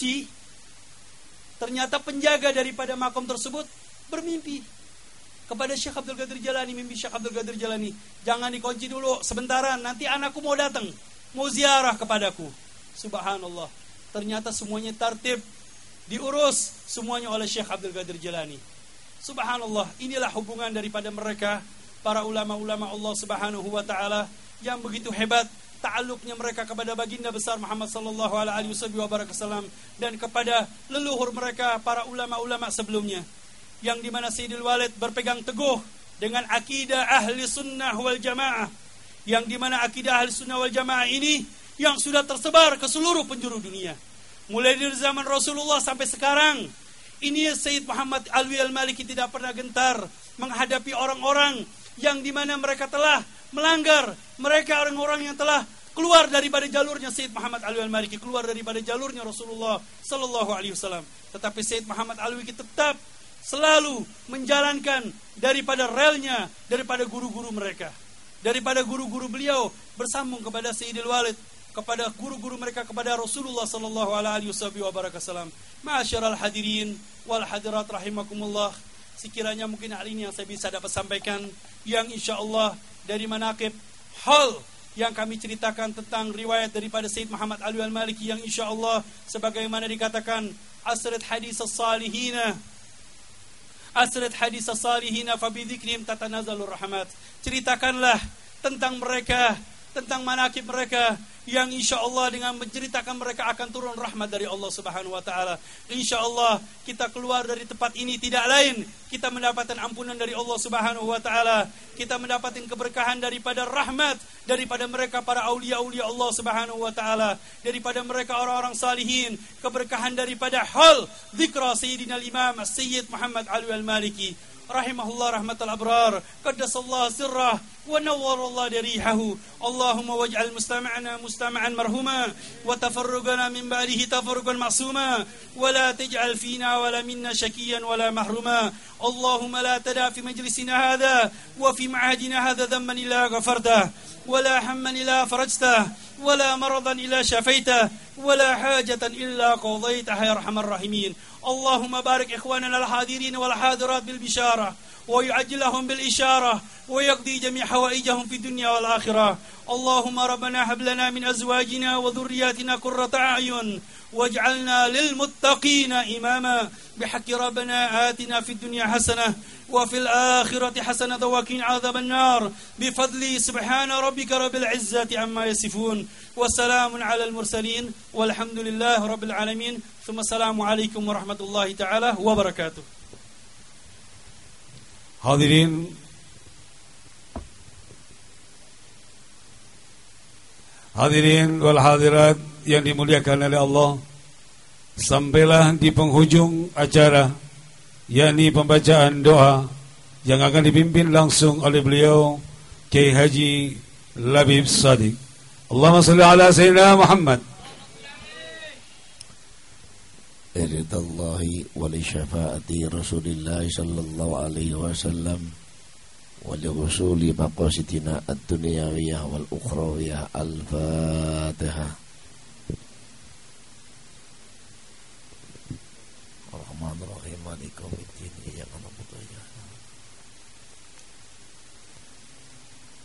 penjaga daripada makam tersebut bermimpi kepada Syekh Abdul Qadir Jilani. Mimpi Syekh Abdul Qadir Jilani, jangan dikunci dulu, sebentaran, nanti anakku mau datang, mau ziarah kepadaku. Subhanallah, ternyata semuanya tertib, diurus semuanya oleh Syekh Abdul Qadir Jilani. Subhanallah, inilah hubungan daripada mereka, para ulama-ulama Allah Subhanahu wa ta'ala, yang begitu hebat ta'alluqnya mereka kepada baginda besar Muhammad sallallahu alaihi wasallam dan kepada leluhur mereka, para ulama-ulama sebelumnya, yang dimana Sayyidul Walid berpegang teguh dengan akidah ahli sunnah wal jamaah, yang dimana akidah ahli sunnah wal jamaah ini yang sudah tersebar ke seluruh penjuru dunia, mulai dari zaman Rasulullah sampai sekarang. Ini Sayyid Muhammad Alwi Al-Maliki tidak pernah gentar menghadapi orang-orang yang dimana mereka telah melanggar, mereka orang-orang yang telah keluar daripada jalurnya Sayyid Muhammad Alwi Al-Maliki, keluar daripada jalurnya Rasulullah sallallahu alaihi wasallam. Tetapi Sayyid Muhammad Alwi tetap selalu menjalankan daripada relnya, daripada guru-guru mereka, daripada guru-guru beliau bersambung kepada Sayyidil Walid, kepada guru-guru mereka, kepada Rasulullah sallallahu alaihi wasallam. Ma'asyiral hadirin wal hadirat rahimakumullah. Sekiranya mungkin hal ini yang saya bisa dapat sampaikan, yang insyaallah dari manaqib hal yang kami ceritakan tentang riwayat daripada Sayyid Muhammad Alwi Al-Maliki, yang insyaallah sebagaimana dikatakan, asrat hadis as-salihina, asrat hadis as-salihina fa bi dzikrihim tatanazalur rahmat. Ceritakanlah tentang mereka, tentang manaqib mereka, yang insyaallah dengan menceritakan mereka akan turun rahmat dari Allah Subhanahu wa taala. Insyaallah kita keluar dari tempat ini tidak lain kita mendapatkan ampunan dari Allah Subhanahu wa taala, kita mendapatkan keberkahan daripada rahmat daripada mereka para aulia-aulia Allah Subhanahu wa taala, daripada mereka orang-orang salihin, keberkahan daripada hal zikra Sayyidina Imam Sayyid Muhammad Alwi Al-Maliki rahimahullah rahmatal abrar, qaddasallahu sirrah wa nawwarallahu darihahu. Allahumma waj'al mustama'an marhuma wa tafarrugana min ba'dihi tafarrugan ma'suma wa la taj'al fina wa la minna shakiyan wa la mahruma. Allahumma la tada fi majlisina hadha wa fi ma'adina hadha dhanban illa ghafartah wa la hamman illa farajtah wa la maradan illa shafaitah wa la hajatan illa qadaitah ya arhamar rahimin. اللهم بارك إخواننا الحاضرين والحاضرات بالبشارة ويعجل لهم بالإشارة ويقضي جميع حوائجهم في الدنيا والآخرة. اللهم ربنا هب لنا من أزواجنا وذرياتنا قرة أعين واجعلنا للمتقين إماما بحق ربنا آتنا في الدنيا حسنة وفي الآخرة حسنة وقنا عذاب النار بفضل سبحان ربك رب العزة عما يصفون والسلام على المرسلين والحمد لله رب العالمين ثم السلام عليكم ورحمة الله تعالى وبركاته. Hadirin wal hadirat yang dimuliakan oleh Allah, sampailah di penghujung acara, yakni pembacaan doa yang akan dipimpin langsung oleh beliau Kiai Haji Labib Shadiq. Allahumma salli ala Sayyidina Muhammad. Iridallahi wa li syafaati Rasulillah sallallahu alaihi wasallam wa li husuli maqasidina ad-dunyawiyah wal ukhrawiyah. Al-Fatihah. Ar-Rahmanir-Rahim Maliki yaumiddin. Iyyaka na'budu wa iyyaka nasta'in.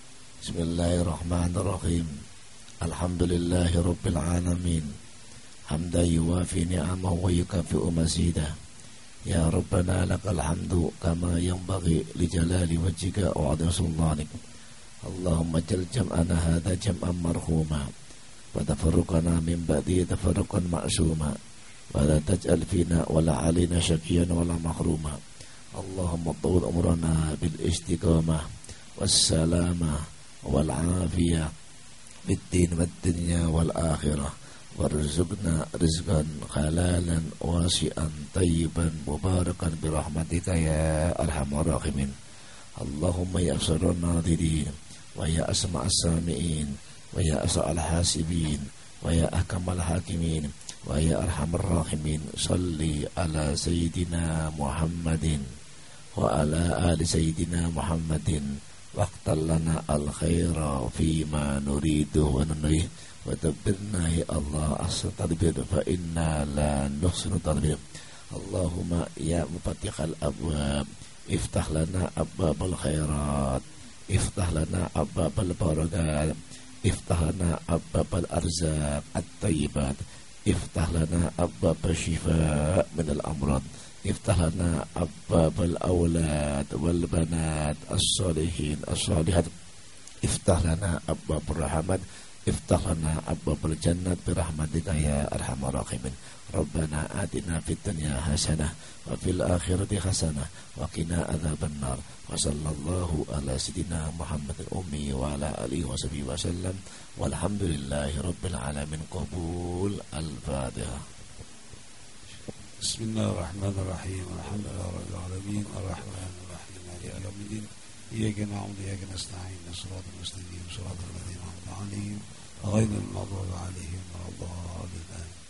Bismillahirrahmanirrahim. Alhamdulillahi Rabbil Alamin. Hamda yuwafi ni'amahu wa yukafi'u mazidah. Ya Rabbana lakal hamdu kama yanbaghi li jalali wajhika wa 'azimi sultanik. Allahumma jal jam'ana hadha jam'an marhuma wa tafarruqana min ba'di tafarruqan ma'suma wa la taj'al fina wa la 'alaina syaqiyan wa la mahruma. Allahumma tawwil umrana bil istiqamah was salamah wal afiyah fid din wad dunya wal akhirah warzuqna rizqan halalan wasi'an tayyiban mubarakan birahmatika ya arhamar rahimin. Allahumma ya absarun nadirin wa ya asma'as sami'in wa ya as'al hasibin wa ya ahkamal hakimin wa ya arhamar rahimin. Salli ala sayyidina Muhammadin wa ala ali sayyidina Muhammadin waqtal lana al-khaira fima nuridu wa nunrih wa tabbirna ya Allah as-tadbir fa inna la nuhsinu tadbir. Allahumma ya mufatihal abwab iftah lana abwabal khairat, iftah lana abwabal barakat, iftah lana abwabal arzaq at-tayyibat, iftah lana abwabal shifa min al-amrad, iftah lana abwabal awlad wal banat as-salihin as-salihat, iftah lana abwabur rahmat, iftah lana abwabal jannat birahmatika ya arhamar rahimin. Rabbana atina fid dunya hasanah wa fil akhirati hasanah wa qina adzabannar. Wa sallallahu ala sayyidina Muhammadin ummi wa ala alihi wa sahbihi wa sallam. Walhamdulillahi rabbil alamin. Qabul al-Fatihah. Bismillahirrahmanirrahim. Alhamdulillahi rabbil alamin arrahmanir rahim maliki yaumiddin. Iyyaka na'budu wa iyyaka nasta'in. Shiratal mustaqim shiratal ladzina an'amta 'alaihim ghairil maghdubi 'alaihim waladdallin.